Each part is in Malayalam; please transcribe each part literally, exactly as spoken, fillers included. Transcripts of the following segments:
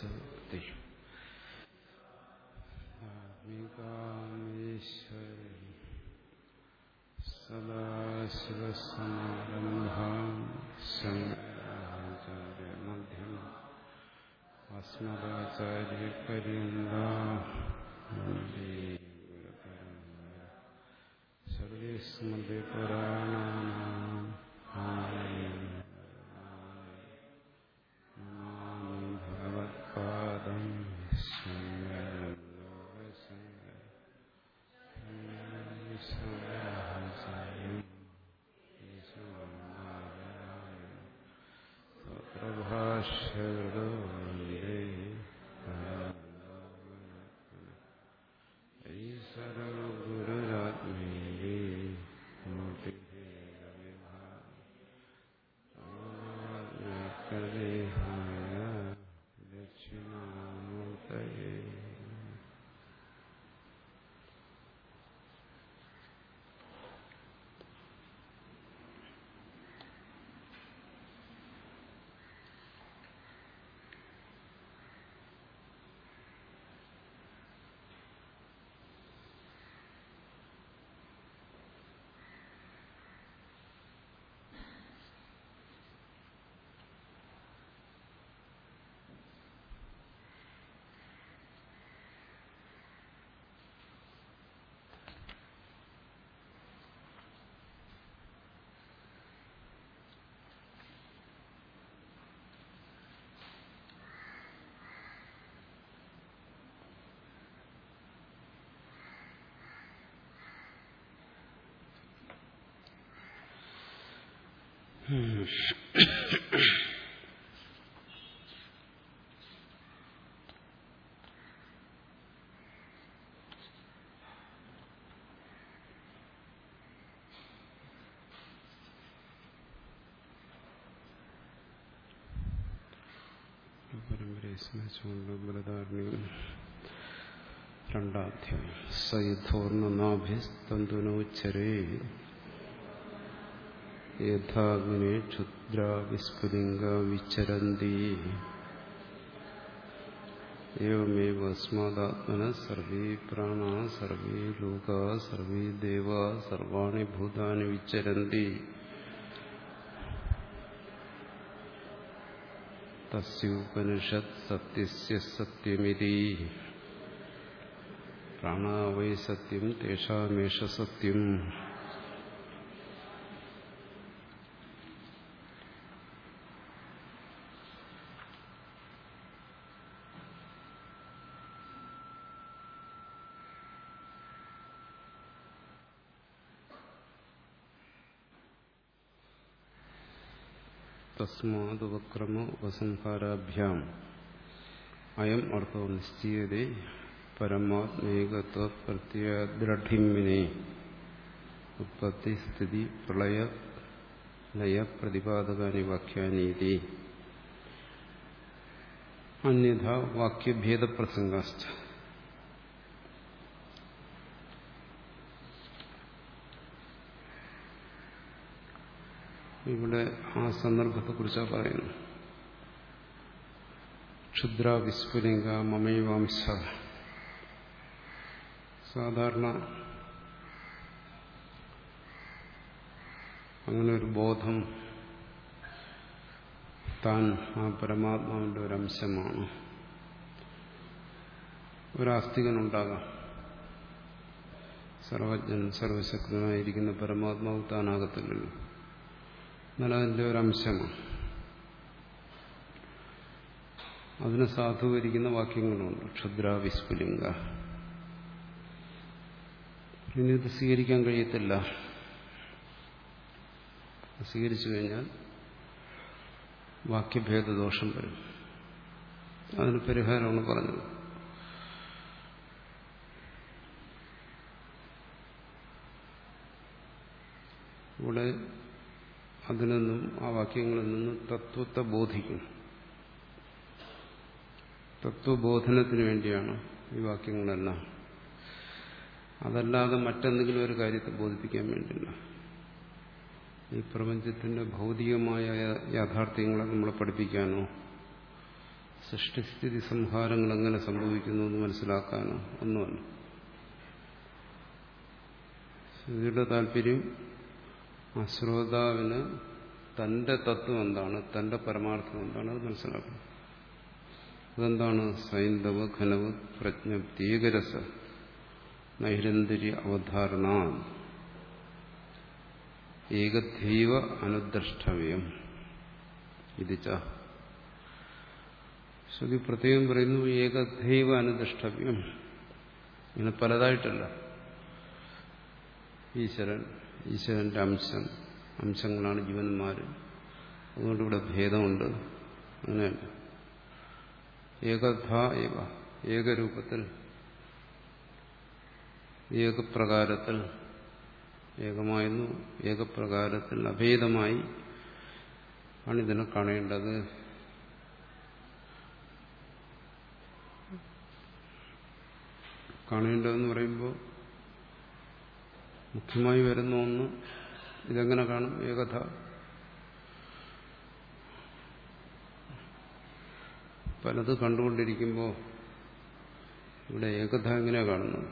സത്യം ആത്മികാമേശ്വരി സദാശിവസമാരംഭാം ശങ്കരാചാര്യമധ്യം അസ്മദാചാര്യപര്യന്താം വന്ദേ ഗുരുപരമ്പരാം. സർവേ സ്മൃതിപുരാണാനാം ആലയം നമാമി ഭഗവത്പാദം ശങ്കരം ലോകശങ്കരം സ്വപ്രഭാഷ്യകൃതോ വന്ദേ ഈശ്വരഗുരുരാത്മേയേ മൂർത്തിഭേദവിഭാഗാത്മകദേഹായ ദക്ഷിണാമൂർത്തയേ. പരമ്പരയെ സ്മരിച്ചുകൊണ്ട് ബൃഹദാരണ്യം രണ്ടാധ്യായം. സയുധോർണനാഭിസ്തന്തുനോച്ചരേ യഥാഗ്നേ ക്ഷുദ്രാവിസ്ഫുലിംഗ വിചരന്തി ഏവമേവ അസ്മാദാത്മനഃ സർവേ പ്രാണാഃ സർവേ ലോകാഃ സർവേ ദേവാഃ സർവാണി ഭൂതാനി വിചരന്തി. തസ്യോപനിഷത് സത്യസ്യ സത്യമിതി. പ്രാണാ വൈ സത്യം തേഷാമേഷ സത്യം. തസ്മാദുപക്രമ ഉപസംഹാരാഭ്യാം അയം അർത്ഥോ നിശ്ചയതേ പരമാത്മേകത്വപ്രത്യയദൃഢിമ്മിനെ ഉത്പത്തി സ്ഥിതി പ്രളയ ലയ പ്രതിപാദകാനി വാക്യാനീതി. അന്യഥാ വാക്യഭേദപ്രസംഗാശ്ച. ഇവിടെ ആ സന്ദർഭത്തെക്കുറിച്ചാണ് പറയുന്നത്. ക്ഷുദ്ര വിസ്ഫുലിംഗ മമൈവാംശ. സാധാരണ അങ്ങനെ ഒരു ബോധം താൻ ആ പരമാത്മാവിന്റെ ഒരംശമാണ്. ഒരാസ്തികനുണ്ടാകാം. സർവജ്ഞൻ സർവശക്തനായിരിക്കുന്ന പരമാത്മാവ് താനാകത്തില്ലല്ലോ. എന്നാൽ അതിൻ്റെ ഒരംശമാണ്. അതിനെ സാധൂകരിക്കുന്ന വാക്യങ്ങളുണ്ട്. ക്ഷുദ്ര വിസ്ഫുലിംഗ. ഇനി ഇത് സ്വീകരിക്കാൻ കഴിയത്തില്ല. സ്വീകരിച്ചു കഴിഞ്ഞാൽ വാക്യഭേദദോഷം വരും. അതിന് പരിഹാരമാണ് പറഞ്ഞത്. ഇവിടെ അതിൽ നിന്നും ആ വാക്യങ്ങളിൽ നിന്നും തത്വത്തെ ബോധിക്കും. തത്വബോധനത്തിന് വേണ്ടിയാണ് ഈ വാക്യങ്ങളെല്ലാം. അതല്ലാതെ മറ്റെന്തെങ്കിലും ഒരു കാര്യത്തെ ബോധിപ്പിക്കാൻ വേണ്ടിയില്ല. ഈ പ്രപഞ്ചത്തിന്റെ ഭൗതികമായ യാഥാർത്ഥ്യങ്ങളെ നമ്മളെ പഠിപ്പിക്കാനോ സൃഷ്ടിസ്ഥിതി സംഹാരങ്ങൾ എങ്ങനെ സംഭവിക്കുന്നു എന്ന് മനസ്സിലാക്കാനോ ഒന്നുമല്ല. ശ്രുതിയുടെ താല്പര്യം ആ ശ്രോതാവിന് തന്റെ തത്വം എന്താണ്, തന്റെ പരമാർത്ഥം എന്താണ്, അത് മനസ്സിലാക്കണം. അതെന്താണ്? സൈന്ധവ ഘനവ പ്രജ്ഞപ്തി ഏകരസ നൈരന്തര്യ അവധാരണ ഏകദൈവ അനുദ്രഷ്ടവ്യം ഇതിച്ച. ശ്രുതി പ്രത്യേകം പറയുന്നു ഏകദൈവ അനുദ്രഷ്ടവ്യം. ഇങ്ങനെ പലതായിട്ടല്ല. ഈശ്വരൻ, ഈശ്വരന്റെ അംശം, അംശങ്ങളാണ് ജീവന്മാര്, അതുകൊണ്ട് ഇവിടെ ഭേദമുണ്ട്. അങ്ങനെയല്ല. ഏകഥ ഏവ, ഏകരൂപത്തിൽ, ഏകപ്രകാരത്തിൽ, ഏകമായിരുന്നു ഏകപ്രകാരത്തിൽ അഭേദമായി ആണ് ഇതിനെ കാണേണ്ടത്. കാണേണ്ടതെന്ന് പറയുമ്പോൾ മുഖ്യമായി വരുന്ന ഒന്ന് ഇതെങ്ങനെ കാണും? ഏകഥ. പലത് കണ്ടുകൊണ്ടിരിക്കുമ്പോൾ ഇവിടെ ഏകഥ എങ്ങനെയാണ് കാണുന്നത്?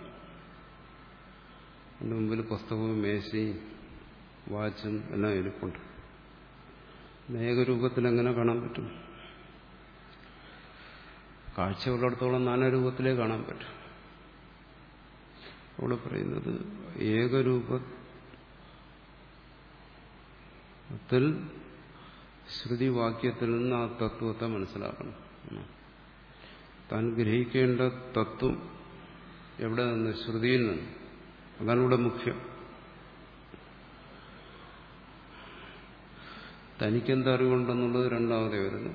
അതിന് മുമ്പിൽ പുസ്തകവും മേശയും വാച്ചും എല്ലാം ഇരിപ്പുണ്ട്. ഏകരൂപത്തിൽ എങ്ങനെ കാണാൻ പറ്റും? കാഴ്ചയുള്ളിടത്തോളം നാനാരൂപത്തിലേ കാണാൻ പറ്റും. അവിടെ പറയുന്നത് ഏകരൂപത്തിൽ ശ്രുതിവാക്യത്തിൽ നിന്ന് ആ തത്വത്തെ മനസ്സിലാക്കണം. താൻ ഗ്രഹിക്കേണ്ട തത്വം എവിടെ നിന്ന്? ശ്രുതിയിൽ നിന്ന്. അതാണ് ഇവിടെ മുഖ്യം. തനിക്കെന്ത് അറിവുണ്ടെന്നുള്ളത് രണ്ടാമതേ വരുന്നു.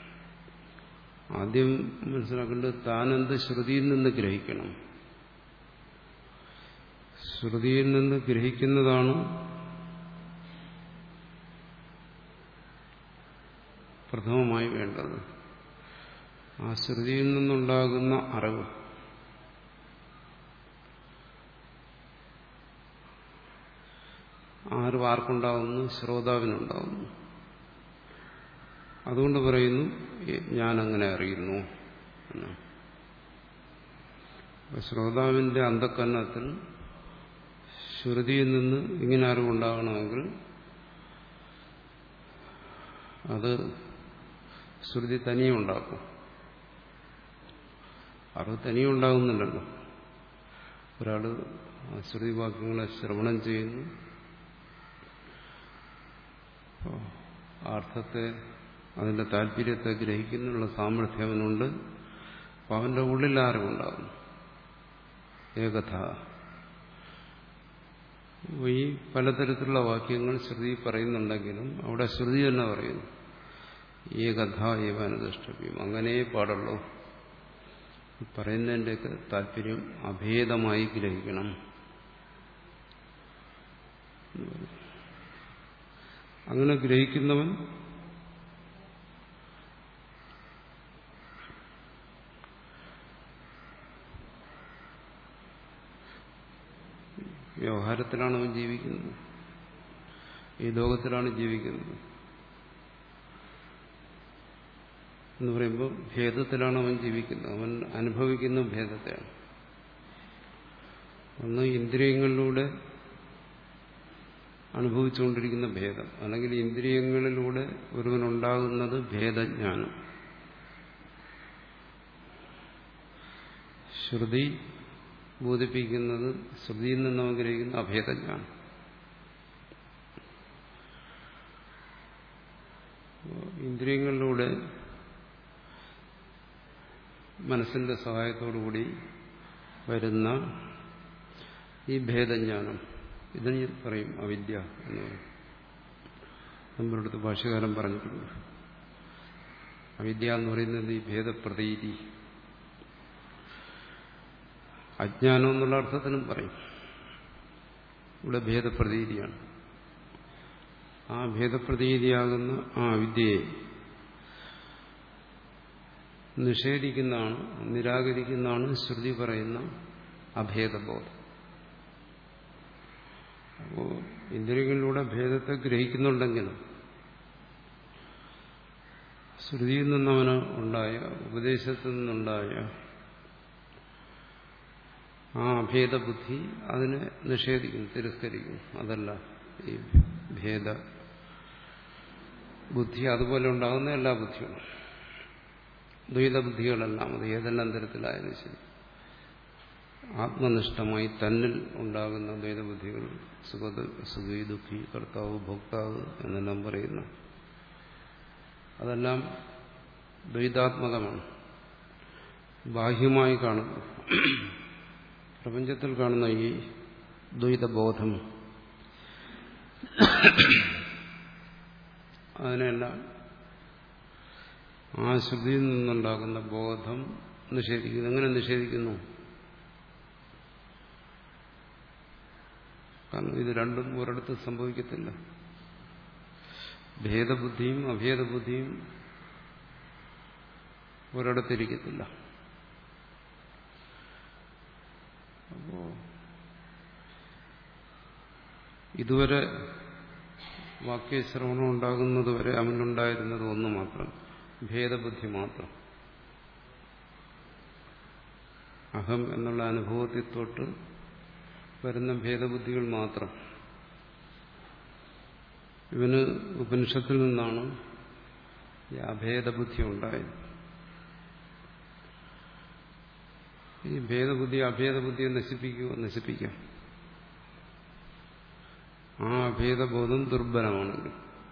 ആദ്യം മനസ്സിലാക്കേണ്ടത് താനെന്ത് ശ്രുതിയിൽ നിന്ന് ഗ്രഹിക്കണം. ശ്രുതിയിൽ നിന്ന് ഗ്രഹിക്കുന്നതാണ് പ്രഥമമായി വേണ്ടത്. ആ ശ്രുതിയിൽ നിന്നുണ്ടാകുന്ന അറിവ് അറിവ് ആർക്കുണ്ടാവുന്നു? ശ്രോതാവിനുണ്ടാവുന്നു. അതുകൊണ്ട് പറയുന്നു ഞാനങ്ങനെ അറിയുന്നു എന്നാണ്. ശ്രോതാവിന്റെ അന്ധക്കരണത്തിൽ ശ്രുതിയിൽ നിന്ന് ഇങ്ങനെ അറിവുണ്ടാകണമെങ്കിൽ അത് ശ്രുതി തനിയെ ഉണ്ടാക്കും. അറിവ് തനിയെ ഉണ്ടാകുന്നില്ലല്ലോ. ഒരാൾ ശ്രുതി വാക്യങ്ങളെ ശ്രവണം ചെയ്യുന്നു, അർത്ഥത്തെ, അതിന്റെ താല്പര്യത്തെ ഗ്രഹിക്കുന്നുള്ള സാമർഥ്യം അവനുണ്ട്. അപ്പം അവന്റെ ഉള്ളിൽ അറിവുണ്ടാകുന്നു. ഏകഥ. ഈ പലതരത്തിലുള്ള വാക്യങ്ങൾ ശ്രുതി പറയുന്നുണ്ടെങ്കിലും അവിടെ ശ്രുതി തന്നെ പറയുന്നു ഏകഥ ഏവ അനുദ്രഷ്ടവ്യം. അങ്ങനെ പാടുള്ളൂ. പറയുന്നതിൻ്റെയൊക്കെ താല്പര്യം അഭേദമായി ഗ്രഹിക്കണം. അങ്ങനെ ഗ്രഹിക്കുന്നവൻ വ്യവഹാരത്തിലാണ് അവൻ ജീവിക്കുന്നത്, ഈ ലോകത്തിലാണ് ജീവിക്കുന്നത് എന്ന് പറയുമ്പോൾ ഭേദത്തിലാണ് അവൻ ജീവിക്കുന്നത്. അവൻ അനുഭവിക്കുന്ന ഭേദത്തെയാണ്. ഒന്ന് ഇന്ദ്രിയങ്ങളിലൂടെ അനുഭവിച്ചുകൊണ്ടിരിക്കുന്ന ഭേദം, അല്ലെങ്കിൽ ഇന്ദ്രിയങ്ങളിലൂടെ ഒരുവനുണ്ടാകുന്നത് ഭേദജ്ഞാനം. ശ്രുതി ബോധിപ്പിക്കുന്നത്, ശ്രുതിയിൽ നിന്ന് അവൻ ഗ്രഹിക്കുന്ന അഭേദജ്ഞാനം. ഇന്ദ്രിയങ്ങളിലൂടെ മനസ്സിന്റെ സഹായത്തോടുകൂടി വരുന്ന ഈ ഭേദജ്ഞാനം, ഇതിന് പറയും അവിദ്യ എന്ന് പറയും. നമ്മുടെ അടുത്ത് ഭാഷ്യകാരൻ പറഞ്ഞിട്ടുണ്ട്. അവിദ്യ എന്ന് പറയുന്നത് ഈ ഭേദപ്രതീതി, അജ്ഞാനം എന്നുള്ള അർത്ഥത്തിനും പറയും. ഇവിടെ ഭേദപ്രതീതിയാണ്. ആ ഭേദപ്രതീതിയാകുന്ന ആ അവിദ്യയെ നിഷേധിക്കുന്നതാണ്, നിരാകരിക്കുന്നതാണ് ശ്രുതി പറയുന്ന അഭേദബോധം. അപ്പോൾ ഇന്ദ്രിയങ്ങളിലൂടെ ഭേദത്തെ ഗ്രഹിക്കുന്നുണ്ടെങ്കിലും ശ്രുതിയിൽ നിന്നവന് ഉണ്ടായ ഉപദേശത്തിൽ നിന്നുണ്ടായ ആ അഭേദബുദ്ധി അതിനെ നിഷേധിക്കുന്നു, തിരസ്കരിക്കുന്നു. അതല്ല ഈ ഭേദ ബുദ്ധി അതുപോലെ ഉണ്ടാകുന്ന എല്ലാ ബുദ്ധികളും, ദ്വൈതബുദ്ധികളെല്ലാം, അത് ഏതെല്ലാം തരത്തിലായാലും ശരി, ആത്മനിഷ്ഠമായി തന്നിൽ ഉണ്ടാകുന്ന ദ്വൈതബുദ്ധികൾ, സുഖ സുഖി ദുഃഖി കർത്താവ് ഭോക്താവ് എന്നെല്ലാം പറയുന്ന അതെല്ലാം ദ്വൈതാത്മകമാണ്. ബാഹ്യമായി കാണുന്നു പ്രപഞ്ചത്തിൽ കാണുന്ന ഈ ദ്വൈതബോധം അതിനെല്ലാം ആ ശ്രുതിയിൽ നിന്നുണ്ടാകുന്ന ബോധം നിഷേധിക്കുന്നു. എങ്ങനെ നിഷേധിക്കുന്നു? കാരണം ഇത് രണ്ടും ഒരിടത്ത് സംഭവിക്കത്തില്ല. ഭേദബുദ്ധിയും അഭേദബുദ്ധിയും ഒരിടത്തിരിക്കത്തില്ല. അപ്പോ ഇതുവരെ വാക്യശ്രവണം ഉണ്ടാകുന്നതുവരെ അവനുണ്ടായിരുന്നത് ഒന്ന് മാത്രം, ഭേദബുദ്ധി മാത്രം. അഹം എന്നുള്ള അനുഭവത്തിൽ തൊട്ട് വരുന്ന ഭേദബുദ്ധികൾ മാത്രം. ഇവന് ഉപനിഷത്തിൽ നിന്നാണ് ഈ അഭേദബുദ്ധി ഉണ്ടായത്. ഈ ഭേദബുദ്ധി അഭേദബുദ്ധിയെ നശിപ്പിക്കുക നശിപ്പിക്കാം. ആ അഭേദബോധം ദുർബലമാണെങ്കിൽ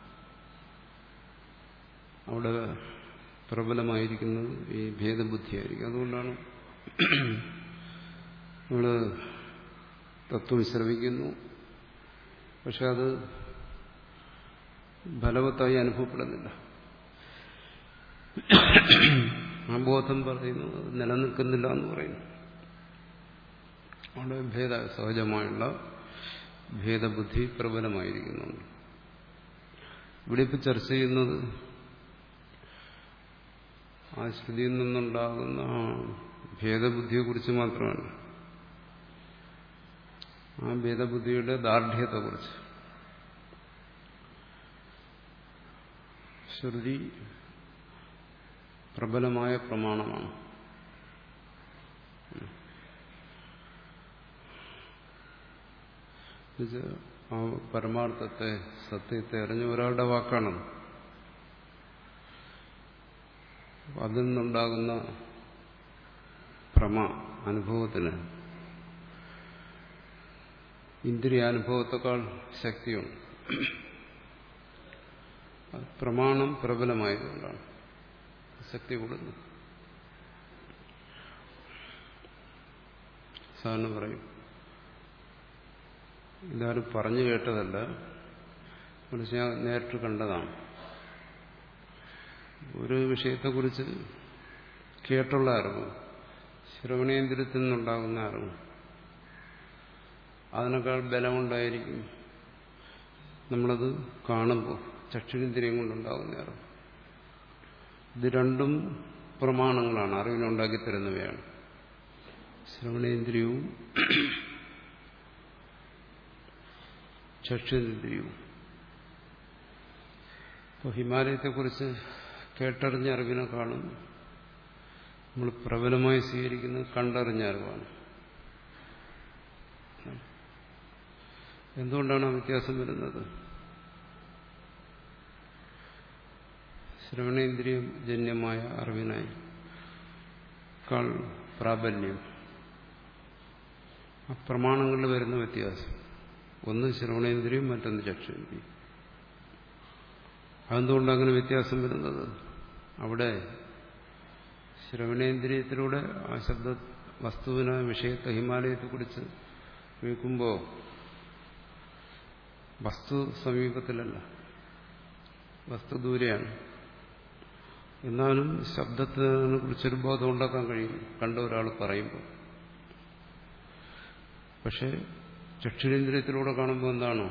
അവിടെ പ്രബലമായിരിക്കുന്നത് ഈ ഭേദബുദ്ധിയായിരിക്കും. അതുകൊണ്ടാണ് നമ്മൾ തത്വം ശ്രവിക്കുന്നു, പക്ഷെ അത് ഫലവത്തായി അനുഭവപ്പെടുന്നില്ല. ആ ബോധം പറയുന്നു അത് നിലനിൽക്കുന്നില്ല എന്ന് പറയുന്നു. അവിടെ ഭേദ സഹജമായുള്ള ഭേദബുദ്ധി പ്രബലമായിരിക്കുന്നുണ്ട്. ഇവിടെ ഇപ്പം ചർച്ച ചെയ്യുന്നത് ആ ശ്രുതിയിൽ നിന്നുണ്ടാകുന്ന ആ ഭേദബുദ്ധിയെക്കുറിച്ച് മാത്രമാണ്. ആ ഭേദബുദ്ധിയുടെ ദാർഢ്യത്തെക്കുറിച്ച്. ശ്രുതി പ്രബലമായ പ്രമാണമാണ്. ആ പരമാർത്ഥത്തെ, സത്യത്തെ അറിഞ്ഞ ഒരാളുടെ വാക്കാണ്. അതിൽ നിന്നുണ്ടാകുന്ന പ്രമ അനുഭവത്തിന് ഇന്ദ്രിയാനുഭവത്തെക്കാൾ ശക്തിയുണ്ട്. പ്രമാണം പ്രബലമായതുകൊണ്ടാണ് ശക്തി കൂടുന്നത്. സാധാരണ പറയും, ഇതാരും പറഞ്ഞു കേട്ടതല്ല, മറിച്ച് ഞാൻ നേരിട്ട് കണ്ടതാണ്. ഒരു വിഷയത്തെക്കുറിച്ച് കേട്ടുള്ള അറിവ്, ശ്രവണേന്ദ്രിയത്തിൽ നിന്നുണ്ടാകുന്ന അറിവ്, അതിനേക്കാൾ ബലമുണ്ടായിരിക്കും നമ്മളത് കാണുമ്പോൾ ചക്ഷുരേന്ദ്രിയം കൊണ്ടുണ്ടാകുന്ന അറിവ്. ഇത് രണ്ടും പ്രമാണങ്ങളാണ്, അറിവിനുണ്ടാക്കി തരുന്നവയാണ്. ശ്രവണേന്ദ്രിയവും ചക്ഷുരേന്ദ്രിയവും. ഇപ്പോൾ ഹിമാലയത്തെക്കുറിച്ച് കേട്ടറിഞ്ഞ അറിവിനെക്കാളും നമ്മൾ പ്രബലമായി സ്വീകരിക്കുന്നത് കണ്ടറിഞ്ഞ അറിവാണ്. എന്തുകൊണ്ടാണ് ആ വ്യത്യാസം വരുന്നത്? ശ്രവണേന്ദ്രിയജന്യമായ അറിവിനായി കാൾ പ്രാബല്യം ആ പ്രമാണങ്ങളിൽ വരുന്ന വ്യത്യാസം. ഒന്ന് ശ്രവണേന്ദ്രിയം, മറ്റൊന്ന് ചക്ഷുരേന്ദ്രിയം. അതെന്തുകൊണ്ട് അങ്ങനെ വ്യത്യാസം വരുന്നത്? അവിടെ ശ്രവണേന്ദ്രിയത്തിലൂടെ ആ ശബ്ദ വസ്തുവിനെ, വിഷയത്തെ, ഹിമാലയത്തെക്കുറിച്ച് കേൾക്കുമ്പോൾ വസ്തു സമീപത്തിലല്ല, വസ്തു ദൂരെയാണ്. എന്നാലും ശബ്ദത്തിനെ കുറിച്ചൊരു ബോധം ഉണ്ടാക്കാൻ കഴിയും കണ്ട ഒരാൾ പറയുമ്പോൾ. പക്ഷെ ചക്ഷുരേന്ദ്രിയത്തിലൂടെ കാണുമ്പോൾ എന്താണോ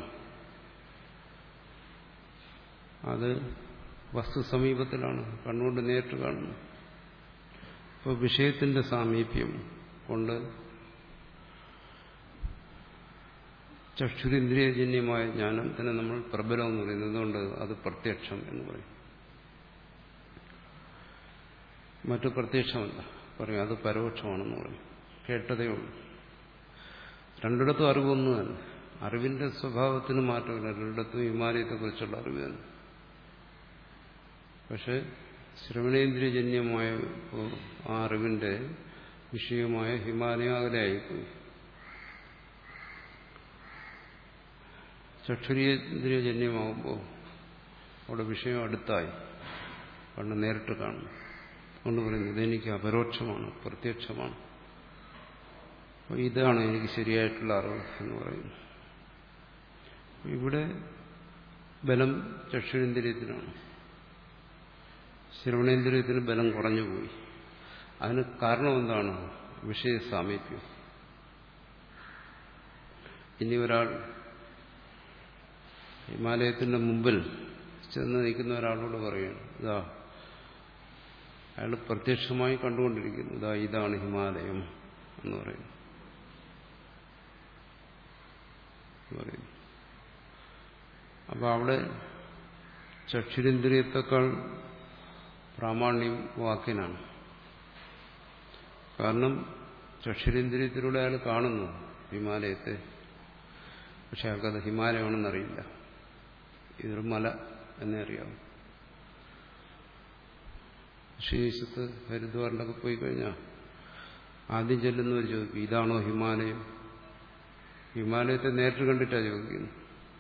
അത് വസ്തു സമീപത്തിലാണ്, കണ്ണുകൊണ്ട് നേരിട്ട് കാണുന്നു. അപ്പോൾ വിഷയത്തിന്റെ സാമീപ്യം കൊണ്ട് ചക്ഷുരേന്ദ്രിയജന്യമായ ജ്ഞാനത്തിനെ നമ്മൾ പ്രബലം എന്ന് പറയുന്നത്. അതുകൊണ്ട് അത് പ്രത്യക്ഷം എന്ന് പറയും. മറ്റു പ്രത്യക്ഷമല്ല. പറയും അത് പരോക്ഷമാണെന്ന് പറയും. കേട്ടതേ ഉള്ളൂ. രണ്ടിടത്തും അറിവൊന്നു തന്നെ. അറിവിന്റെ സ്വഭാവത്തിന് മാറ്റമില്ല. രണ്ടിടത്തും ഹിമാലയത്തെക്കുറിച്ചുള്ള അറിവ് തന്നെ. പക്ഷെ ശ്രവണേന്ദ്രിയജന്യമായ ആ അറിവിന്റെ വിഷയമായ ഹിമാലയം അകലെയായിപ്പോയി. ചക്ഷുരേന്ദ്രിയജന്യമാകുമ്പോൾ അവിടെ വിഷയം അടുത്തായി, കണ്ണ് നേരിട്ട് കാണുന്നു. അതുകൊണ്ട് പറയുന്നത് ഇതെനിക്ക് അപരോക്ഷമാണ്, പ്രത്യക്ഷമാണ്. അപ്പോൾ ഇതാണ് എനിക്ക് ശരിയായിട്ടുള്ള അറിവ് എന്ന് പറയുന്നു. ഇവിടെ ബലം ചക്ഷുരേന്ദ്രിയത്തിനാണ്. ശ്രവണേന്ദ്രിയത്തിന് ബലം കുറഞ്ഞുപോയി. അതിന് കാരണം എന്താണ്? വിഷയ സാമീപ്യം. ഇനി ഒരാൾ ഹിമാലയത്തിന്റെ മുമ്പിൽ ചെന്ന് നിൽക്കുന്ന ഒരാളോട് പറയുകയാണ്, ഇതാ അയാൾ പ്രത്യക്ഷമായി കണ്ടുകൊണ്ടിരിക്കുന്നു, ഇതാ ഇതാണ് ഹിമാലയം എന്ന് പറയുന്നു. അപ്പൊ അവിടെ ചക്ഷുരേന്ദ്രിയത്തെക്കാൾ പ്രാമാണ്യം വാക്കിനാണ്. കാരണം ചക്ഷുരേന്ദ്രിയത്തിലൂടെ അയാൾ കാണുന്നു ഹിമാലയത്തെ. പക്ഷെ അയാൾക്കത് ഹിമാലയമാണെന്നറിയില്ല. ഇതൊരു മല എന്നേ അറിയാവും. ഋഷീശത്ത് ഹരിദ്വാറിലൊക്കെ പോയി കഴിഞ്ഞാൽ ആദ്യം ചെല്ലുന്നവർ ചോദിക്കും, ഇതാണോ ഹിമാലയം? ഹിമാലയത്തെ നേരിട്ട് കണ്ടിട്ടാണ് ചോദിക്കുന്നത്.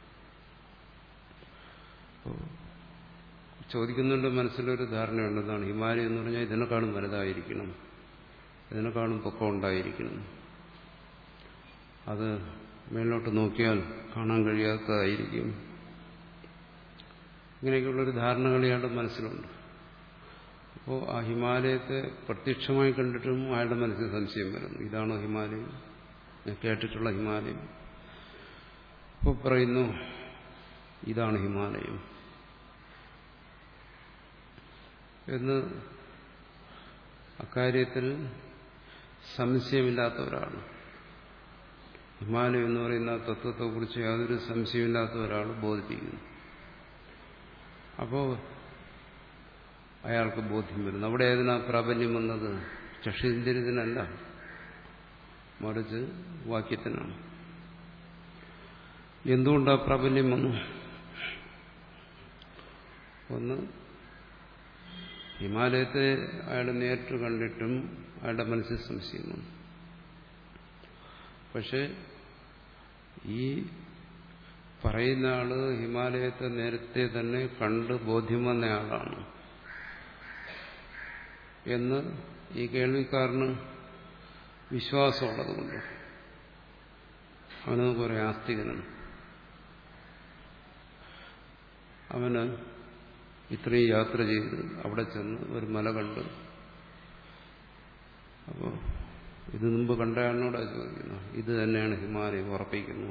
ചോദിക്കുന്നുണ്ട് മനസ്സിലൊരു ധാരണയുണ്ടെന്നാണ്. ഹിമാലയം എന്ന് പറഞ്ഞാൽ ഇതിനെക്കാളും വലുതായിരിക്കണം, ഇതിനെക്കാളും പൊക്കം ഉണ്ടായിരിക്കണം, അത് മേലോട്ട് നോക്കിയാൽ കാണാൻ കഴിയാത്തതായിരിക്കും. ഇങ്ങനെയൊക്കെയുള്ളൊരു ധാരണകൾ അയാളുടെ മനസ്സിലുണ്ട്. അപ്പോൾ ആ ഹിമാലയത്തെ പ്രത്യക്ഷമായി കണ്ടിട്ടും അയാളുടെ മനസ്സിൽ സംശയം വരുന്നു, ഇതാണോ ഹിമാലയം? ഞാൻ കേട്ടിട്ടുള്ള ഹിമാലയം. അപ്പോൾ പറയുന്നു, ഇതാണ് ഹിമാലയം എന്ന്. അക്കാര്യത്തിൽ സംശയമില്ലാത്ത ഒരാൾ, ഹിമാലയം എന്ന് പറയുന്ന തത്വത്തെക്കുറിച്ച് യാതൊരു സംശയമില്ലാത്ത ഒരാൾ ബോധിപ്പിക്കുന്നു. അപ്പോൾ അയാൾക്ക് ബോധ്യം വരുന്നു. അവിടെ ഏതിനാ പ്രാബല്യം വന്നത്? ചക്ഷുരേന്ദ്രിയത്തിനല്ല, മറിച്ച് വാക്യത്തിനാണ്. എന്തുകൊണ്ടാ പ്രാബല്യം വന്നു? ഒന്ന്, ഹിമാലയത്തെ അയാൾ നേരിട്ട് കണ്ടിട്ടും അയാളുടെ മനസ്സിൽ സംശയം വന്നു. പക്ഷെ ഈ പറയുന്ന ആള് ഹിമാലയത്തെ നേരത്തെ തന്നെ കണ്ട് ബോധ്യം വന്ന ആളാണ് എന്ന് ഈ കേൾവിക്കാരന് വിശ്വാസമുള്ളതുകൊണ്ട് അവന് കുറെ ആസ്തികനാണ്. അവന് ഇത്രയും യാത്ര ചെയ്ത് അവിടെ ചെന്ന് ഒരു മല കണ്ട്, അപ്പോൾ ഇത് മുമ്പ് കണ്ട ആളിനോടാ ചോദിക്കുന്നു, ഇത് തന്നെയാണ് ഹിമാലയം, ഉറപ്പിക്കുന്നു.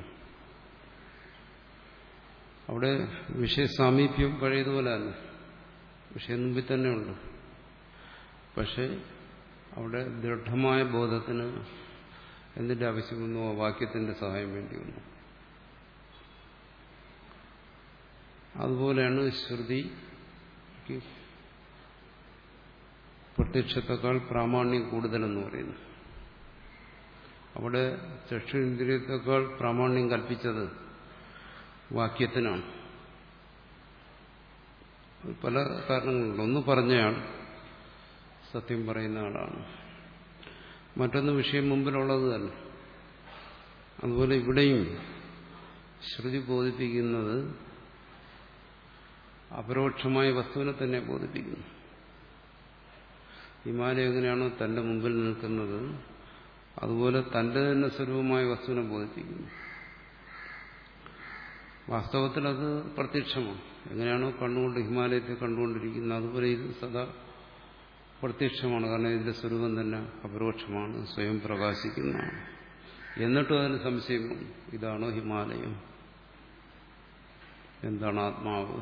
അവിടെ വിഷയസാമീപ്യം പഴയതുപോലെ തന്നെ, വിഷയം മുമ്പിൽ തന്നെയുണ്ട്. പക്ഷെ അവിടെ ദൃഢമായ ബോധത്തിന് എന്തിന്റെ ആവശ്യം വന്നു? വാക്യത്തിന്റെ സഹായം വേണ്ടി വന്നു. അതുപോലെയാണ് ശ്രുതിക്ക് പ്രത്യക്ഷത്തെക്കാൾ പ്രാമാണ്യം കൂടുതലെന്ന് പറയുന്നു. അവിടെ ചക്ഷുരേന്ദ്രിയത്തെക്കാൾ പ്രാമാണ്യം കൽപ്പിച്ചത് വാക്യത്തിനാണ്. പല കാരണങ്ങളുണ്ട്. ഒന്ന് പറഞ്ഞയാൾ സത്യം പറയുന്ന ആളാണ്, മറ്റൊന്ന് വിഷയം മുമ്പിലുള്ളത് തന്നെ. അതുപോലെ ഇവിടെയും ശ്രുതി ബോധിപ്പിക്കുന്നത് അപരോക്ഷമായ വസ്തുവിനെ തന്നെ ബോധിപ്പിക്കുന്നു. ഹിമാലയം എങ്ങനെയാണോ തന്റെ മുമ്പിൽ നിൽക്കുന്നത്, അതുപോലെ തന്റെ തന്നെ സ്വരൂപമായ വസ്തുവിനെ ബോധിപ്പിക്കുന്നു. വാസ്തവത്തിൽ അത് പ്രത്യക്ഷമാണ്. എങ്ങനെയാണോ കണ്ണുകൊണ്ട് ഹിമാലയത്തെ കണ്ടുകൊണ്ടിരിക്കുന്നത്, അതുപോലെ ഇത് സദാ പ്രത്യക്ഷമാണ്. കാരണം ഇതിന്റെ സ്വരൂപം തന്നെ അപരോക്ഷമാണ്, സ്വയം പ്രകാശിക്കുന്നതാണ്. എന്നിട്ടും അതിന് സംശയം, ഇതാണോ ഹിമാലയം? എന്താണ് ആത്മാവ്?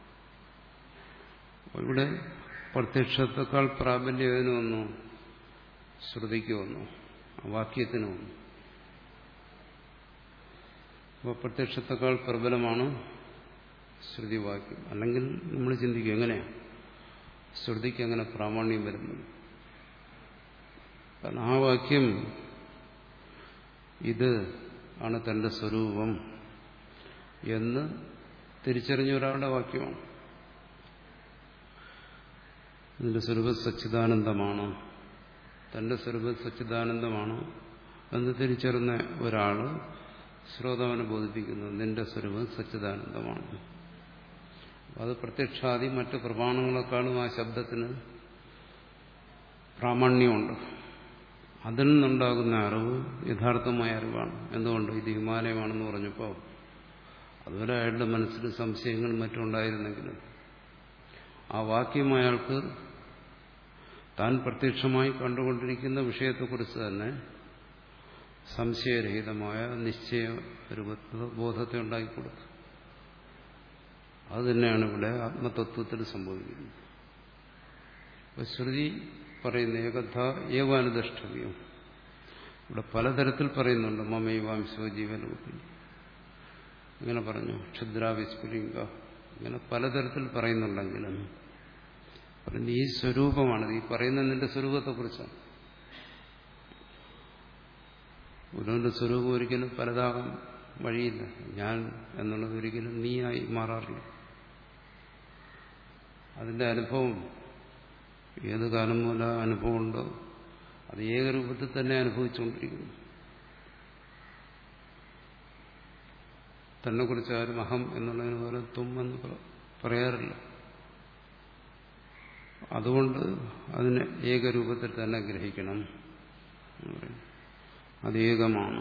ഇവിടെ പ്രത്യക്ഷത്തെക്കാൾ പ്രാബല്യം ഏതിനു വന്നു? ശ്രുതിക്ക് വന്നു, വാക്യത്തിന് വന്നു. അപ്പോൾ പ്രത്യക്ഷത്തെക്കാൾ പ്രബലമാണ് ശ്രുതിവാക്യം. അല്ലെങ്കിൽ നമ്മൾ ചിന്തിക്കും, എങ്ങനെയാണ് ശ്രുതിക്ക് എങ്ങനെ പ്രാമാണ്യം വരുന്നത്? കാരണം ആ വാക്യം ഇത് ആണ് തന്റെ സ്വരൂപം എന്ന് തിരിച്ചറിഞ്ഞ ഒരാളുടെ വാക്യമാണ്. ഇതിന്റെ സ്വരൂപം സച്ചിദാനന്ദമാണ്, തന്റെ സ്വരൂപം സച്ചിദാനന്ദമാണ് എന്ന് തിരിച്ചറിഞ്ഞ ഒരാൾ ശ്രോതാവിനെ ബോധിപ്പിക്കുന്നത് നിന്റെ സ്വരൂപം സച്ചിദാനന്ദമാണ്. അത് പ്രത്യക്ഷാദി മറ്റ് പ്രമാണങ്ങളെക്കാളും ആ ശബ്ദത്തിന് പ്രാമാണ്യമുണ്ട്. അതിൽ നിന്നുണ്ടാകുന്ന അറിവ് യഥാർത്ഥമായ അറിവാണ്. എന്തുകൊണ്ട്? ഇത് ഹിമാലയമാണെന്ന് പറഞ്ഞപ്പോൾ അതുവരെ അയാളുടെ മനസ്സിൽ സംശയങ്ങളും മറ്റും ഉണ്ടായിരുന്നെങ്കിലും ആ വാക്യം അയാൾക്ക് താൻ പ്രത്യക്ഷമായി കണ്ടുകൊണ്ടിരിക്കുന്ന വിഷയത്തെക്കുറിച്ച് തന്നെ സംശയരഹിതമായ നിശ്ചയ ബോധത്തെ ഉണ്ടാക്കിക്കൊടുത്തു. അത് തന്നെയാണ് ഇവിടെ ആത്മതത്വത്തിൽ സംഭവിക്കുന്നത്. അപ്പോൾ ശ്രുതി പറയുന്ന ഏകഥ ഏവാനുദഷ്ടവ്യം ഇവിടെ പലതരത്തിൽ പറയുന്നുണ്ട്. മമൈവാംശോ ജീവലോകി ഇങ്ങനെ പറഞ്ഞു, ക്ഷുദ്രാവിസ്ഫുലിംഗ ഇങ്ങനെ പലതരത്തിൽ പറയുന്നുണ്ടെങ്കിലും പറയുന്ന ഈ സ്വരൂപമാണ്. ഈ പറയുന്ന നിന്റെ സ്വരൂപത്തെക്കുറിച്ചാണ്. ഗുരുവിന്റെ സ്വരൂപം ഒരിക്കലും പലതാകാൻ വഴിയില്ല. ഞാൻ എന്നുള്ളത് ഒരിക്കലും നീയായി മാറാറില്ല. അതിന്റെ അനുഭവം ഏത് കാലം പോലെ അനുഭവം ഉണ്ടോ അത് ഏകരൂപത്തിൽ തന്നെ അനുഭവിച്ചുകൊണ്ടിരിക്കുന്നു. തന്നെ കുറിച്ച് ആരും അഹം എന്നുള്ളതിന് പോലെ തും എന്ന് പറയാറില്ല. അതുകൊണ്ട് അതിനെ ഏകരൂപത്തിൽ തന്നെ ഗ്രഹിക്കണം. അത് ഏകമാണ്.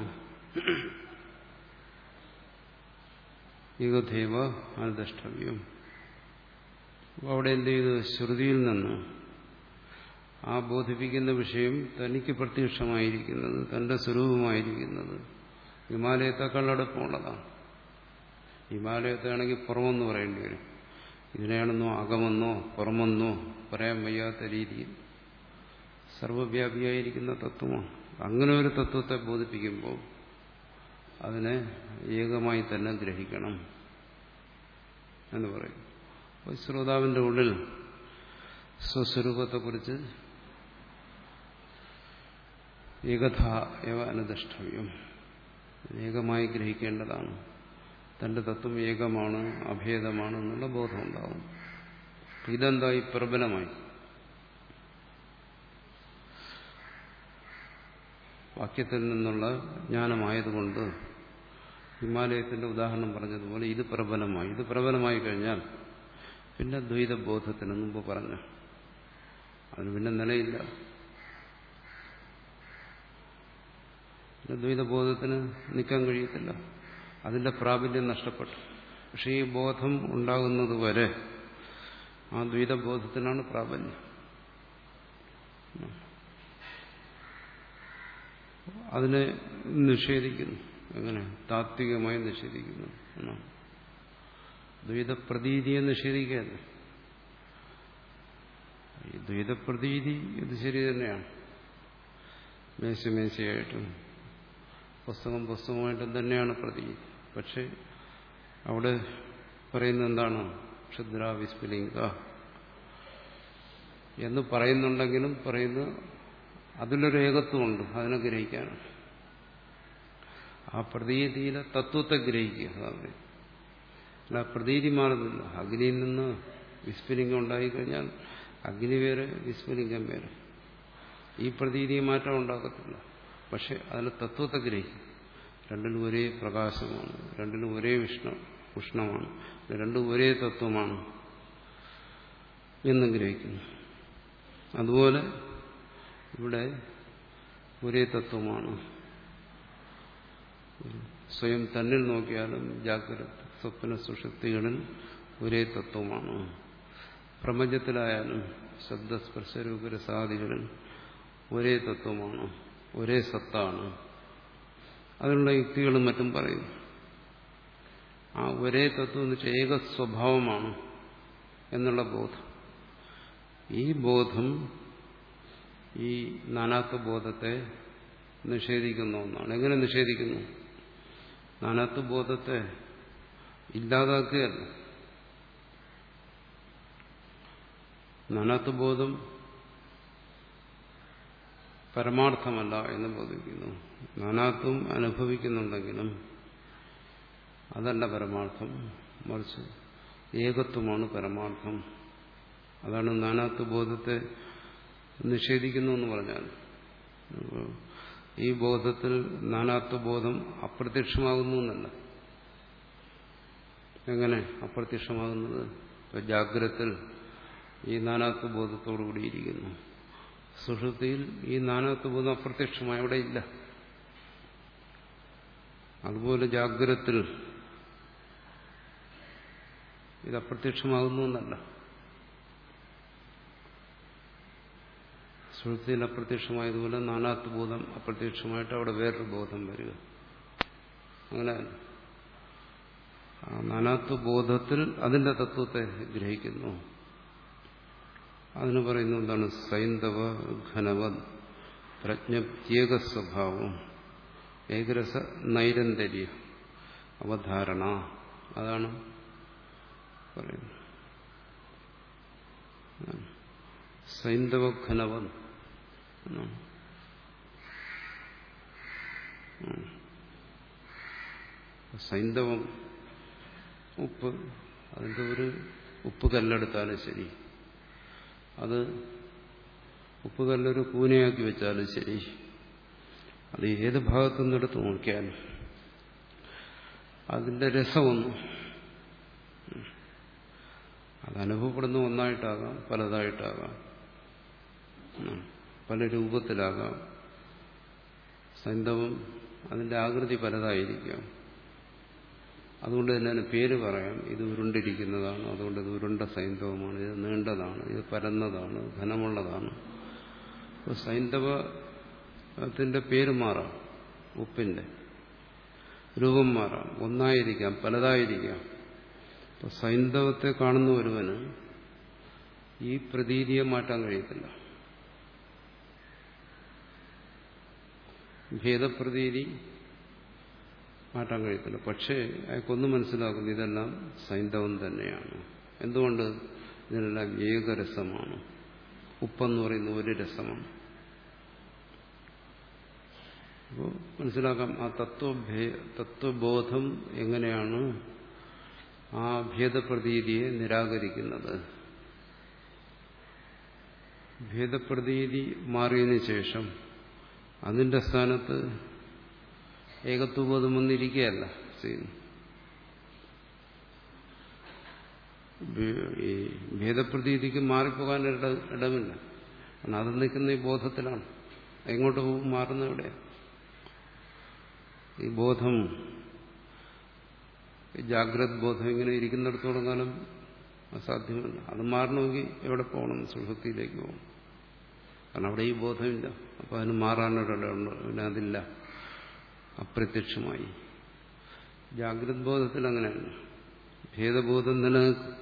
ഏകദൈവ അനുദഷ്ടവ്യം. അവിടെ എന്ത് ചെയ്തു? ശ്രുതിയിൽ നിന്ന് ആ ബോധിപ്പിക്കുന്ന വിഷയം തനിക്ക് പ്രത്യക്ഷമായിരിക്കുന്നത്, തന്റെ സ്വരൂപമായിരിക്കുന്നത് ഹിമാലയത്തെക്കാൾ അടുപ്പമുള്ളതാണ്. ഹിമാലയത്താണെങ്കിൽ പുറമെന്ന് പറയേണ്ടി വരും. ഇതിനെയാണെന്നോ അകമെന്നോ പുറമെന്നോ പറയാൻ വയ്യാത്ത രീതിയിൽ സർവവ്യാപിയായിരിക്കുന്ന തത്വമാണ്. അങ്ങനെ ഒരു തത്വത്തെ ബോധിപ്പിക്കുമ്പോൾ അതിനെ ഏകമായി തന്നെ ഗ്രഹിക്കണം എന്ന് പറയും. അപ്പോൾ ശ്രോതാവിന്റെ ഉള്ളിൽ സ്വസ്വരൂപത്തെക്കുറിച്ച് ഏകഥ ഏവ അനുദഷ്ടവ്യം ഏകമായി ഗ്രഹിക്കേണ്ടതാണ്. തന്റെ തത്വം ഏകമാണ്, അഭേദമാണ് എന്നുള്ള ബോധമുണ്ടാകും. ഇതെന്തായി പ്രബലമായി വാക്യത്തിൽ നിന്നുള്ള ജ്ഞാനമായതുകൊണ്ട് ഹിമാലയത്തിന്റെ ഉദാഹരണം പറഞ്ഞതുപോലെ ഇത് പ്രബലമായി. ഇത് പ്രബലമായി കഴിഞ്ഞാൽ പിന്നെ ദ്വൈതബോധത്തിന് മുമ്പ് പറഞ്ഞു അതിന് പിന്നെ നിലയില്ല. പിന്നെ ദ്വൈതബോധത്തിന് നിൽക്കാൻ കഴിയത്തില്ല. അതിന്റെ പ്രാബല്യം നഷ്ടപ്പെട്ടു. പക്ഷെ ഈ ബോധം ഉണ്ടാകുന്നത് വരെ ആ ദ്വൈതബോധത്തിനാണ് പ്രാബല്യം. അതിനെ നിഷേധിക്കുന്നു. എങ്ങനെ? താത്വികമായി നിഷേധിക്കുന്നു എന്നാണ്. ദ്വൈതപ്രതീതിയെ നിഷേധിക്കുകയല്ല. ഈ ദ്വൈതപ്രതീതി ഇത് ശരി തന്നെയാണ്. മേശമേശയായിട്ടും പുസ്തകം പുസ്തകമായിട്ടും തന്നെയാണ് പ്രതീതി. പക്ഷെ അവിടെ പറയുന്നത് എന്താണ്? ക്ഷുദ്ര വിസ്ഫുലിംഗ എന്ന് പറയുന്നുണ്ടെങ്കിലും പറയുന്ന അതിലൊരു ഏകത്വമുണ്ട്. അതിനെ ഗ്രഹിക്കാനാണ്. ആ പ്രതീതിയിലെ തത്വത്തെ ഗ്രഹിക്കുക. അല്ല, പ്രതീതി മാറുന്നില്ല. അഗ്നിയിൽ നിന്ന് വിസ്ഫുലിംഗം ഉണ്ടായിക്കഴിഞ്ഞാൽ അഗ്നി വേറെ വിസ്ഫുലിംഗം വേറെ. ഈ പ്രതീതി മാറ്റം ഉണ്ടാക്കത്തില്ല. പക്ഷെ അതിലെ തത്വത്തെ ഗ്രഹിക്കും. രണ്ടിലും ഒരേ പ്രകാശമാണ്, രണ്ടിലും ഒരേ വിഷ്ണ ഉഷ്ണമാണ്, രണ്ടും ഒരേ തത്വമാണ് എന്നും ഗ്രഹിക്കുന്നു. അതുപോലെ ഇവിടെ ഒരേ തത്വമാണ്. സ്വയം തന്നിൽ നോക്കിയാലും ജാഗ്രത സ്വപ്ന സുഷുപ്തികളിൽ ഒരേ തത്വമാണ്. പ്രപഞ്ചത്തിലായാലും ശബ്ദസ്പർശരൂപരസാദികളിൽ ഒരേ തത്വമാണ്, ഒരേ സത്താണ്. അതിനുള്ള യുക്തികളും മറ്റും പറയുന്നു. ആ ഒരേ തത്വം എന്ന് വെച്ചാൽ ഏക സ്വഭാവമാണ് എന്നുള്ള ബോധം. ഈ ബോധം ഈ നാനാത്വ ബോധത്തെ നിഷേധിക്കുന്ന ഒന്നാണ്. എങ്ങനെ നിഷേധിക്കുന്നു? നാനാത്വ ബോധത്തെ ഇല്ലാതാക്കുകയല്ല. നാനാത്വ ബോധം പരമാർത്ഥമല്ല എന്ന് ബോധിക്കുന്നു. നാനാത്വം അനുഭവിക്കുന്നുണ്ടെങ്കിലും അതല്ല പരമാർത്ഥം, മറിച്ച് ഏകത്വമാണ് പരമാർത്ഥം. അതാണ് നാനാത്വ ബോധത്തെ നിഷേധിക്കുന്നു എന്ന് പറഞ്ഞാൽ. ഈ ബോധത്തിൽ നാനാത്വബോധം അപ്രത്യക്ഷമാകുന്നു എന്നല്ല. എങ്ങനെ അപ്രത്യക്ഷമാകുന്നത്? ഇപ്പൊ ജാഗ്രത്തിൽ ഈ നാനാത്വബോധത്തോടു കൂടിയിരിക്കുന്നു, സുഷുപ്തിയിൽ ഈ നാനാത്വബോധം അപ്രത്യക്ഷമായി അവിടെ ഇല്ല. അതുപോലെ ജാഗ്രത്തിൽ ഇത് അപ്രത്യക്ഷമാകുന്നു എന്നല്ല. സുഷുപ്തിയിൽ അപ്രത്യക്ഷമായതുപോലെ നാനാത്വബോധം അപ്രത്യക്ഷമായിട്ട് അവിടെ വേറൊരു ബോധം വരിക. അങ്ങനെ ആ നാനാത്വബോധത്തിൽ അതിന്റെ തത്വത്തെ ഗ്രഹിക്കുന്നു. അതിന് പറയുന്നു എന്താണ്? സൈന്ധവ ഘനവത് പ്രജ്ഞപ്ത്യേക സ്വഭാവം ഏകരസ നൈരന്തര്യ അവധാരണ. അതാണ് പറയുന്നത്. സൈന്ധവ ഘനവത് സൈന്ധവം ഉപ്പ്, അതിന്റെ ഒരു ഉപ്പ് കല്ലെടുത്താലും ശരി, അത് ഉപ്പ് കല്ലൊരു കൂനയാക്കി വെച്ചാലും ശരി, അത് ഏത് ഭാഗത്തു നിന്നെടുത്ത് നോക്കിയാലും അതിന്റെ രസമൊന്നും അതനുഭവപ്പെടുന്ന ഒന്നായിട്ടാകാം, പലതായിട്ടാകാം, പല രൂപത്തിലാകാം. സൈന്ധവം അതിന്റെ ആകൃതി പലതായിരിക്കാം. അതുകൊണ്ട് തന്നെ അതിന് പേര് പറയാം. ഇത് ഉരുണ്ടിരിക്കുന്നതാണ്, അതുകൊണ്ട് ഇത് ഉരുണ്ട സൈന്ധവമാണ്, ഇത് നീണ്ടതാണ്, ഇത് പരന്നതാണ്, ഘനമുള്ളതാണ്. അപ്പോൾ സൈന്ധവത്തിന്റെ പേര് മാറാം, ഉപ്പിന്റെ രൂപം മാറാം, ഒന്നായിരിക്കാം, പലതായിരിക്കാം. അപ്പോൾ സൈന്ധവത്തെ കാണുന്ന ഒരുവന് ഈ പ്രതീതിയെ മാറ്റാൻ കഴിയത്തില്ല. ഭേദപ്രതീതി മാറ്റാൻ കഴിയത്തില്ല. പക്ഷേ അയാൾക്കൊന്നും മനസ്സിലാക്കുന്നു, ഇതെല്ലാം സൈന്ധവം തന്നെയാണ്. എന്തുകൊണ്ട്? ഇതിനെല്ലാം ഏകരസമാണ്. ഉപ്പെന്ന് പറയുന്ന ഒരു രസമാണ്. അപ്പോൾ മനസ്സിലാക്കാം ആ തത്വഭേ തത്വബോധം എങ്ങനെയാണ് ആ ഭേദപ്രതീതിയെ നിരാകരിക്കുന്നത്. ഭേദപ്രതീതി മാറിയതിനു ശേഷം അതിന്റെ സ്ഥാനത്ത് ഏകത്വബോധം വന്നിരിക്കുകയല്ല ചെയ്യുന്നു. ഈ ഭേദപ്രതീതിക്ക് മാറിപ്പോകാൻ ഇട ഇടമില്ല. കാരണം അത് നിൽക്കുന്ന ഈ ബോധത്തിലാണ്. എങ്ങോട്ട് പോകും? മാറുന്ന എവിടെയാണ്? ഈ ബോധം, ഈ ജാഗ്രത് ബോധം ഇങ്ങനെ ഇരിക്കുന്നിടത്തോളം കാലം അസാധ്യമല്ല. അത് മാറണമെങ്കിൽ എവിടെ പോകണം? സുഷുപ്തിയിലേക്ക് പോകണം. കാരണം അവിടെ ഈ ബോധമില്ല. അപ്പോൾ അതിന് മാറാനൊരിടമുണ്ട്. പിന്നെ അതില്ല, അപ്രത്യക്ഷമായി. ജാഗ്രത് ബോധത്തിൽ അങ്ങനെയല്ല, ഭേദബോധം നിലനിൽക്കും.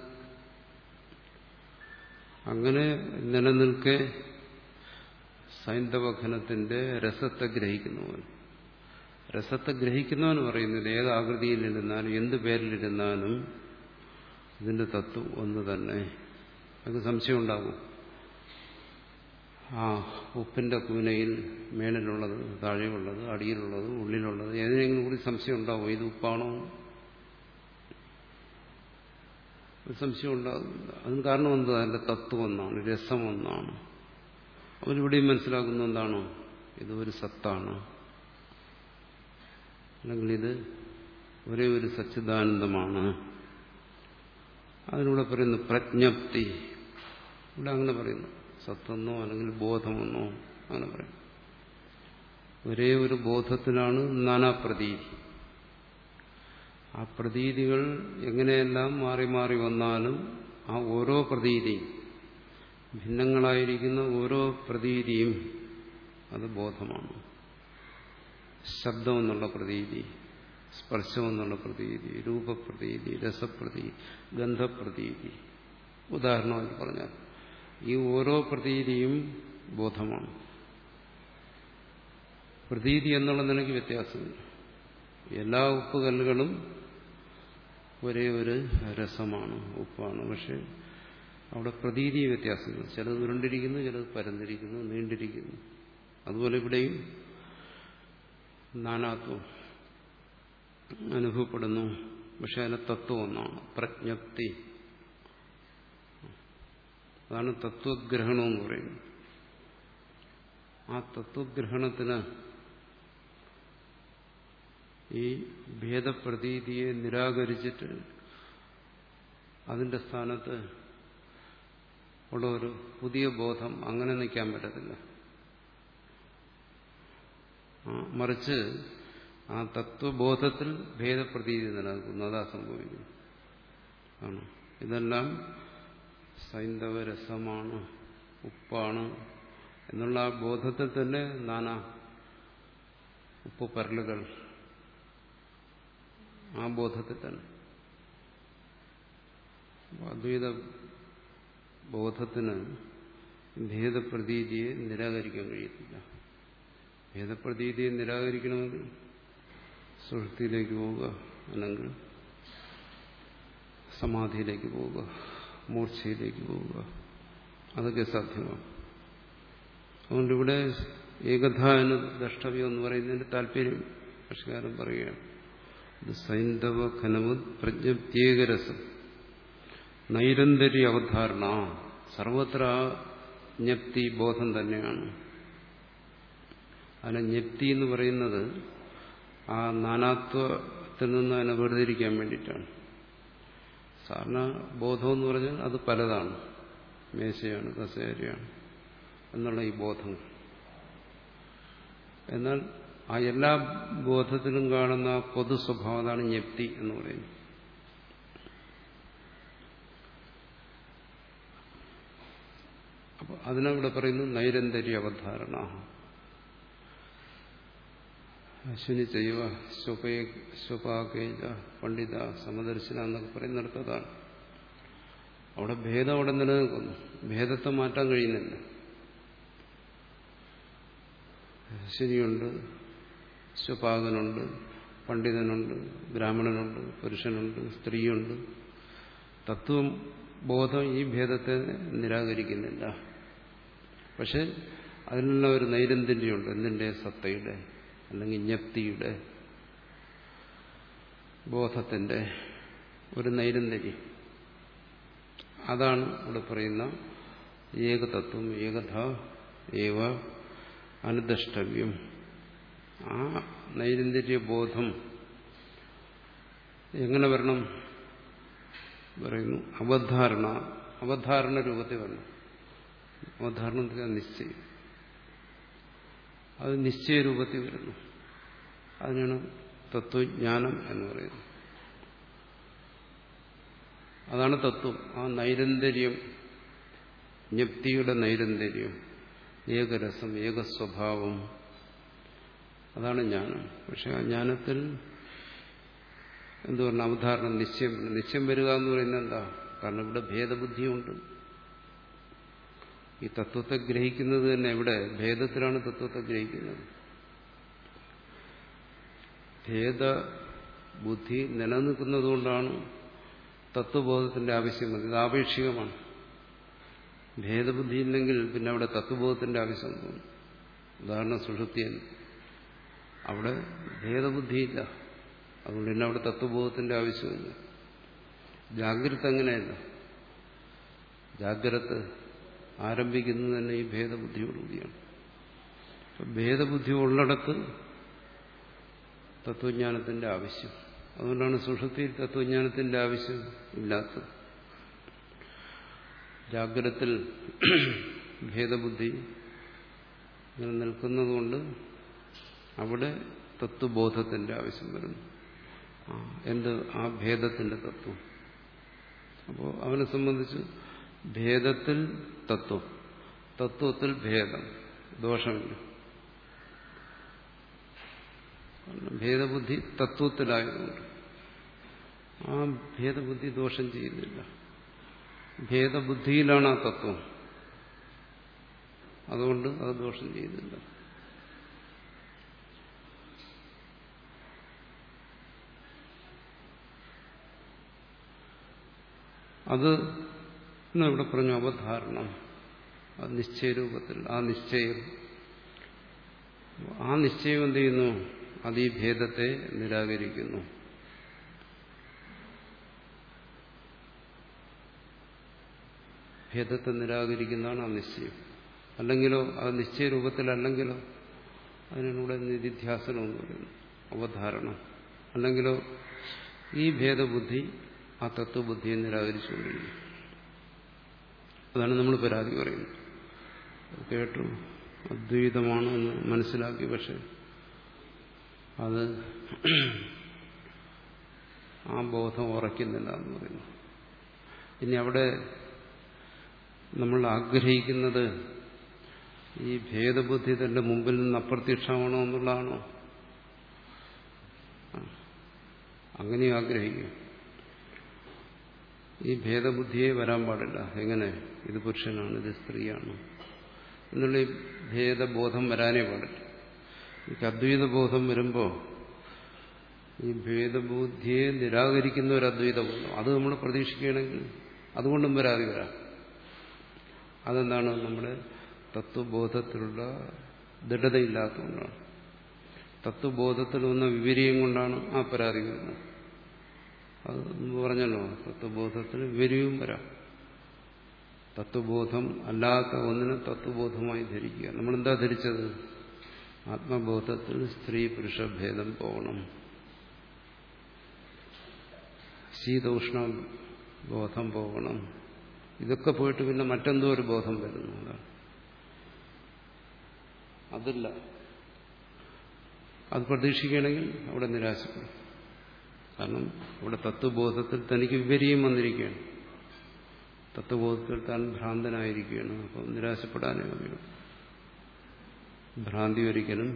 അങ്ങനെ നിലനിൽക്കെ സൈന്ധവഘനത്തിന്റെ രസത്തെ ഗ്രഹിക്കുന്നവൻ, രസത്തെ ഗ്രഹിക്കുന്നവൻ പറയുന്നത് ഏത് ആകൃതിയിലിരുന്നാലും എന്ത് പേരിലിരുന്നാലും ഇതിന്റെ തത്വം ഒന്ന് തന്നെ. അത് സംശയം ഉണ്ടാകും. ആ ഉപ്പിന്റെ കൂനയിൽ മേളിലുള്ളത്, താഴെയുള്ളത്, അടിയിലുള്ളത്, ഉള്ളിലുള്ളത്, ഏതിനെങ്കിലും കൂടി സംശയം ഉണ്ടാവും. ഇത് ഉപ്പാണോ? സംശയം ഉണ്ടാകുന്നില്ല. അതിന് കാരണം എന്താ? അതിന്റെ തത്വം ഒന്നാണ്, രസം ഒന്നാണ്. അവരിവിടെയും മനസ്സിലാക്കുന്ന എന്താണോ? ഇത് ഒരു സത്താണ്, അല്ലെങ്കിൽ ഇത് ഒരേ ഒരു സച്ചിദാനന്ദമാണ്. അതിലൂടെ പറയുന്നു പ്രജ്ഞപ്തി. ഇവിടെ അങ്ങനെ പറയുന്നു, സത്തെന്നോ അല്ലെങ്കിൽ ബോധമെന്നോ അങ്ങനെ പറയും. ഒരേ ഒരു ബോധത്തിലാണ് നാനാപ്രതീതി. ആ പ്രതീതികൾ എങ്ങനെയെല്ലാം മാറി മാറി വന്നാലും ആ ഓരോ പ്രതീതിയും, ഭിന്നങ്ങളായിരിക്കുന്ന ഓരോ പ്രതീതിയും അത് ബോധമാണ്. ശബ്ദമെന്നുള്ള പ്രതീതി, സ്പർശമെന്നുള്ള പ്രതീതി, രൂപപ്രതീതി, രസപ്രതീതി, ഗന്ധപ്രതീതി, ഉദാഹരണമായി പറഞ്ഞാൽ ഈ ഓരോ പ്രതീതിയും ബോധമാണ്. പ്രതീതി എന്നുള്ള നിലയ്ക്ക് വ്യത്യാസമില്ല. എല്ലാ ഉപ്പുകല്ലുകളും ഒരേ ഒരു രസമാണ്, ഉപ്പാണ്. പക്ഷെ അവിടെ പ്രതീതി വ്യത്യാസമില്ല. ചിലത് ഉരുണ്ടിരിക്കുന്നു, ചിലത് പരന്നിരിക്കുന്നു, നീണ്ടിരിക്കുന്നു. അതുപോലെ ഇവിടെയും നാനാത്വം അനുഭവപ്പെടുന്നു. പക്ഷെ അതിന് തത്വം ഒന്നാണ്, പ്രജ്ഞപ്തി. അതാണ് തത്വഗ്രഹണം എന്ന് പറയുന്നത്. ആ തത്വഗ്രഹണത്തിന് ഈ ഭേദപ്രതീതിയെ നിരാകരിച്ചിട്ട് അതിന്റെ സ്ഥാനത്ത് ഉള്ള ഒരു പുതിയ ബോധം അങ്ങനെ നിൽക്കാൻ പറ്റത്തില്ല. മറിച്ച് ആ തത്വബോധത്തിൽ ഭേദപ്രതീതി നിലനിൽക്കുന്നു. അതാ സംഭവിക്കുന്നു. ആണ് ഇതെല്ലാം സൈന്ധവരസമാണ്, ഉപ്പാണ് എന്നുള്ള ആ ബോധത്തിൽ തന്നെ നാനാ ഉപ്പ് പരലുകൾ, ആ ബോധത്തിൽ തന്നെ. അദ്വൈത ബോധത്തിന് ഭേദപ്രതീതിയെ നിരാകരിക്കാൻ കഴിയത്തില്ല. ഭേദപ്രതീതിയെ നിരാകരിക്കണമെങ്കിൽ സുഷുപ്തിയിലേക്ക് പോവുക, അല്ലെങ്കിൽ സമാധിയിലേക്ക് പോവുക, മൂർച്ഛയിലേക്ക് പോവുക, അതൊക്കെ സാധ്യമാണ്. അതുകൊണ്ട് ഇവിടെ ഏകധാന ദ്രഷ്ടവ്യം എന്ന് പറയുന്നതിന്റെ താല്പര്യം ഭാഷ്യകാരൻ പറയുകയാണ്. ഇത് സൈന്ധവ ഘനവത് പ്രജ്ഞപ്ത്യേകരസം നൈരന്തര്യ അവധാരണ. സർവത്ര ജ്ഞപ്തി ബോധം തന്നെയാണ്. അതിനെ ജ്ഞപ്തി എന്ന് പറയുന്നത് ആ നാനാത്വത്തിൽ നിന്ന് അതിനെ വേർതിരിക്കാൻ വേണ്ടിയിട്ടാണ്. സാധാരണ ബോധം എന്ന് പറഞ്ഞാൽ അത് പലതാണ്, മേശയാണ്, കസേരയാണ് എന്നുള്ള ഈ ബോധം. എന്നാൽ ആ എല്ലാ ബോധത്തിലും കാണുന്ന പൊതു സ്വഭാവം, അതാണ് ജ്ഞപ്തി എന്ന് പറയുന്നത്. അപ്പൊ അതിനവിടെ പറയുന്നു നൈരന്തര്യ അവധാരണ. അശ്വിനി ചെയ്യുക സ്വപാകേജ പണ്ഡിത സമദർശന എന്നൊക്കെ പറയുന്നിടത്തതാണ്. അവിടെ ഭേദം അവിടെ നിലനിൽക്കുന്നു, ഭേദത്തെ മാറ്റാൻ കഴിയുന്നില്ല. അശ്വിനിയുണ്ട്, സ്വപാകനുണ്ട്, പണ്ഡിതനുണ്ട്, ബ്രാഹ്മണനുണ്ട്, പുരുഷനുണ്ട്, സ്ത്രീയുണ്ട്. തത്വം ബോധം ഈ ഭേദത്തെ നിരാകരിക്കുന്നില്ല. പക്ഷെ അതിനുള്ള ഒരു നൈരന്തര്യമുണ്ട്. എന്തിന്റെ? സത്തയുടെ അല്ലെങ്കിൽ ജ്ഞപ്തിയുടെ, ബോധത്തിന്റെ ഒരു നൈരന്തര്യം. അതാണ് ഇവിടെ പറയുന്ന ഏകതത്വം, ഏകഥ ഏവ അനുദ്രഷ്ടവ്യം. ആ നൈരന്തര്യ ബോധം എങ്ങനെ വരണം പറയുന്നു? അവധാരണ, അവധാരണ രൂപത്തിൽ വരണം. അവധാരണത്തിൽ നിശ്ചയം, അത് നിശ്ചയരൂപത്തിൽ വരുന്നു. അതിനാണ് തത്വജ്ഞാനം എന്ന് പറയുന്നത്. അതാണ് തത്വം. ആ നൈരന്തര്യം, ജ്ഞപ്തിയുടെ നൈരന്തര്യം, ഏകരസം, ഏകസ്വഭാവം, അതാണ് ജ്ഞാനം. പക്ഷെ ആ ജ്ഞാനത്തിൽ എന്തു പറഞ്ഞാൽ അവധാരണം, നിശ്ചയം. നിശ്ചയം വരിക എന്ന് പറയുന്നത് എന്താ? കാരണം ഇവിടെ ഭേദബുദ്ധിയുണ്ട്. ഈ തത്വത്തെ ഗ്രഹിക്കുന്നത് തന്നെ ഇവിടെ ഭേദത്തിലാണ് തത്വത്തെ ഗ്രഹിക്കുന്നത്. ഭേദബുദ്ധി നിലനിൽക്കുന്നതുകൊണ്ടാണ് തത്വബോധത്തിന്റെ ആവശ്യം വന്നത്. ഇത് ആപേക്ഷികമാണ്. ഭേദബുദ്ധി ഇല്ലെങ്കിൽ പിന്നെ അവിടെ തത്വബോധത്തിന്റെ ആവശ്യം തോന്നും. ഉദാഹരണം സുഷുപ്തിയിൽ, അവിടെ ഭേദബുദ്ധിയില്ല, അതുകൊണ്ട് തന്നെ അവിടെ തത്വബോധത്തിന്റെ ആവശ്യമില്ല. ജാഗ്രത അങ്ങനെയല്ല. ജാഗ്രത ആരംഭിക്കുന്നത് തന്നെ ഈ ഭേദബുദ്ധിയോടുകൂടിയാണ്. ഭേദബുദ്ധി ഉള്ളിടത്ത് തത്വജ്ഞാനത്തിന്റെ ആവശ്യം. അതുകൊണ്ടാണ് സുഷുപ്തിയിൽ തത്വജ്ഞാനത്തിന്റെ ആവശ്യം ഇല്ലാത്തത്. ജാഗ്രതത്തിൽ ഭേദബുദ്ധി ഇങ്ങനെ നിൽക്കുന്നതുകൊണ്ട് അവിടെ തത്വബോധത്തിന്റെ ആവശ്യം വരുന്നു. എന്ത്? ആ ഭേദത്തിന്റെ തത്വം. അപ്പോൾ അവനെ സംബന്ധിച്ച് ഭേദത്തിൽ തത്വം, തത്വത്തിൽ ഭേദം, ദോഷമില്ല. ഭേദബുദ്ധി തത്വത്തിലായതുകൊണ്ട് ആ ഭേദബുദ്ധി ദോഷം ചെയ്യുന്നില്ല. ഭേദബുദ്ധിയിലാണ് ആ തത്വം, അതുകൊണ്ട് അത് ദോഷം ചെയ്യുന്നില്ല. അത് ഇവിടെ പറഞ്ഞു അവധാരണം, നിശ്ചയരൂപത്തിൽ. ആ നിശ്ചയം ആ നിശ്ചയം എന്ത് ചെയ്യുന്നു? അത് ഈ ഭേദത്തെ നിരാകരിക്കുന്നു. ഭേദത്തെ നിരാകരിക്കുന്നതാണ് ആ നിശ്ചയം. അല്ലെങ്കിലോ അത് നിശ്ചയരൂപത്തിലല്ലെങ്കിലോ അതിനൂടെ നിധിധ്യാസനം എന്ന് പറയുന്നു, അവധാരണം. അല്ലെങ്കിലോ ഈ ഭേദബുദ്ധി ആ തത്വബുദ്ധിയെ നിരാകരിച്ചുകൊണ്ടിരിക്കും. അതാണ് നമ്മൾ പരാതി പറയുന്നത്. കേട്ടു, അദ്വൈതമാണ് എന്ന് മനസ്സിലാക്കി, പക്ഷെ അത് ആ ബോധം ഉറയ്ക്കുന്നില്ല എന്ന് പറയുന്നു. ഇനി അവിടെ നമ്മൾ ആഗ്രഹിക്കുന്നത് ഈ ഭേദബുദ്ധി തന്റെ മുമ്പിൽ നിന്ന് അപ്രത്യക്ഷമാണോ എന്നുള്ളതാണോ? അങ്ങനെയും ആഗ്രഹിക്കും. ഈ ഭേദബുദ്ധിയെ വരാൻ പാടില്ല. എങ്ങനെ? ഇത് പുരുഷനാണ്, ഇത് സ്ത്രീയാണ് എന്നുള്ള ഈ ഭേദബോധം വരാനേ പാടില്ല. ഈ അദ്വൈത ബോധം വരുമ്പോൾ ഈ ഭേദബുദ്ധിയെ നിരാകരിക്കുന്ന ഒരു അദ്വൈത ബോധം അത് നമ്മൾ പ്രതീക്ഷിക്കുകയാണെങ്കിൽ അതുകൊണ്ടും വരാതെ വരാം. അതെന്താണ്? നമ്മുടെ തത്വബോധത്തിലുള്ള ദൃഢതയില്ലാത്തതുകൊണ്ടാണ്. തത്വബോധത്തിൽ വന്ന വിപര്യം കൊണ്ടാണ് ആ പരാതി വരുന്നത്. അത് പറഞ്ഞല്ലോ, തത്വബോധത്തിന് വിപര്യവും വരാം. തത്വബോധം അല്ലാത്ത ഒന്നിനെ തത്വബോധമായി ധരിക്കുക. നമ്മളെന്താ ധരിച്ചത്? ആത്മബോധത്തിൽ സ്ത്രീ പുരുഷ ഭേദം പോകണം, ശീതോഷ്ണ ബോധം പോകണം. ഇതൊക്കെ പോയിട്ട് പിന്നെ മറ്റെന്തോ ഒരു ബോധം വരുന്നു. അതാണ് അതില്ല. അത് പ്രതീക്ഷിക്കുകയാണെങ്കിൽ അവിടെ നിരാശപ്പെടും. കാരണം അവിടെ തത്വബോധത്തിൽ തനിക്ക് വിപര്യം വന്നിരിക്കുകയാണ്. തത്വബോധത്തിൽ താൻ ഭ്രാന്തനായിരിക്കുകയാണ്. അപ്പം നിരാശപ്പെടാനേ മതിയോ? ഭ്രാന്തി ഒരിക്കലും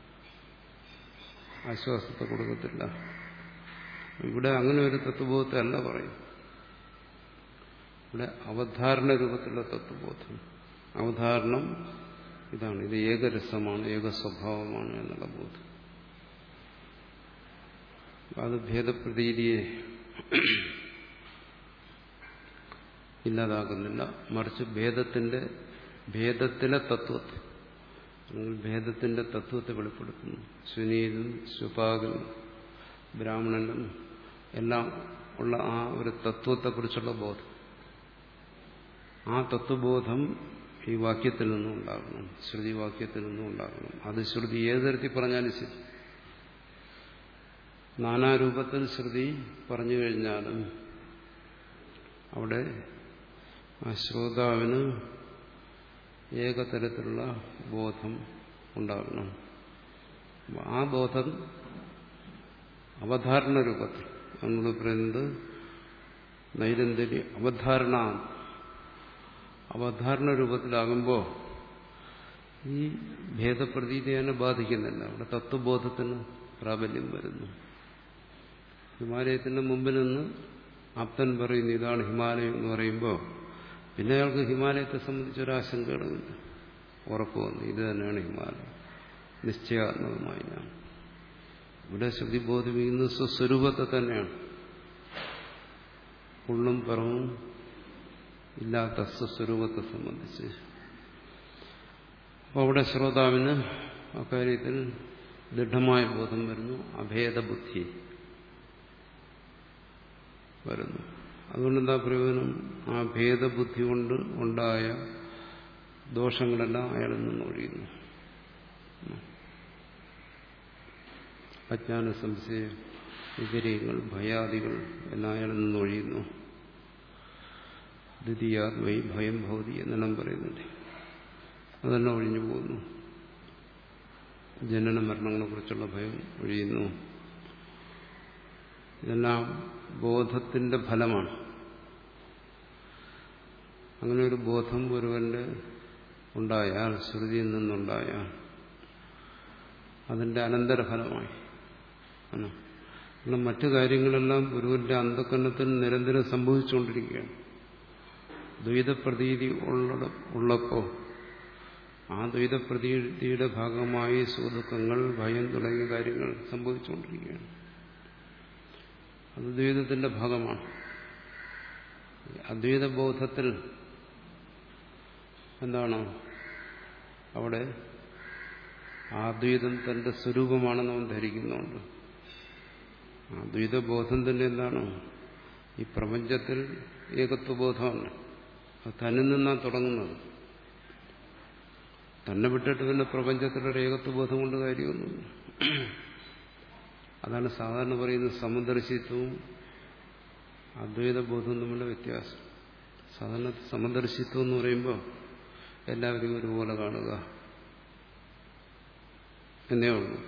ആശ്വാസത്തെ കൊടുക്കത്തില്ല. ഇവിടെ അങ്ങനെ ഒരു തത്വബോധത്തെ അല്ല പറയും. ഇവിടെ അവധാരണ രൂപത്തിലുള്ള തത്വബോധം. അവധാരണം ഇതാണ്, ഇത് ഏകരസമാണ്, ഏകസ്വഭാവമാണ് എന്നുള്ള ബോധം. അത് ഭേദപ്രതീതിയെ ഇല്ലാതാക്കുന്നില്ല, മറിച്ച് ഭേദത്തിന്റെ ഭേദത്തിലെ തത്വത്തെ അല്ലെങ്കിൽ ഭേദത്തിന്റെ തത്വത്തെ വെളിപ്പെടുത്തുന്നു. സുനീലും സ്വപാകനും ബ്രാഹ്മണനും എല്ലാം ഉള്ള ആ ഒരു തത്വത്തെക്കുറിച്ചുള്ള ബോധം, ആ തത്വബോധം ഈ വാക്യത്തിൽ നിന്നും ഉണ്ടാകണം, ശ്രുതി വാക്യത്തിൽ നിന്നും ഉണ്ടാകണം. അത് ശ്രുതി ഏത് തരത്തിൽ പറഞ്ഞാലും ശരി, നാനാരൂപത്തിൽ ശ്രുതി പറഞ്ഞു കഴിഞ്ഞാലും അവിടെ ആ ശ്രോതാവിന് ഏകതരത്തിലുള്ള ബോധം ഉണ്ടാകണം. ആ ബോധം അവധാരണ രൂപത്തിൽ, നമ്മൾ പറയുന്നത് നൈരന്തര്യ അവധാരണ, അവധാരണ രൂപത്തിലാകുമ്പോൾ ഈ ഭേദപ്രതീതിയെ ബാധിക്കുന്നില്ല. അവിടെ തത്വബോധത്തിന് പ്രാബല്യം വരുന്നു. ഹിമാലയത്തിന്റെ മുമ്പിൽ നിന്ന് ആപ്തൻ പറയുന്നു ഇതാണ് ഹിമാലയം എന്ന് പറയുമ്പോൾ പിന്നെ അയാൾക്ക് ഹിമാലയത്തെ സംബന്ധിച്ചൊരാശങ്കകളുമില്ല. ഉറപ്പ് വന്നു ഇത് തന്നെയാണ് ഹിമാലയം, നിശ്ചയാത്മകമായി ഞാൻ. ഇവിടെ ശ്രുതി ബോധിപ്പിക്കുന്ന സ്വസ്വരൂപത്തെ തന്നെയാണ്, ഉള്ളും പറവും ഇല്ലാത്ത സ്വസ്വരൂപത്തെ സംബന്ധിച്ച്. അപ്പോൾ അവിടെ ശ്രോതാവിന് അക്കാര്യത്തിൽ ദൃഢമായ ബോധം വരുന്നു, അഭേദബുദ്ധി വരുന്നു. അതുകൊണ്ടെന്താ പ്രയോജനം? ആ ഭേദബുദ്ധി കൊണ്ട് ഉണ്ടായ ദോഷങ്ങളെല്ലാം അയാളിൽ നിന്ന് ഒഴിയുന്നു. അജ്ഞാന സംശയ വിപര്യങ്ങൾ ഭയാദികൾ എല്ലാം അയാളിൽ നിന്ന് ഒഴിയുന്നു. ദ്വിതീയാദ്വൈ ഭയം ഭൗതി എന്നെല്ലാം പറയുന്നുണ്ട്. അതെല്ലാം ഒഴിഞ്ഞു പോകുന്നു. ജനന മരണങ്ങളെക്കുറിച്ചുള്ള ഭയം ഒഴിയുന്നു. ഇതെല്ലാം ബോധത്തിന്റെ ഫലമാണ്. അങ്ങനെ ഒരു ബോധം ഒരുവന്റെ ഉണ്ടായാൽ, ശ്രുതിയിൽ നിന്നുണ്ടായാൽ, അതിന്റെ അനന്തരഫലമായി കാരണം മറ്റു കാര്യങ്ങളെല്ലാം ഗുരുവിന്റെ അന്ധകരണത്തിൽ നിരന്തരം സംഭവിച്ചുകൊണ്ടിരിക്കുകയാണ്. ദ്വൈതപ്രതീതി ഉള്ളപ്പോൾ ആ ദ്വൈതപ്രതീതിയുടെ ഭാഗമായി സുഖദുഃഖങ്ങൾ, ഭയം തുടങ്ങിയ കാര്യങ്ങൾ സംഭവിച്ചുകൊണ്ടിരിക്കുകയാണ്. അത് ദ്വൈതത്തിന്റെ ഭാഗമാണ്. അദ്വൈത ബോധത്തിൽ എന്താണ് അവിടെ ആ ദ്വൈതം തന്റെ സ്വരൂപമാണെന്ന് അവൻ ധരിക്കുന്നുണ്ട്. ആ ദ്വൈതബോധം തന്നെ എന്താണ്? ഈ പ്രപഞ്ചത്തിൽ ഏകത്വബോധമാണ്. അത് തന്നിൽ നിന്നാണ് തുടങ്ങുന്നത്. തന്നെ വിട്ടിട്ട് പിന്നെ പ്രപഞ്ചത്തിലൊരു ഏകത്വബോധം കൊണ്ട് കാര്യമൊന്നുമില്ല. അതാണ് സാധാരണ പറയുന്നത് സമദർശിത്വവും അദ്വൈതബോധവും തമ്മിലുള്ള വ്യത്യാസം. സാധാരണ സമദർശിത്വം എന്ന് പറയുമ്പോൾ എല്ലാവരും ഒരുപോലെ കാണുക എന്നേ ഉള്ളൂ.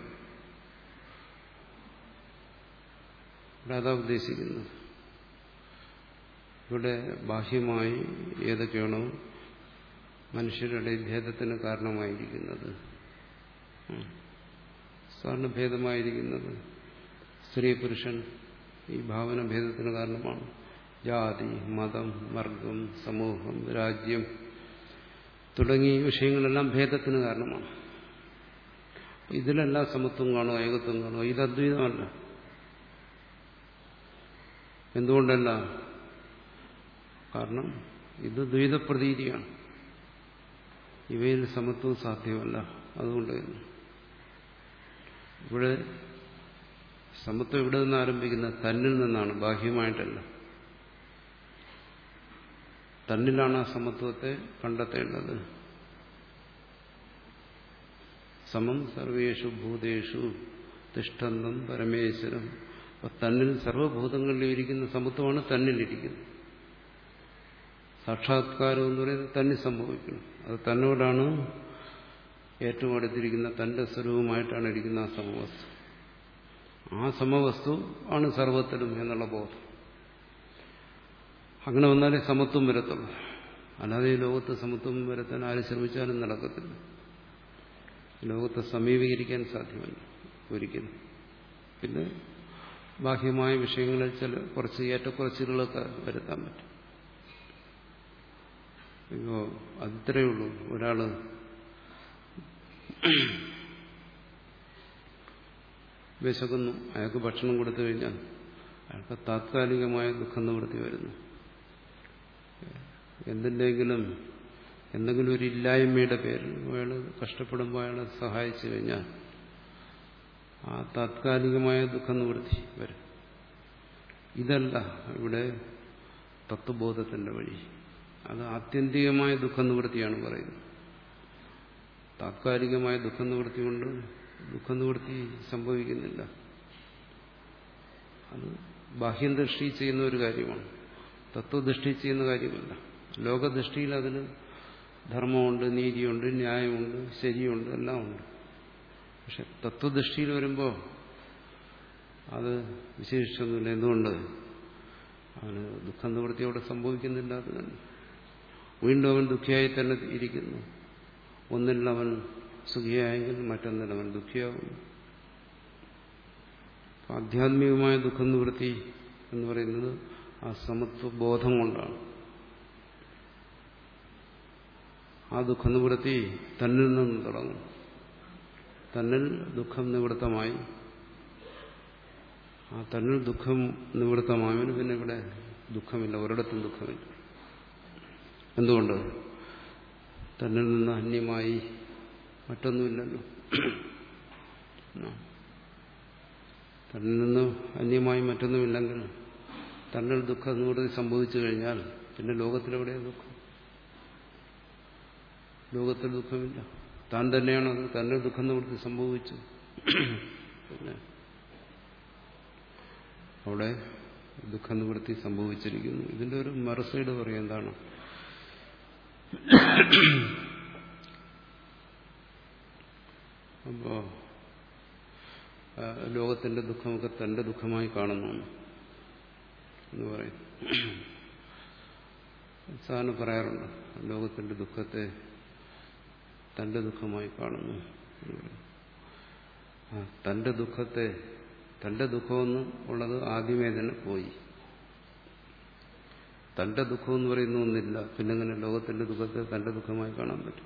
ഇവിടെ അതാ ഉദ്ദേശിക്കുന്നത്. ഇവിടെ ബാഹ്യമായി ഏതൊക്കെയാണോ മനുഷ്യരുടെ ഭേദത്തിന് കാരണമായിരിക്കുന്നത്, സാധാരണ ഭേദമായിരിക്കുന്നത് സ്ത്രീ പുരുഷൻ ഈ ഭാവന ഭേദത്തിന് കാരണമാണ്. ജാതി, മതം, വർഗം, സമൂഹം, രാജ്യം തുടങ്ങിയ വിഷയങ്ങളെല്ലാം ഭേദത്തിന് കാരണമാണ്. ഇതിലെല്ലാം സമത്വം കാണുക, ഏകത്വം കാണുക. ഇത് അദ്വൈതമല്ല. എന്തുകൊണ്ടല്ല? കാരണം ഇത് ദ്വൈതപ്രതീതിയാണ്. ഇവയിൽ സമത്വം സാധ്യമല്ല. അതുകൊണ്ട് ഇവിടെ സമത്വം ഇവിടെ നിന്ന് ആരംഭിക്കുന്നത് തന്നിൽ നിന്നാണ്, ബാഹ്യമായിട്ടല്ല. തന്നിലാണ് ആ സമത്വത്തെ കണ്ടെത്തേണ്ടത്. സമം സർവേഷു ഭൂതേഷു തിഷ്ഠന്തം പരമേശ്വരം. അപ്പൊ തന്നിൽ സർവ്വഭൂതങ്ങളിലും ഇരിക്കുന്ന സമത്വമാണ് തന്നിലിരിക്കുന്നത്. സാക്ഷാത്കാരം എന്ന് പറയുന്നത് തന്നിൽ സംഭവിക്കണം. അത് തന്നോടാണ് ഏറ്റവും അടുത്തിരിക്കുന്ന തന്റെ സ്വരൂപമായിട്ടാണ് ഇരിക്കുന്ന ആ സമവസ്തു. ആ സമവസ്തു ആണ് സർവത്തിലും എന്നുള്ള ബോധം. അങ്ങനെ വന്നാലേ സമത്വം വരത്തുള്ളൂ. അല്ലാതെ ഈ ലോകത്ത് സമത്വം വരുത്താൻ ആര് ശ്രമിച്ചാലും നടക്കത്തില്ല. ലോകത്തെ സമീപീകരിക്കാൻ സാധ്യമല്ല ഒരിക്കലും. പിന്നെ ബാഹ്യമായ വിഷയങ്ങളിൽ ചില കുറച്ച് ഏറ്റക്കുറച്ചിലുകളൊക്കെ വരുത്താൻ പറ്റും. ഇപ്പോ അത്രയേ ഉള്ളൂ. ഒരാള് വിശക്കുന്നു, അയാൾക്ക് ഭക്ഷണം കൊടുത്തു കഴിഞ്ഞാൽ അയാൾക്ക് താത്കാലികമായ ദുഃഖം നിവൃത്തി വരുന്നു. എന്തിൻ്റെങ്കിലും എന്തെങ്കിലും ഒരു ഇല്ലായ്മയുടെ പേരിൽ അയാൾ കഷ്ടപ്പെടുമ്പോൾ അയാളെ സഹായിച്ചു കഴിഞ്ഞാൽ ആ താത്കാലികമായ ദുഃഖം നിവൃത്തി വരും. ഇതല്ല ഇവിടെ തത്വബോധത്തിന്റെ വഴി. അത് ആത്യന്തികമായ ദുഃഖ നിവൃത്തിയാണ് പറയുന്നത്. താത്കാലികമായ ദുഃഖ നിവൃത്തി കൊണ്ട് ദുഃഖ നിവൃത്തി സംഭവിക്കുന്നില്ല. അത് ബാഹ്യദൃഷ്ടി ചെയ്യുന്ന ഒരു കാര്യമാണ്, തത്വദൃഷ്ടി ചെയ്യുന്ന കാര്യമല്ല. ലോകദൃഷ്ടിയിൽ അതിന് ധർമ്മമുണ്ട്, നീതിയുണ്ട്, ന്യായമുണ്ട്, ശരിയുണ്ട്, എല്ലാം ഉണ്ട്. പക്ഷെ തത്വദൃഷ്ടിയിൽ വരുമ്പോൾ അത് വിശേഷിച്ചൊന്നുമില്ല. എന്തുകൊണ്ട്? അവന് ദുഃഖ നിവൃത്തി അവിടെ സംഭവിക്കുന്നില്ല. അത് തന്നെ വീണ്ടും അവൻ ദുഃഖിയായി തന്നെ ഇരിക്കുന്നു. ഒന്നിൽ അവൻ സുഖിയായെങ്കിൽ മറ്റൊന്നിൽ അവൻ ദുഃഖിയാകുന്നു. ആധ്യാത്മികമായ ദുഃഖ നിവൃത്തി എന്ന് പറയുന്നത് ആ സമത്വ ബോധം കൊണ്ടാണ്. ആ ദുഃഖ നിവൃത്തി തന്നിൽ നിന്നും തുടങ്ങും. തന്നിൽ ദുഃഖം നിവൃത്തമായി, ആ തന്നിൽ ദുഃഖം നിവൃത്തമായവന് പിന്നെ ഇവിടെ ദുഃഖമില്ല, ഒരിടത്തും ദുഃഖമില്ല. എന്തുകൊണ്ട്? തന്നിൽ നിന്ന് അന്യമായി മറ്റൊന്നുമില്ലല്ലോ. തന്നിൽ നിന്ന് അന്യമായി മറ്റൊന്നുമില്ലെങ്കിൽ തന്നിൽ ദുഃഖ നിവൃത്തി സംഭവിച്ചു കഴിഞ്ഞാൽ പിന്നെ ലോകത്തിലെവിടെയാണ് ദുഃഖം? ലോകത്തിൽ ദുഃഖമില്ല. താൻ തന്നെയാണത്. തന്നെ ദുഃഖ നിവൃത്തി സംഭവിച്ചു. പിന്നെ അവിടെ ദുഃഖ നിവൃത്തി സംഭവിച്ചിരിക്കുന്നു. ഇതിന്റെ ഒരു മറുസൈഡ് പറയും. എന്താണ്? അപ്പോ ലോകത്തിന്റെ ദുഃഖമൊക്കെ തന്റെ ദുഃഖമായി കാണുന്നു എന്ന് പറയും. സാധാരണ പറയാറുണ്ട്, ലോകത്തിന്റെ ദുഃഖത്തെ തന്റെ ദുഃഖമായി കാണുന്നു. തന്റെ ദുഃഖത്തെ തന്റെ ദുഃഖമെന്ന് ഉള്ളത് ആദ്യമേ തന്നെ പോയി. തന്റെ ദുഃഖം എന്ന് പറയുന്ന ഒന്നില്ല. പിന്നെ അങ്ങനെ ലോകത്തിന്റെ ദുഃഖത്തെ തന്റെ ദുഃഖമായി കാണാൻ പറ്റും?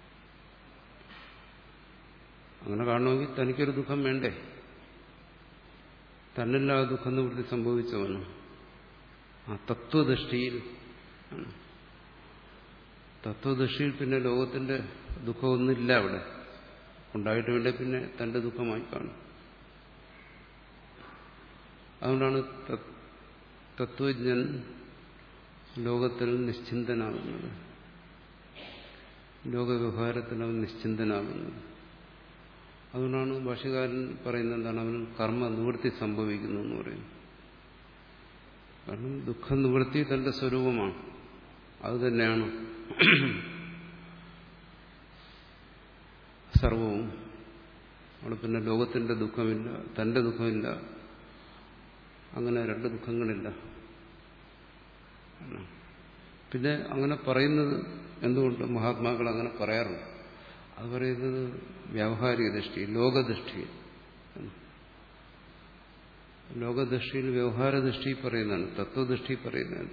അങ്ങനെ കാണണമെങ്കിൽ തനിക്കൊരു ദുഃഖം വേണ്ടേ? തന്നില്ലാ ദുഃഖം നിവൃത്തി സംഭവിച്ചവന് ആ തത്വദൃഷ്ടിയിൽ തത്വദൃഷ്ടിയിൽ പിന്നെ ലോകത്തിന്റെ ദുഃഖമൊന്നുമില്ല അവിടെ. ഉണ്ടായിട്ട് വേണ്ടേ പിന്നെ തന്റെ ദുഃഖമായി കാണും. അതുകൊണ്ടാണ് തത്വജ്ഞൻ ലോകത്തിൽ നിശ്ചിന്തനാകുന്നത്, ലോകവ്യവഹാരത്തിൽ അവൻ നിശ്ചിന്തനാകുന്നത്. അതുകൊണ്ടാണ് ഭാഷ്യകാരൻ പറയുന്നത് എന്താണ്, അവന് കർമ്മ നിവൃത്തി സംഭവിക്കുന്നു എന്ന് പറയുന്നത്. കാരണം ദുഃഖ നിവൃത്തി തന്റെ സ്വരൂപമാണ്, അത് തന്നെയാണ് സർവവും. അവിടെ പിന്നെ ലോകത്തിന്റെ ദുഃഖമില്ല, തന്റെ ദുഃഖമില്ല, അങ്ങനെ രണ്ട് ദുഃഖങ്ങളില്ല. പിന്നെ അങ്ങനെ പറയുന്നത് എന്തുകൊണ്ട് മഹാത്മാക്കൾ അങ്ങനെ പറയാറുണ്ട്? അത് പറയുന്നത് വ്യാവഹാരിക ദൃഷ്ടി, ലോകദൃഷ്ടി. ലോകദൃഷ്ടിയിൽ വ്യവഹാരദൃഷ്ടി പറയുന്നതാണ്, തത്വദൃഷ്ടി പറയുന്നതാണ്.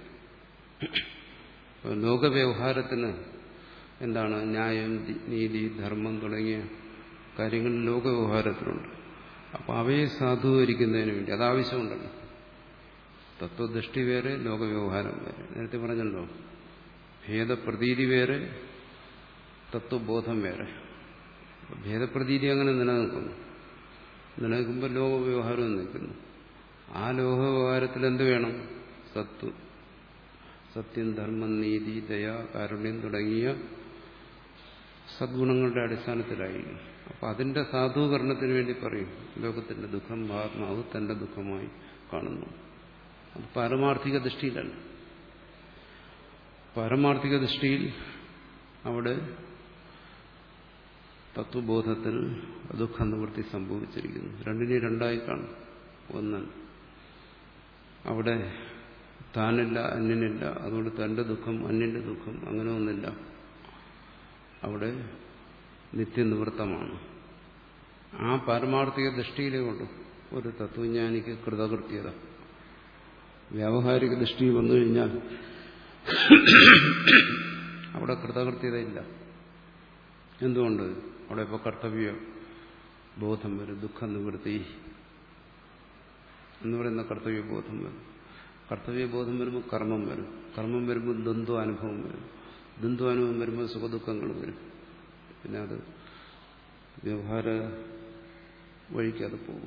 ലോകവ്യവഹാരത്തിന് എന്താണ് ന്യായം, നീതി, ധർമ്മം തുടങ്ങിയ കാര്യങ്ങൾ ലോകവ്യവഹാരത്തിലുണ്ട്. അപ്പോൾ അവയെ സാധൂകരിക്കുന്നതിന് വേണ്ടി അതാവശ്യമുണ്ടല്ലോ. തത്വദൃഷ്ടി വേറെ, ലോകവ്യവഹാരം വേറെ. നേരത്തെ പറഞ്ഞല്ലോ, ഭേദപ്രതീതി വേറെ, തത്വബോധം വേറെ. ഭേദപ്രതീതി അങ്ങനെ നിലനിൽക്കുന്നു. നിലനിൽക്കുമ്പോൾ ലോകവ്യവഹാരം നിൽക്കുന്നു. ആ ലോകവ്യവഹാരത്തിൽ എന്ത് വേണം? സത്ത്, സത്യം, ധർമ്മം, നീതി, ദയ, കാരുണ്യം തുടങ്ങിയ സദ്ഗുണങ്ങളുടെ അടിസ്ഥാനത്തിലായിരിക്കും. അപ്പം അതിന്റെ സാധൂകരണത്തിന് വേണ്ടി പറയും ലോകത്തിന്റെ ദുഃഖം മഹാത്മാവ് തന്റെ ദുഃഖമായി കാണുന്നു. അത് പാരമാർത്ഥിക ദൃഷ്ടിയിലല്ല. പാരമാർത്ഥിക ദൃഷ്ടിയിൽ അവിടെ തത്വബോധത്തിൽ ദുഃഖ നിവൃത്തി സംഭവിച്ചിരിക്കുന്നു. രണ്ടിനെ രണ്ടായി കാണും. ഒന്ന്, അവിടെ താനില്ല, അന്യനില്ല, അതുകൊണ്ട് തന്റെ ദുഃഖം അന്യന്റെ ദുഃഖം അങ്ങനെ ഒന്നില്ല. അവിടെ നിത്യനിവൃത്തമാണ്. ആ പാരമാർത്ഥിക ദൃഷ്ടിയിലേ ഉള്ളൂ ഒരു തത്വജ്ഞാനിക്ക് കൃതകൃത്യത. വ്യാവഹാരിക ദൃഷ്ടി വന്നു കഴിഞ്ഞാൽ അവിടെ കൃതകൃത്യതയില്ല. എന്തുകൊണ്ട്? അവിടെ ഇപ്പോൾ കർത്തവ്യ ബോധം വരും, ദുഃഖ നിവൃത്തി എന്ന് പറയുന്ന കർത്തവ്യബോധം വരും. കർത്തവ്യബോധം വരുമ്പോൾ കർമ്മം വരും, കർമ്മം വരുമ്പോൾ ദ്വന്ദ്വ അനുഭവം വരും, ദ്വന്ദ്വാനുഭവം വരുമ്പോൾ സുഖദുഃഖങ്ങൾ വരും. പിന്നെ അത് വ്യവഹാര വഴിക്കത് പോകും.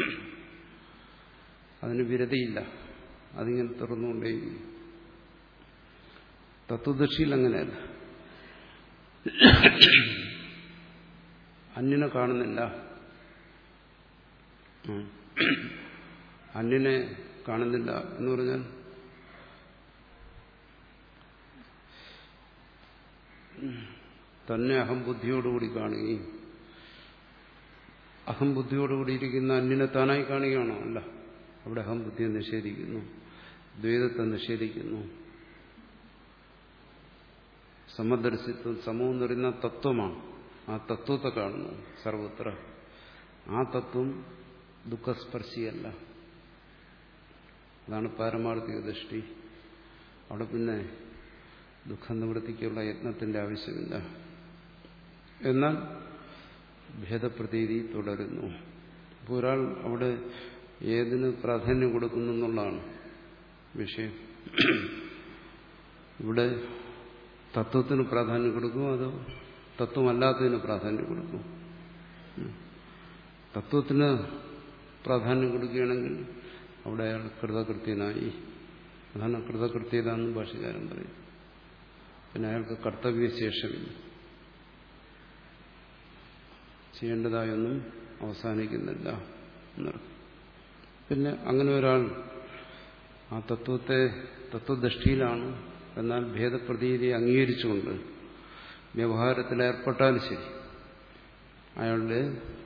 അതിന് വിരതിയില്ല, അതിങ്ങനെ തുറന്നുകൊണ്ടേയിരിക്കും. തത്വദൃഷ്ടിയിൽ അങ്ങനെയല്ല. അന്യനെ കാണുന്നില്ല, അന്യനെ കാണുന്നില്ല എന്ന് പറഞ്ഞാൽ തന്നെ അഹംബുദ്ധിയോടുകൂടി കാണുകയും അഹംബുദ്ധിയോടുകൂടി ഇരിക്കുന്ന അന്യനെ താനായി കാണുകയാണോ? അല്ല. അവിടെ അഹംബുദ്ധിയെ നിഷേധിക്കുന്നു, ദ്വൈതത്തെ നിഷേധിക്കുന്നു. സമദർശിത്വം, സമം എന്ന് പറയുന്ന തത്വമാണ്. ആ തത്വത്തെ കാണുന്നു സർവത്ര. ആ തത്വം ദുഃഖസ്പർശിയല്ല. അതാണ് പാരമാർത്ഥിക ദൃഷ്ടി. അവിടെ പിന്നെ ദുഃഖനിവൃത്തിക്കുള്ള യത്നത്തിന്റെ ആവശ്യമില്ല. എന്നാൽ ഭേദപ്രതീതി തുടരുന്നു. അപ്പോൾ ഒരാൾ അവിടെ ഏതിന് പ്രാധാന്യം കൊടുക്കുന്നു എന്നുള്ളതാണ് വിഷയം. ഇവിടെ തത്വത്തിന് പ്രാധാന്യം കൊടുക്കും, അതോ തത്വമല്ലാത്തതിന് പ്രാധാന്യം കൊടുക്കും? തത്വത്തിന് പ്രാധാന്യം കൊടുക്കുകയാണെങ്കിൽ അവിടെ അയാൾ കൃതകൃത്യനായി. അതാണ് കൃതകൃത്യത എന്ന് ഭാഷകാരൻ പറയും. പിന്നെ അയാൾക്ക് കർത്തവ്യശേഷമില്ല, ചെയ്യേണ്ടതായൊന്നും അവസാനിക്കുന്നില്ല എന്നർത്ഥം. പിന്നെ അങ്ങനെ ഒരാൾ ആ തത്വത്തെ തത്വദൃഷ്ടിയിലാണ്, എന്നാൽ ഭേദപ്രതീതിയെ അംഗീകരിച്ചുകൊണ്ട് വ്യവഹാരത്തിൽ ഏർപ്പെട്ടാലും ശരി, അയാളുടെ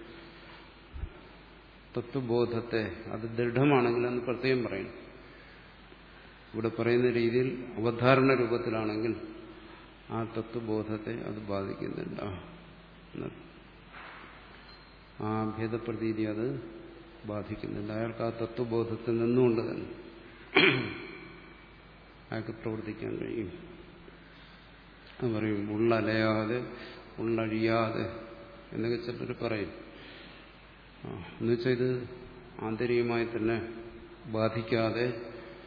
തത്വബോധത്തെ അത് ദൃഢമാണെങ്കിൽ എന്ന് പ്രത്യേകം പറയണം. ഇവിടെ പറയുന്ന രീതിയിൽ അവധാരണ രൂപത്തിലാണെങ്കിൽ ആ തത്വബോധത്തെ അത് ബാധിക്കുന്നില്ല. ആ ഭേദപ്രതീതി അത് ബാധിക്കുന്നില്ല. അയാൾക്ക് ആ തത്വബോധത്തിൽ നിന്നുകൊണ്ട് തന്നെ അയാൾക്ക് പ്രവർത്തിക്കാൻ കഴിയും. അത് പറയും, ഉള്ളലയാതെ ഉള്ളഴിയാതെ എന്നൊക്കെ ചിലർ പറയും. എന്നുവെച്ചാൽ ഇത് ആന്തരികമായി തന്നെ ബാധിക്കാതെ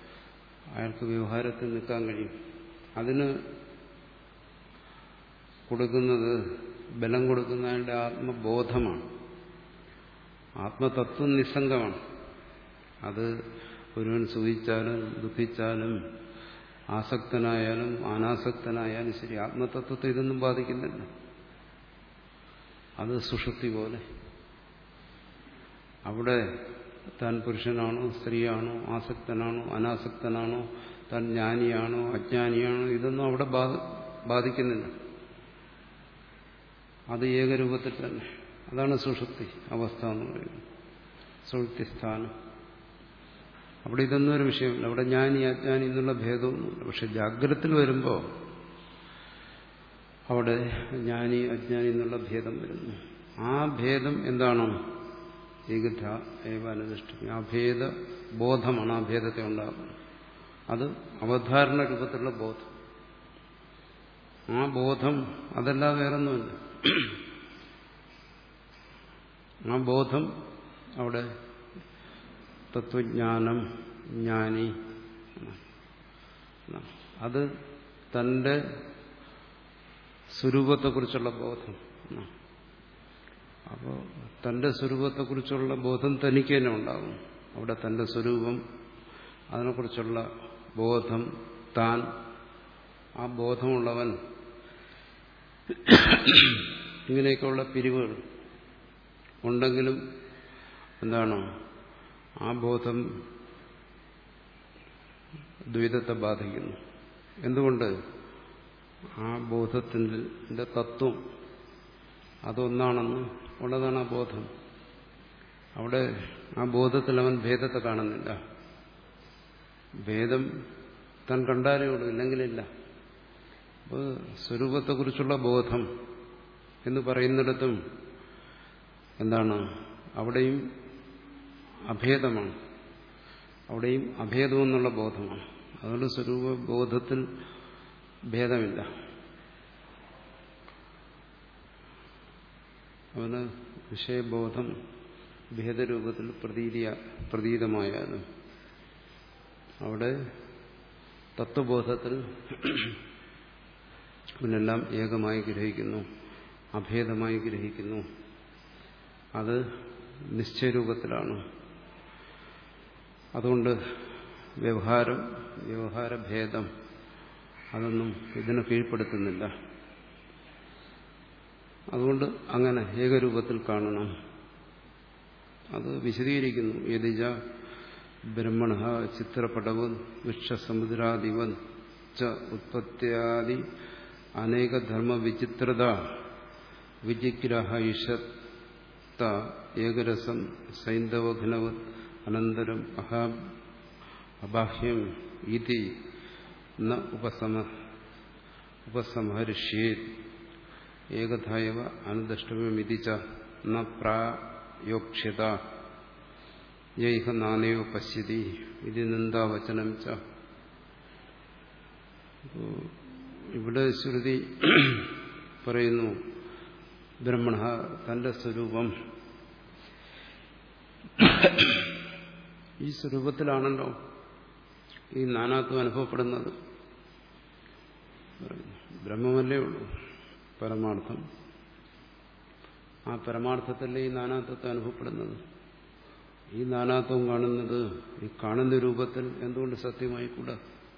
അയാൾക്ക് വ്യവഹാരത്തിൽ നിൽക്കാൻ കഴിയും. അതിന് കൊടുക്കുന്നത്, ബലം കൊടുക്കുന്നതിൻ്റെ ആത്മബോധമാണ്. ആത്മതത്വം നിസ്സംഗമാണ്. അത് ഒരുവൻ സുഖിച്ചാലും ദുഃഖിച്ചാലും ആസക്തനായാലും അനാസക്തനായാലും ശരി, ആത്മതത്വത്തെ ഇതൊന്നും ബാധിക്കുന്നില്ല. അത് സുഷുപ്തി പോലെ. അവിടെ താൻ പുരുഷനാണോ സ്ത്രീയാണോ, ആസക്തനാണോ അനാസക്തനാണോ, താൻ ജ്ഞാനിയാണോ അജ്ഞാനിയാണോ, ഇതൊന്നും അവിടെ ബാധിക്കുന്നില്ല. അത് ഏകരൂപത്തിൽ തന്നെ. അതാണ് സുഷുപ്തി അവസ്ഥ എന്ന് പറയുന്നത്, സുഷുപ്തി സ്ഥാനം. അവിടെ ഇതൊന്നും ഒരു വിഷയമില്ല. അവിടെ ജ്ഞാനി അജ്ഞാനി എന്നുള്ള ഭേദമൊന്നുമില്ല. പക്ഷെ ജാഗ്രതത്തിൽ വരുമ്പോൾ അവിടെ ജ്ഞാനി അജ്ഞാനി എന്നുള്ള ഭേദം വരുന്നു. ആ ഭേദം എന്താണോ ഏകഥ ഏവാനുഷ്ഠിക്കും, ആ ഭേദ ബോധമാണ് ആ ഭേദത്തെ ഉണ്ടാകുന്നത്. അത് അവധാരണ രൂപത്തിലുള്ള ബോധം. ആ ബോധം അതല്ലാതെ വേറൊന്നുമില്ല. ആ ബോധം അവിടെ തത്വജ്ഞാനം, ജ്ഞാനി, അത് തന്റെ സ്വരൂപത്തെക്കുറിച്ചുള്ള ബോധം. അപ്പോൾ തന്റെ സ്വരൂപത്തെക്കുറിച്ചുള്ള ബോധം തനിക്ക് തന്നെ ഉണ്ടാകും. അവിടെ തന്റെ സ്വരൂപം, അതിനെക്കുറിച്ചുള്ള ബോധം, താൻ, ആ ബോധമുള്ളവൻ, ഇങ്ങനെയൊക്കെയുള്ള പിരിവുകൾ ഉണ്ടെങ്കിലും എന്താണ് ആ ബോധം ദ്വൈതത്തെ ബാധിക്കുന്നു. എന്തുകൊണ്ട്? ആ ബോധത്തിന്റെ തത്വം അതൊന്നാണെന്ന് ഉള്ളതാണ് ആ ബോധം. അവിടെ ആ ബോധത്തിൽ അവൻ ഭേദത്തെ കാണുന്നില്ല. ഭേദം താൻ കണ്ടാലേ ഉള്ളൂ, ഇല്ലെങ്കിലില്ല. അപ്പോൾ സ്വരൂപത്തെക്കുറിച്ചുള്ള ബോധം എന്ന് പറയുന്നിടത്തും എന്താണ് അവിടെയും അഭേദമാണ്. അവിടെയും അഭേദമെന്നുള്ള ബോധമാണ്. അതുകൊണ്ട് സ്വരൂപബോധത്തിൽ ഭേദമില്ല. അവന് വിഷയബോധം ഭേദരൂപത്തിൽ പ്രതീതിയ പ്രതീതമായാലും അവിടെ തത്വബോധത്തിൽ അവനെല്ലാം ഏകമായി ഗ്രഹിക്കുന്നു, അഭേദമായി ഗ്രഹിക്കുന്നു. അത് നിശ്ചയരൂപത്തിലാണ്. അതുകൊണ്ട് വ്യവഹാരം, വ്യവഹാരഭേദം അതൊന്നും ഇതിനെ കീഴ്പ്പെടുത്തുന്നില്ല. അതുകൊണ്ട് അങ്ങനെ ഏകരൂപത്തിൽ കാണണം. അത് വിശദീകരിക്കുന്നു. യതിജ ബ്രഹ്മണ ചിത്രപടവൻ വൃക്ഷസമുദ്രാദിവൻ ച ഉത്പത്യാദി അനേകധർമ്മ വിചിത്രത വിജിഗ്രഹ ഇഷത്ത ഏകരസം സൈന്ധവഘ്നവത് അനന്തരം അഹാ അബാഹ്യം ഇതി ന ഉപസമ ഉപസംഹരിഷ്യേത് ഏകധായവ അനുദഷ്ടവ്യമിതി ച ന പ്രായോക്ഷ്യത യൈഹ നാനേവ പശ്യതി ഇത് നിന്ദാവചനം ച. ഇവിടെ ശ്രുതി പറയുന്നു ബ്രഹ്മണ തന്റെ സ്വരൂപം ഈ സ്വരൂപത്തിലാണല്ലോ ഈ നാനാത്വം അനുഭവപ്പെടുന്നത്. ബ്രഹ്മമല്ലേ ഉള്ളൂ പരമാർത്ഥം. ആ പരമാർത്ഥത്തല്ലേ ഈ നാനാത്വത്തെ അനുഭവപ്പെടുന്നത്. ഈ നാനാത്വം കാണുന്നത് ഈ കാണുന്ന രൂപത്തിൽ എന്തുകൊണ്ട് സത്യമായിക്കൂടാ?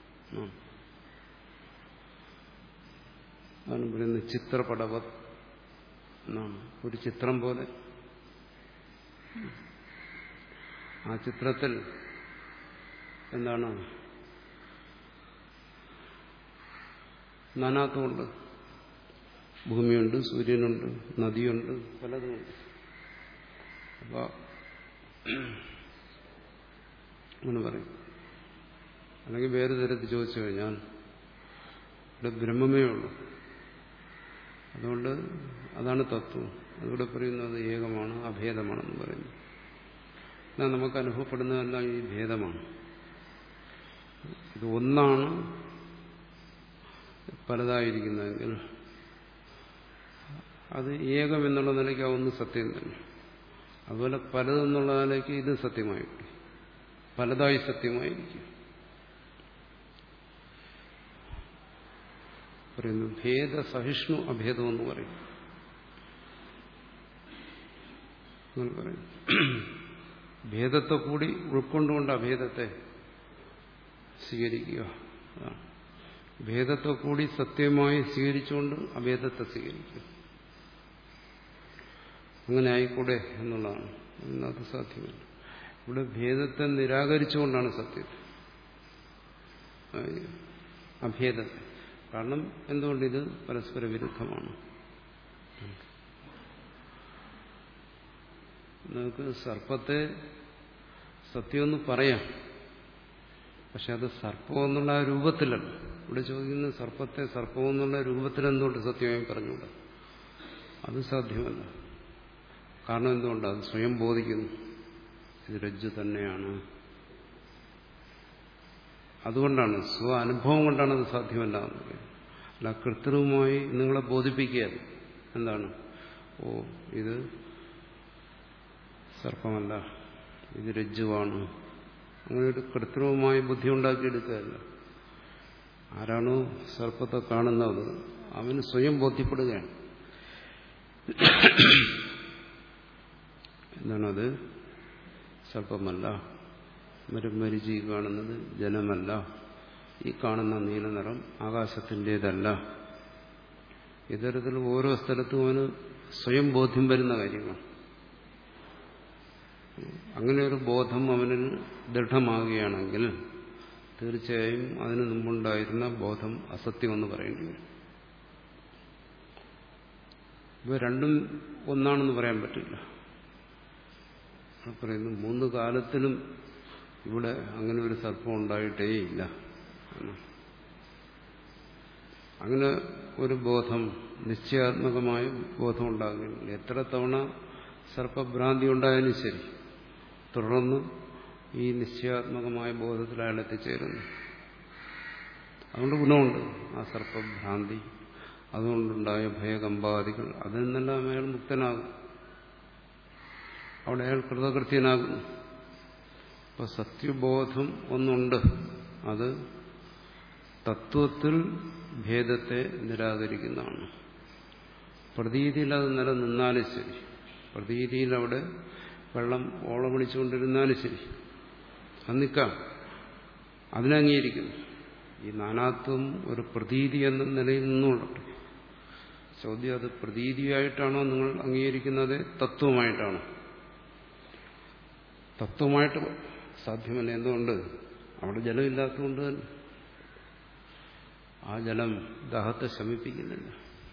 അതാണ് പറയുന്നത് ചിത്രപടവ എന്നാണ്. ഒരു ചിത്രം പോലെ ആ ചിത്രത്തിൽ എന്താണ് നാനാത്വമുണ്ട്. ഭൂമിയുണ്ട്, സൂര്യനുണ്ട്, നദിയുണ്ട്, പലതുമുണ്ട്. അപ്പോൾ അങ്ങനെ പറയും. അല്ലെങ്കിൽ വേറെ തരത്തിൽ ചോദിച്ചു കഴിഞ്ഞാൽ ഇവിടെ ബ്രഹ്മമേ ഉള്ളൂ. അതുകൊണ്ട് അതാണ് തത്വം. അതുകൂടെ പറയുന്നത് ഏകമാണ്, അഭേദമാണെന്ന് പറയുന്നു. എന്നാൽ നമുക്ക് അനുഭവപ്പെടുന്നതെല്ലാം ഈ ഭേദമാണ്. ഇത് ഒന്നാണ് പലതായിരിക്കുന്നതെങ്കിൽ അത് ഏകം എന്നുള്ള നിലയ്ക്ക് ആ ഒന്ന് സത്യം തന്നെ. അതുപോലെ പലതെന്നുള്ള നിലയ്ക്ക് ഇത് സത്യമായിരിക്കും, പലതായി സത്യമായിരിക്കും. പറയുന്നു. ഭേദ സഹിഷ്ണു അഭേദം എന്ന് പറയും. അങ്ങനെ പറയും. ഭേദത്തെ കൂടി ഉൾക്കൊണ്ടുകൊണ്ട് അഭേദത്തെ സ്വീകരിക്കുക. ഭേദത്തെ കൂടി സത്യമായി സ്വീകരിച്ചുകൊണ്ട് അഭേദത്തെ സ്വീകരിക്കുക. അങ്ങനെ ആയിക്കൂടെ എന്നുള്ളതാണ്. അത് സാധ്യമല്ല. ഇവിടെ ഭേദത്തെ നിരാകരിച്ചുകൊണ്ടാണ് സത്യം, അഭേദത്തെ. കാരണം എന്തുകൊണ്ട് ഇത് പരസ്പര വിരുദ്ധമാണ്. നമുക്ക് സർപ്പത്തെ സത്യമെന്ന് പറയാം, പക്ഷെ അത് സർപ്പം എന്നുള്ള ആ രൂപത്തിലല്ല. ഇവിടെ ചോദിക്കുന്ന സർപ്പത്തെ സർപ്പം എന്നുള്ള രൂപത്തിൽ എന്തുകൊണ്ട് സത്യമായി പറഞ്ഞുകൂടാ? അത് സാധ്യമല്ല. കാരണം എന്തുകൊണ്ട്? അത് സ്വയം ബോധിക്കുന്നു, ഇത് രജ്ജു തന്നെയാണ്. അതുകൊണ്ടാണ്, സ്വ അനുഭവം കൊണ്ടാണ് അത് സാധ്യമല്ല എന്ന് പറയുന്നത്. അല്ല കൃത്രിമമായി നിങ്ങളെ ബോധിപ്പിക്കുക എന്താണ്, ഓ ഇത് സർപ്പമല്ല, ഇത് രജ്ജുവാണ്, അങ്ങനെ ഒരു കൃത്രിമമായ ബുദ്ധി ഉണ്ടാക്കിയെടുക്കുകയല്ല. ആരാണോ സർപ്പത്തെ കാണുന്നത് അവന് സ്വയം ബോധ്യപ്പെടുകയാണ് എന്താണത്, സർപ്പമല്ല. മരുമരിചി കാണുന്നത് ജലമല്ല. ഈ കാണുന്ന നീലനിറം ആകാശത്തിൻ്റേതല്ല. ഇത്തരത്തിൽ ഓരോ സ്ഥലത്തും അവന് സ്വയം ബോധ്യം വരുന്ന കാര്യങ്ങൾ. അങ്ങനെ ഒരു ബോധം അവനിൽ ദൃഢമാകുകയാണെങ്കിൽ തീർച്ചയായും അതിനു മുമ്പുണ്ടായിരുന്ന ബോധം അസത്യമെന്ന് പറയേണ്ടി വരും. ഇവ രണ്ടും ഒന്നാണെന്ന് പറയാൻ പറ്റില്ല. പറയുന്നു മൂന്ന് കാലത്തിലും ഇവിടെ അങ്ങനെ ഒരു സർപ്പം ഉണ്ടായിട്ടേ ഇല്ല. അങ്ങനെ ഒരു ബോധം, നിശ്ചയാത്മകമായ ബോധം ഉണ്ടാകുന്നില്ല. എത്ര തവണ സർപ്പഭ്രാന്തി ഉണ്ടായാലും ശരി, തുടർന്ന് ഈ നിശ്ചയാത്മകമായ ബോധത്തിൽ അയാൾ എത്തിച്ചേരുന്നു. അതുകൊണ്ട് ഗുണമുണ്ട് ആ സർപ്പഭ്രാന്തി, അതുകൊണ്ടുണ്ടായ ഭയകമ്പാദികൾ, അതിൽ നിന്നെല്ലാം അയാൾ മുക്തനാകും. അവിടെ അയാൾ കൃതകൃത്യനാകുന്നു. അപ്പൊ സത്യബോധം ഒന്നുണ്ട്, അത് തത്വത്തിൽ ഭേദത്തെ നിരാകരിക്കുന്നതാണ്. പ്രതീതിയിൽ അത് നിലനിന്നാലും ശരി, പ്രതീതിയിൽ അവിടെ വെള്ളം ഓളം വിളിച്ചുകൊണ്ടിരുന്നാലും ശരി, അത് നിൽക്കാം, അതിനംഗീകരിക്കുന്നു. ഈ നാനാത്വം ഒരു പ്രതീതി എന്ന നിലയിൽ നിന്നുകൊണ്ട് ചോദ്യം, അത് പ്രതീതിയായിട്ടാണോ നിങ്ങൾ അംഗീകരിക്കുന്നത്, തത്വമായിട്ടാണോ? തത്വമായിട്ട് സാധ്യമല്ല. എന്തുകൊണ്ട്? അവിടെ ജലമില്ലാത്തതുകൊണ്ട് തന്നെ. ആ ജലം ദാഹത്തെ ശമിപ്പിക്കുന്നില്ല.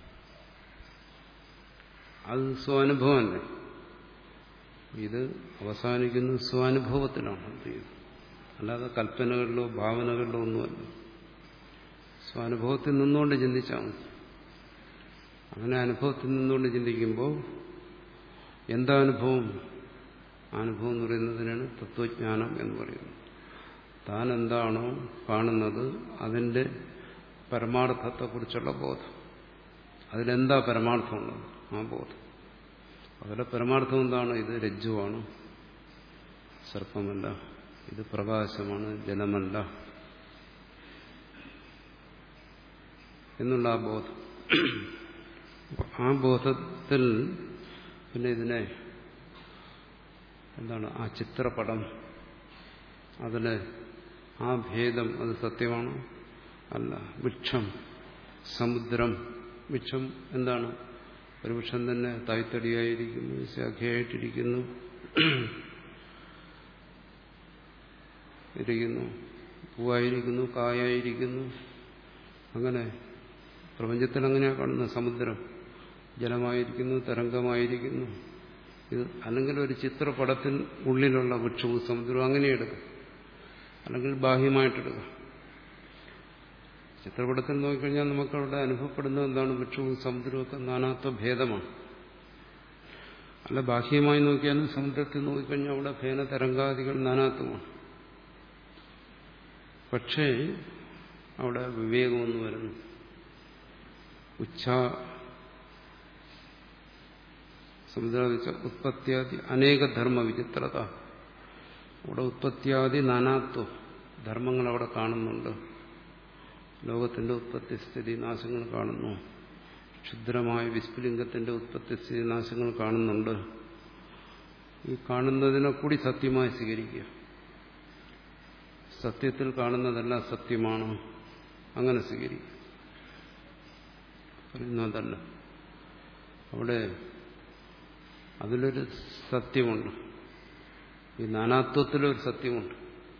അത് സ്വാനുഭവമല്ലേ. ഇത് അവസാനിക്കുന്ന സ്വാനുഭവത്തിലാണ്. അല്ലാതെ കൽപ്പനകളിലോ ഭാവനകളിലോ ഒന്നുമല്ല. സ്വാനുഭവത്തിൽ നിന്നുകൊണ്ട് ചിന്തിച്ചാൽ മതി. അങ്ങനെ അനുഭവത്തിൽ നിന്നുകൊണ്ട് ചിന്തിക്കുമ്പോൾ എന്താ അനുഭവം? അനുഭവം എന്ന് പറയുന്നതിനാണ് തത്വജ്ഞാനം എന്ന് പറയുന്നത്. താൻ എന്താണോ കാണുന്നത് അതിന്റെ പരമാർത്ഥത്തെക്കുറിച്ചുള്ള ബോധം. അതിലെന്താ പരമാർത്ഥമുള്ളത്? ആ ബോധം. അതിലെ പരമാർത്ഥം എന്താണ്? ഇത് രജ്ജുവാണ്, സർപ്പമല്ല. ഇത് പ്രകാശമാണ്, ജലമല്ല എന്നുള്ള ആ ബോധം. ആ ബോധത്തിൽ പിന്നെ ഇതിനെ എന്താണ്, ആ ചിത്രപടം, അതിലെ ആ ഭേദം, അത് സത്യമാണോ? അല്ല. വൃക്ഷം, സമുദ്രം. വൃക്ഷം എന്താണ്? ഒരു വൃക്ഷം തന്നെ തായ്തടിയായിരിക്കുന്നു, ശാഖയായിട്ടിരിക്കുന്നു, ഇരിക്കുന്നു, പൂവായിരിക്കുന്നു, കായായിരിക്കുന്നു. അങ്ങനെ പ്രപഞ്ചത്തിൽ അങ്ങനെയാണ് കാണുന്നത്. സമുദ്രം ജലമായിരിക്കുന്നു, തരംഗമായിരിക്കുന്നു. ഇത് അല്ലെങ്കിൽ ഒരു ചിത്രപടത്തിന് ഉള്ളിലുള്ള വൃക്ഷവും സമുദ്രവും അങ്ങനെ എടുക്കും, അല്ലെങ്കിൽ ബാഹ്യമായിട്ടെടുക്കാം. ചിത്രപടത്തിൽ നോക്കിക്കഴിഞ്ഞാൽ നമുക്കവിടെ അനുഭവപ്പെടുന്നത് എന്താണ്? വൃക്ഷവും സമുദ്രവും ഒക്കെ നാനാത്വ ഭേദമാണ്. അല്ല ബാഹ്യമായി നോക്കിയാലും സമുദ്രത്തിൽ നോക്കിക്കഴിഞ്ഞാൽ അവിടെ ഭേന തരംഗാദികൾ നാനാത്വമാണ്. പക്ഷേ അവിടെ വിവേകമൊന്നു വരുന്നു. ഉച്ഛ സമുദ്ര ഉത്പത്യാദി അനേക ധർമ്മ വിചിത്രത. അവിടെ ഉത്പത്യാദി നാനാത്വം ധർമ്മങ്ങൾ അവിടെ കാണുന്നുണ്ട്. ലോകത്തിന്റെ ഉത്പത്തി സ്ഥിതി നാശങ്ങൾ കാണുന്നു. ക്ഷുദ്രമായ വിസ്ഫുലിംഗത്തിന്റെ ഉത്പത്തി സ്ഥിതി നാശങ്ങൾ കാണുന്നുണ്ട്. ഈ കാണുന്നതിനെ കൂടി സത്യമായി സ്വീകരിക്കുക. സത്യത്തിൽ കാണുന്നതെല്ലാം സത്യമാണ്, അങ്ങനെ സ്വീകരിക്കുക. പറയുന്നതല്ല. അവിടെ അതിലൊരു സത്യമുണ്ട്. ഈ നാനാത്വത്തിലൊരു സത്യമുണ്ട്.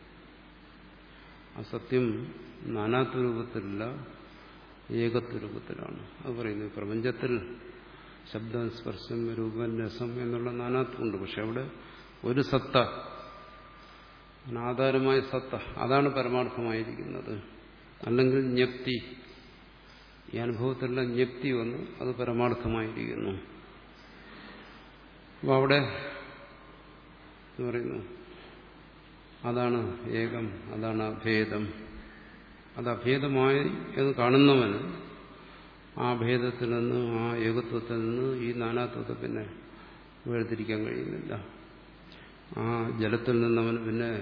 ആ സത്യം നാനാത്വ രൂപത്തിലല്ല, ഏകത്വ രൂപത്തിലാണ്. അത് പറയുന്നത് പ്രപഞ്ചത്തിൽ ശബ്ദം, സ്പർശം, രൂപം, രസം എന്നുള്ള നാനാത്വമുണ്ട്. പക്ഷെ അവിടെ ഒരു സത്ത, അനാധാരമായ സത്ത, അതാണ് പരമാർത്ഥമായിരിക്കുന്നത്. അല്ലെങ്കിൽ ജ്ഞപ്തി, ഈ അനുഭവത്തിലുള്ള ജ്ഞപ്തി വന്ന് അത് പരമാർത്ഥമായിരിക്കുന്നു. അപ്പോൾ അവിടെ എന്ന് പറയുന്നു അതാണ് ഏകം, അതാണ് അഭേദം. അത് അഭേദമായി എന്ന് കാണുന്നവന് ആ ഭേദത്തിൽ നിന്ന്, ആ ഏകത്വത്തിൽ നിന്ന് ഈ നാനാത്വത്തെ പിന്നെ വേർതിരിക്കാൻ കഴിയുന്നില്ല. ആ ജലത്തിൽ നിന്നവന് പിന്നെ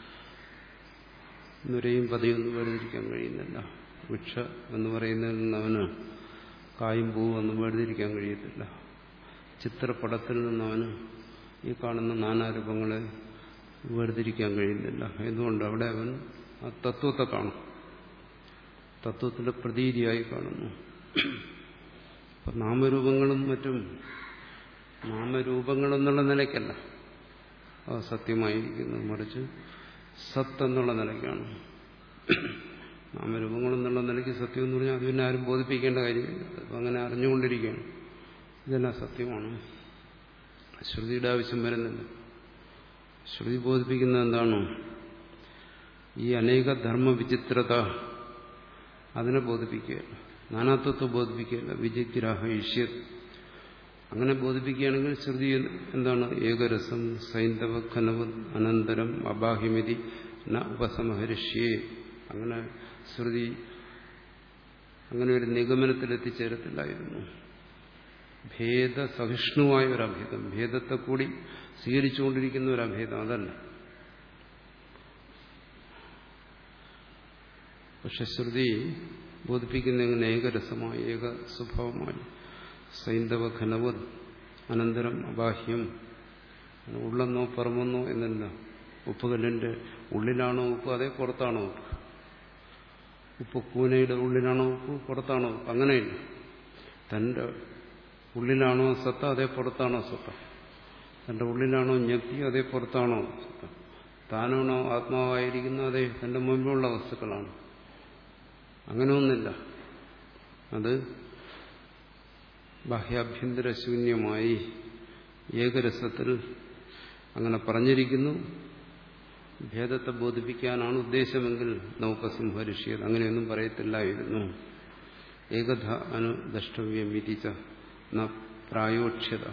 നുരയും പതിയൊന്നും വേർതിരിക്കാൻ കഴിയുന്നില്ല. വൃക്ഷ എന്ന് പറയുന്നതിൽ നിന്നവന് കായും പൂവും ഒന്നും വേർതിരിക്കാൻ കഴിയത്തില്ല. ചിത്രപ്പടത്തിൽ നിന്നവന് ഈ കാണുന്ന നാനാരൂപങ്ങളെ വേർതിരിക്കാൻ കഴിയുന്നില്ല. എന്തുകൊണ്ട്? അവിടെ അവൻ ആ തത്വത്തെ കാണും, തത്വത്തിന്റെ പ്രതീതിയായി കാണുന്നു. അപ്പൊ നാമരൂപങ്ങളും മറ്റും നാമരൂപങ്ങളെന്നുള്ള നിലയ്ക്കല്ല അത് സത്യമായിരിക്കുന്നു, മറിച്ച് സത്ത് എന്നുള്ള നിലയ്ക്കാണ്. നാമരൂപങ്ങളെന്നുള്ള നിലയ്ക്ക് സത്യം എന്ന് പറഞ്ഞാൽ അത് പിന്നെ ആരും ബോധിപ്പിക്കേണ്ട കാര്യമില്ല. അപ്പം അങ്ങനെ അറിഞ്ഞുകൊണ്ടിരിക്കുകയാണ് ഇതെല്ലാം സത്യമാണ്. ശ്രുതിയുടെ ആവശ്യം വരുന്നില്ല. ശ്രുതി ബോധിപ്പിക്കുന്നത് എന്താണോ ഈ അനേക ധർമ്മ വിചിത്രത, അതിനെ ബോധിപ്പിക്കുകയല്ല, നാനാത്വത്തെ ബോധിപ്പിക്കുകയല്ല. വിജിഗ്രാഹ ഇഷ്യത് അങ്ങനെ ബോധിപ്പിക്കുകയാണെങ്കിൽ ശ്രുതി എന്താണ്? ഏകരസം സൈന്ധവ ഖനവ അനന്തരം അബാഹിമിതി ന ഉപസമഹരിഷ്യേ. അങ്ങനെ ശ്രുതി അങ്ങനെ ഒരു നിഗമനത്തിൽ എത്തിച്ചേരത്തില്ലായിരുന്നു. ഭേദസഹിഷ്ണുവായ ഒരു അഭേദം, ഭേദത്തെ കൂടി സ്വീകരിച്ചുകൊണ്ടിരിക്കുന്ന ഒരു അഭേദം, അതല്ല. പക്ഷെ ശ്രുതി ബോധിപ്പിക്കുന്ന എങ്ങനെ? ഏകരസമായി, ഏക സ്വഭാവമായി, സൈന്ധവ ഘനവത് അനന്തരം അബാഹ്യം. ഉള്ളെന്നോ പറമെന്നോ എന്നല്ല. ഉപ്പുകല്ലിന്റെ ഉള്ളിലാണോ ഉപ്പ്, അതേ പുറത്താണോ ഉപ്പ്? ഉപ്പ് കൂനയുടെ ഉള്ളിലാണോ ഉപ്പ്, പുറത്താണോ ഉപ്പ്? അങ്ങനെയില്ല. തന്റെ ഉള്ളിലാണോ സത്ത, അതേ പുറത്താണോ സത്ത? തന്റെ ഉള്ളിലാണോ ജ്ഞപ്തി, അതേ പുറത്താണോ സത്ത? താനാണോ ആത്മാവായിരിക്കുന്നത്, അതേ തന്റെ മുമ്പിലുള്ള വസ്തുക്കളാണ്. അങ്ങനെ ഒന്നില്ല. അത് ബാഹ്യാഭ്യന്തര ശൂന്യമായി ഏകരസത്തിൽ അങ്ങനെ പറഞ്ഞിരിക്കുന്നു. ഭേദത്തെ ബോധിപ്പിക്കാനാണ് ഉദ്ദേശമെങ്കിൽ നൗപസംഹരിഷ്യത്, അങ്ങനെയൊന്നും പറയത്തില്ലായിരുന്നു. ഏകധ അനുദ്രഷ്ടവ്യം വിധിച്ച ന പ്രായോക്ഷ്യത,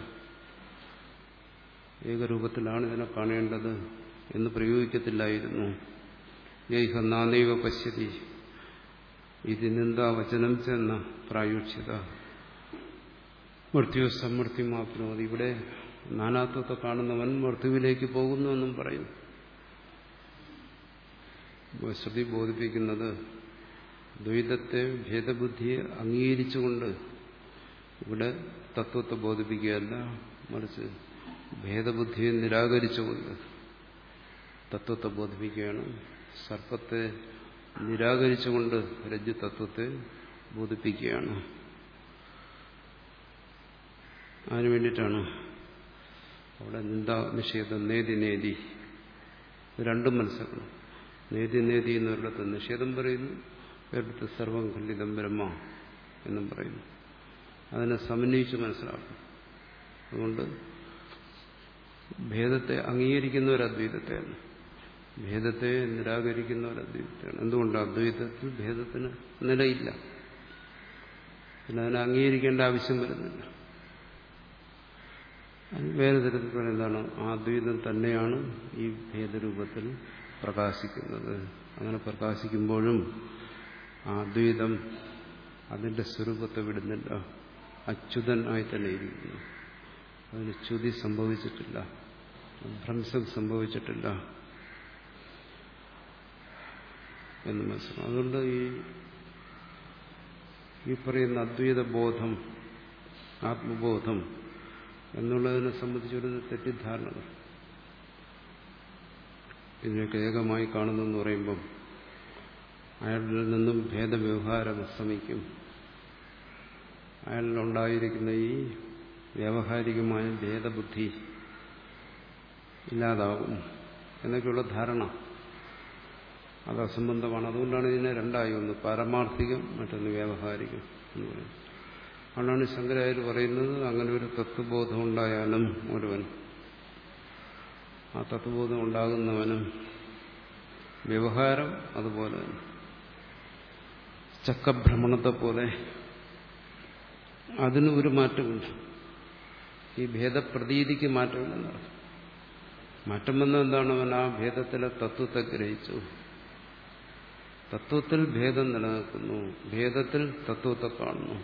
ഏകരൂപത്തിലാണ് ഇതിനെ കാണേണ്ടത് എന്ന് പ്രയോഗിക്കത്തില്ലായിരുന്നു. യൈഹ നാനൈവ പശ്യതി ഇത് നിന്ദാവചനം ചെന്ന പ്രായോക്ഷ്യത മൃത്യു സമൃദ്ധിമാപ്നോതി. ഇവിടെ നാനാത്വത്തെ കാണുന്നവൻ മൃത്യുവിലേക്ക് പോകുന്നു എന്നും പറയും. ശ്രുതി ബോധിപ്പിക്കുന്നത് ദ്വൈതത്തെ, ഭേദബുദ്ധിയെ അംഗീകരിച്ചുകൊണ്ട് ഇവിടെ തത്വത്തെ ബോധിപ്പിക്കുകയല്ല, മറിച്ച് ഭേദബുദ്ധിയെ നിരാകരിച്ചുകൊണ്ട് തത്വത്തെ ബോധിപ്പിക്കുകയാണ്. സർപ്പത്തെ നിരാകരിച്ചുകൊണ്ട് രജ്ജു തത്വത്തെ ബോധിപ്പിക്കുകയാണ്. അതിനു വേണ്ടിയിട്ടാണ് അവിടെ നിന്ദാ നിഷേധം, നേതി നേതി രണ്ടും മനസ്സിലാക്കണം. നേതി നേതി എന്നൊരിടത്ത് നിഷേധം പറയുന്നു, ഒരിടത്ത് സർവം ഖണ്ഡിതം ബ്രഹ്മ എന്നും പറയുന്നു. അതിനെ സമന്വയിച്ച് മനസ്സിലാക്കണം. അതുകൊണ്ട് ഭേദത്തെ അംഗീകരിക്കുന്ന ഒരു അദ്വൈതത്തെയാണ്, ഭേദത്തെ നിരാകരിക്കുന്ന ഒരു അദ്വൈതത്തെയാണ്. എന്തുകൊണ്ട്? അദ്വൈതത്തിൽ ഭേദത്തിന് നിലയില്ല, പിന്നെ അതിനെ അംഗീകരിക്കേണ്ട ആവശ്യം വരുന്നില്ല. വേറെ തരത്തിൽ പറഞ്ഞാൽ എന്താണ്? ആ അദ്വൈതം തന്നെയാണ് ഈ ഭേദരൂപത്തിൽ പ്രകാശിക്കുന്നത്. അങ്ങനെ പ്രകാശിക്കുമ്പോഴും ആ അദ്വൈതം അതിന്റെ സ്വരൂപത്തെ വിടുന്നില്ല, അച്യുതൻ ആയി തന്നെ ഇരിക്കുന്നു. അതിന് ച്യുതി സംഭവിച്ചിട്ടില്ല, ഭ്രംശം സംഭവിച്ചിട്ടില്ല എന്ന് മനസ്സിലാക്കും. അതുകൊണ്ട് ഈ ഈ പറയുന്ന അദ്വൈത ബോധം, ആത്മബോധം എന്നുള്ളതിനെ സംബന്ധിച്ചൊരു തെറ്റിദ്ധാരണ. ഇതിനൊക്കെ ഏകമായി കാണുന്നെന്ന് പറയുമ്പം അയാളിൽ നിന്നും ഭേദവ്യവഹാരം അസ്തമിക്കും. അയാളിലുണ്ടായിരിക്കുന്ന ഈ വ്യാവഹാരികമായ ഭേദബുദ്ധി ഇല്ലാതാവും എന്നൊക്കെയുള്ള ധാരണ അത് അസംബന്ധമാണ്. അതുകൊണ്ടാണ് ഇതിനെ രണ്ടായി, ഒന്ന് പാരമാർത്ഥികം, മറ്റൊന്ന് വ്യാവഹാരികം എന്ന് പറയുന്നത്. അതുകൊണ്ടാണ് ശങ്കരാചാര്യർ പറയുന്നത് അങ്ങനെ ഒരു തത്വബോധം ഉണ്ടായാലും ഒരുവൻ, ആ തത്വബോധം ഉണ്ടാകുന്നവനും വ്യവഹാരം അതുപോലെ ചക്രഭ്രമണത്തെ പോലെ അതിന് ഒരു മാറ്റമുണ്ട്. ഈ ഭേദപ്രതീതിക്ക് മാറ്റമില്ലെന്നർത്ഥം. മാറ്റം വന്ന എന്താണ്? അവൻ ആ ഭേദത്തിലെ തത്വത്തെ ഗ്രഹിച്ചു. തത്വത്തിൽ ഭേദം നിലനിൽക്കുന്നു, ഭേദത്തിൽ തത്വത്തെ കാണുന്നു.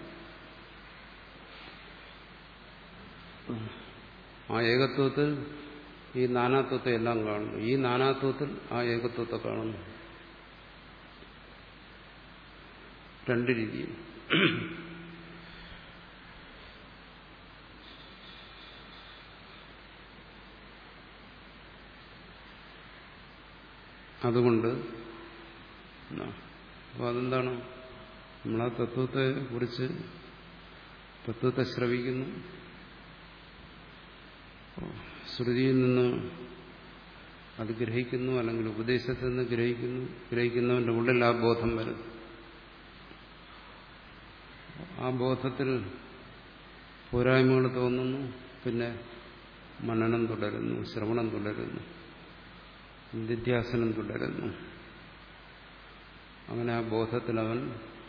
ആ ഏകത്വത്തിൽ ഈ നാനാത്വത്തെ എല്ലാം കാണുന്നു, ഈ നാനാത്വത്തിൽ ആ ഏകത്വത്തെ കാണുന്നു. രണ്ട് രീതിയിൽ. അതുകൊണ്ട് അപ്പോൾ അതെന്താണ്? നമ്മളാ തത്വത്തെ കുറിച്ച് തത്വത്തെ ശ്രവിക്കുന്നു, ശ്രുതിയിൽ നിന്ന് അത് ഗ്രഹിക്കുന്നു, അല്ലെങ്കിൽ ഉപദേശത്തിൽ നിന്ന് ഗ്രഹിക്കുന്നു. ഗ്രഹിക്കുന്നവന്റെ ഉള്ളിൽ ആ ബോധം വരും. ആ ബോധത്തിൽ പോരായ്മകൾ തോന്നുന്നു, പിന്നെ മനനം തുടരുന്നു, ശ്രവണം തുടരുന്നു, നിധ്യാസനം തുടരുന്നു. അങ്ങനെ ആ ബോധത്തിൽ അവൻ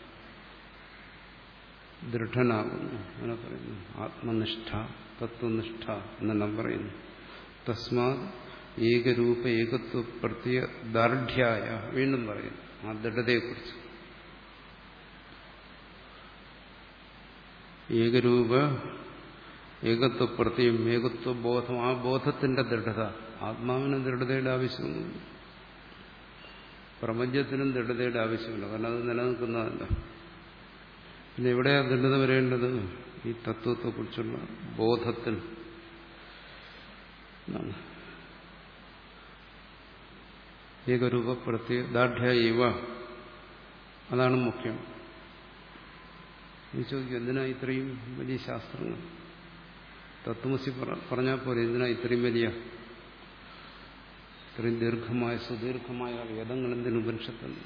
ദൃഢനാകുന്നു. അങ്ങനെ പറയുന്നു ആത്മനിഷ്ഠ, തത്വനിഷ്ഠ എന്നെല്ലാം പറയുന്നു. തസ്മാത് ഏകരൂപ ഏകത്വ പ്രത്യ ദാർഢ്യായ, വീണ്ടും പറയുന്നു ആ ദൃഢതയെക്കുറിച്ച്. ഏകരൂപ ഏകത്വ പ്രത്യം, ഏകത്വ ബോധം, ആ ബോധത്തിന്റെ ദൃഢത. ആത്മാവിന് ദൃഢതയുടെ ആവശ്യമൊന്നുമില്ല, പ്രപഞ്ചത്തിനും ദൃഢതയുടെ ആവശ്യമില്ല, കാരണം അത് നിലനിൽക്കുന്നതല്ല. പിന്നെ എവിടെയാണ് ദൃഢത വരേണ്ടത്? ഈ തത്വത്തെക്കുറിച്ചുള്ള ബോധത്തിൽ. ഏകരൂപ പ്രത്യ ദാർഢ്യ ഇവ, അതാണ് മുഖ്യം. നീ ചോദിക്കും, എന്തിനാ ഇത്രയും വലിയ ശാസ്ത്രങ്ങൾ? തത്വമസി പറഞ്ഞാൽ പോലെ എന്തിനാ ഇത്രയും വലിയ, ഇത്രയും ദീർഘമായ സുദീർഘമായ വേദങ്ങൾ എന്തിന്, ഉപനിഷത്തുണ്ട്,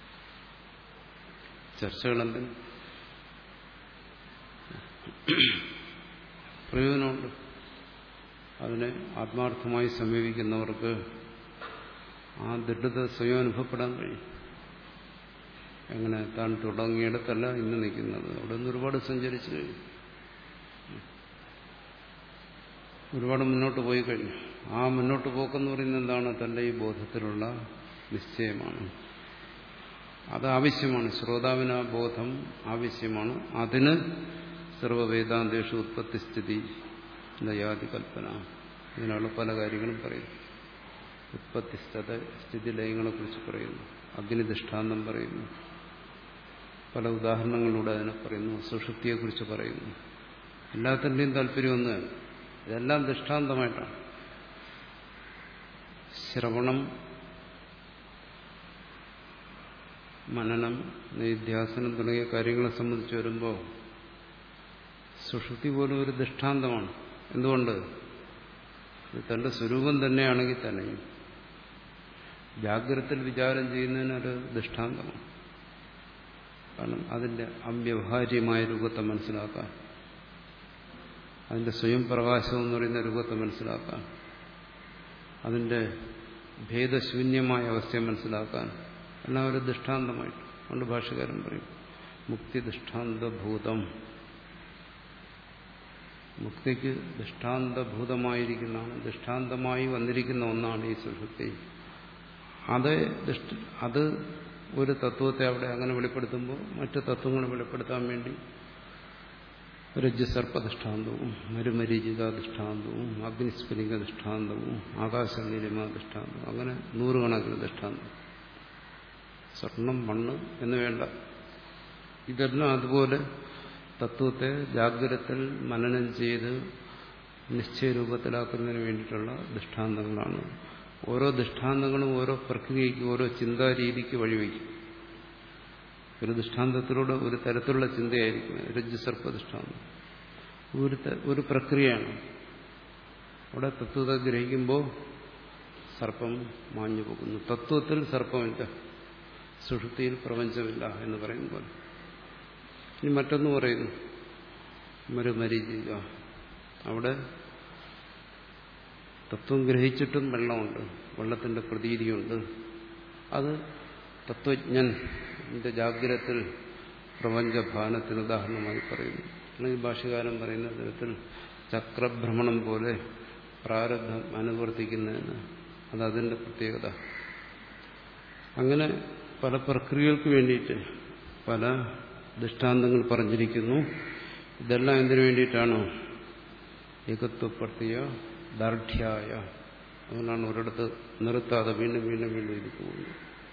ചർച്ചകളെന്തിന്? പ്രയോജനമുണ്ട്. അതിനെ ആത്മാർത്ഥമായി സമീപിക്കുന്നവർക്ക് ആ ദൃഢത സ്വയം അനുഭവപ്പെടാൻ കഴിയും. എങ്ങനെ? താൻ തുടങ്ങിയിടത്തല്ല ഇന്ന് നിൽക്കുന്നത്, അവിടെ നിന്ന് ഒരുപാട് സഞ്ചരിച്ചു കഴിഞ്ഞു, ഒരുപാട് മുന്നോട്ട് പോയി കഴിഞ്ഞു. ആ മുന്നോട്ട് പോക്കെന്ന് പറയുന്നത് എന്താണ്? തന്റെ ഈ ബോധത്തിലുള്ള നിശ്ചയമാണ്. അത് ആവശ്യമാണ്. ശ്രോതാവിന് ആ ബോധം ആവശ്യമാണ്. അതിന് സർവവേദാന്തേഷു ഉത്പത്തിസ്ഥിതി ലയാതി കൽപ്പന, ഇതിനുള്ള പല കാര്യങ്ങളും പറയുന്നു. ഉത്പത്തിസ്ഥിത സ്ഥിതി ലയങ്ങളെ കുറിച്ച് പറയുന്നു, അഗ്നിദൃഷ്ടാന്തം പറയുന്നു, പല ഉദാഹരണങ്ങളിലൂടെ അതിനെ പറയുന്നു, സുഷുപ്തിയെക്കുറിച്ച് പറയുന്നു. എല്ലാത്തിൻ്റെയും താല്പര്യം ഒന്ന്, ഇതെല്ലാം ദൃഷ്ടാന്തമായിട്ടാണ്. ശ്രവണം, മനനം, നിധ്യാസനം തുടങ്ങിയ കാര്യങ്ങളെ സംബന്ധിച്ച് വരുമ്പോൾ സുഷുപ്തി പോലും ഒരു ദൃഷ്ടാന്തമാണ്. എന്തുകൊണ്ട്? ഇത് തന്റെ സ്വരൂപം തന്നെയാണെങ്കിൽ തന്നെയും ജാഗ്രതയിൽ വിചാരം ചെയ്യുന്നതിനൊരു ദൃഷ്ടാന്തമാണ്. കാരണം അതിന്റെ അവ്യവഹാര്യമായ രൂപത്തെ മനസ്സിലാക്കാൻ, അതിന്റെ സ്വയം പ്രകാശം എന്ന് പറയുന്ന രൂപത്തെ മനസ്സിലാക്കാൻ, അതിന്റെ ഭേദശൂന്യമായ അവസ്ഥയെ മനസ്സിലാക്കാൻ എല്ലാം ഒരു ദൃഷ്ടാന്തമായിട്ട്. അതുകൊണ്ട് ഭാഷകാരൻ പറയും മുക്തി ദൃഷ്ടാന്തഭൂതം. മുക്തിക്ക് ദൃഷ്ടാന്തഭൂതമായിരിക്കുന്നതാണ്, ദൃഷ്ടാന്തമായി വന്നിരിക്കുന്ന ഒന്നാണ് ഈ സുഷുപ്തി. അത് അത് ഒരു തത്വത്തെ അവിടെ അങ്ങനെ വെളിപ്പെടുത്തുമ്പോൾ മറ്റു തത്വങ്ങളെ വെളിപ്പെടുത്താൻ വേണ്ടി രജ്ജുസർപ്പദൃഷ്ടാന്തവും മരുമരീചിക ദൃഷ്ടാന്തവും അഗ്നിസ്ഫുലിംഗ ദൃഷ്ടാന്തവും ആകാശനീലിമ ദൃഷ്ടാന്തവും, അങ്ങനെ നൂറുകണക്കിന് ദൃഷ്ടാന്തം. സ്വർണം, മണ്ണ് എന്ന് വേണ്ട, ഇതെല്ലാം അതുപോലെ തത്വത്തെ ജാഗ്രതത്തിൽ മനനം ചെയ്ത് നിശ്ചയരൂപത്തിലാക്കുന്നതിന് വേണ്ടിയിട്ടുള്ള ദൃഷ്ടാന്തങ്ങളാണ്. ഓരോ ദൃഷ്ടാന്തങ്ങളും ഓരോ പ്രക്രിയയ്ക്ക് ഓരോ ചിന്താരീതിക്ക് വഴിവെക്കും. ഒരു ദൃഷ്ടാന്തത്തിലൂടെ ഒരു തരത്തിലുള്ള ചിന്തയായിരിക്കും. രജ്ജുസർപ്പ ദൃഷ്ടാന്തം ഒരു ഒരു പ്രക്രിയയാണ്. അവിടെ തത്വത്തെ ഗ്രഹിക്കുമ്പോൾ സർപ്പം മാഞ്ഞു പോകുന്നു. തത്വത്തിൽ സർപ്പമില്ല, സുഷുപ്തിയിൽ പ്രപഞ്ചമില്ല എന്ന് പറയുന്ന പോലെ. ഇനി മറ്റൊന്ന് പറയുന്നു, മരുമരീചിക. അവിടെ തത്വം ഗ്രഹിച്ചിട്ടും വെള്ളമുണ്ട്, വെള്ളത്തിന്റെ പ്രതീതിയുണ്ട്. അത് തത്വജ്ഞന്റെ ജാഗ്രതത്തിൽ പ്രപഞ്ചഭാനത്തിന് ഉദാഹരണമായി പറയുന്നു. അല്ലെങ്കിൽ ഭാഷ്യകാരൻ പറയുന്ന തരത്തിൽ ചക്രഭ്രമണം പോലെ പ്രാരബ്ധം അനുവർത്തിക്കുന്നതിന് അതതിന്റെ പ്രത്യേകത. അങ്ങനെ പല പ്രക്രിയകൾക്ക് വേണ്ടിയിട്ട് പല ദൃഷ്ടാന്തങ്ങൾ പറഞ്ഞിരിക്കുന്നു. ഇതെല്ലാം എന്തിനു വേണ്ടിയിട്ടാണ്? ഏകത്വപ്പെടുത്തിയ ദാർഢ്യായ. അതുകൊണ്ടാണ് ഒരിടത്ത് നിർത്താതെ വീണ്ടും വീണ്ടും വീണ്ടും ഇത് പോകുന്നത്.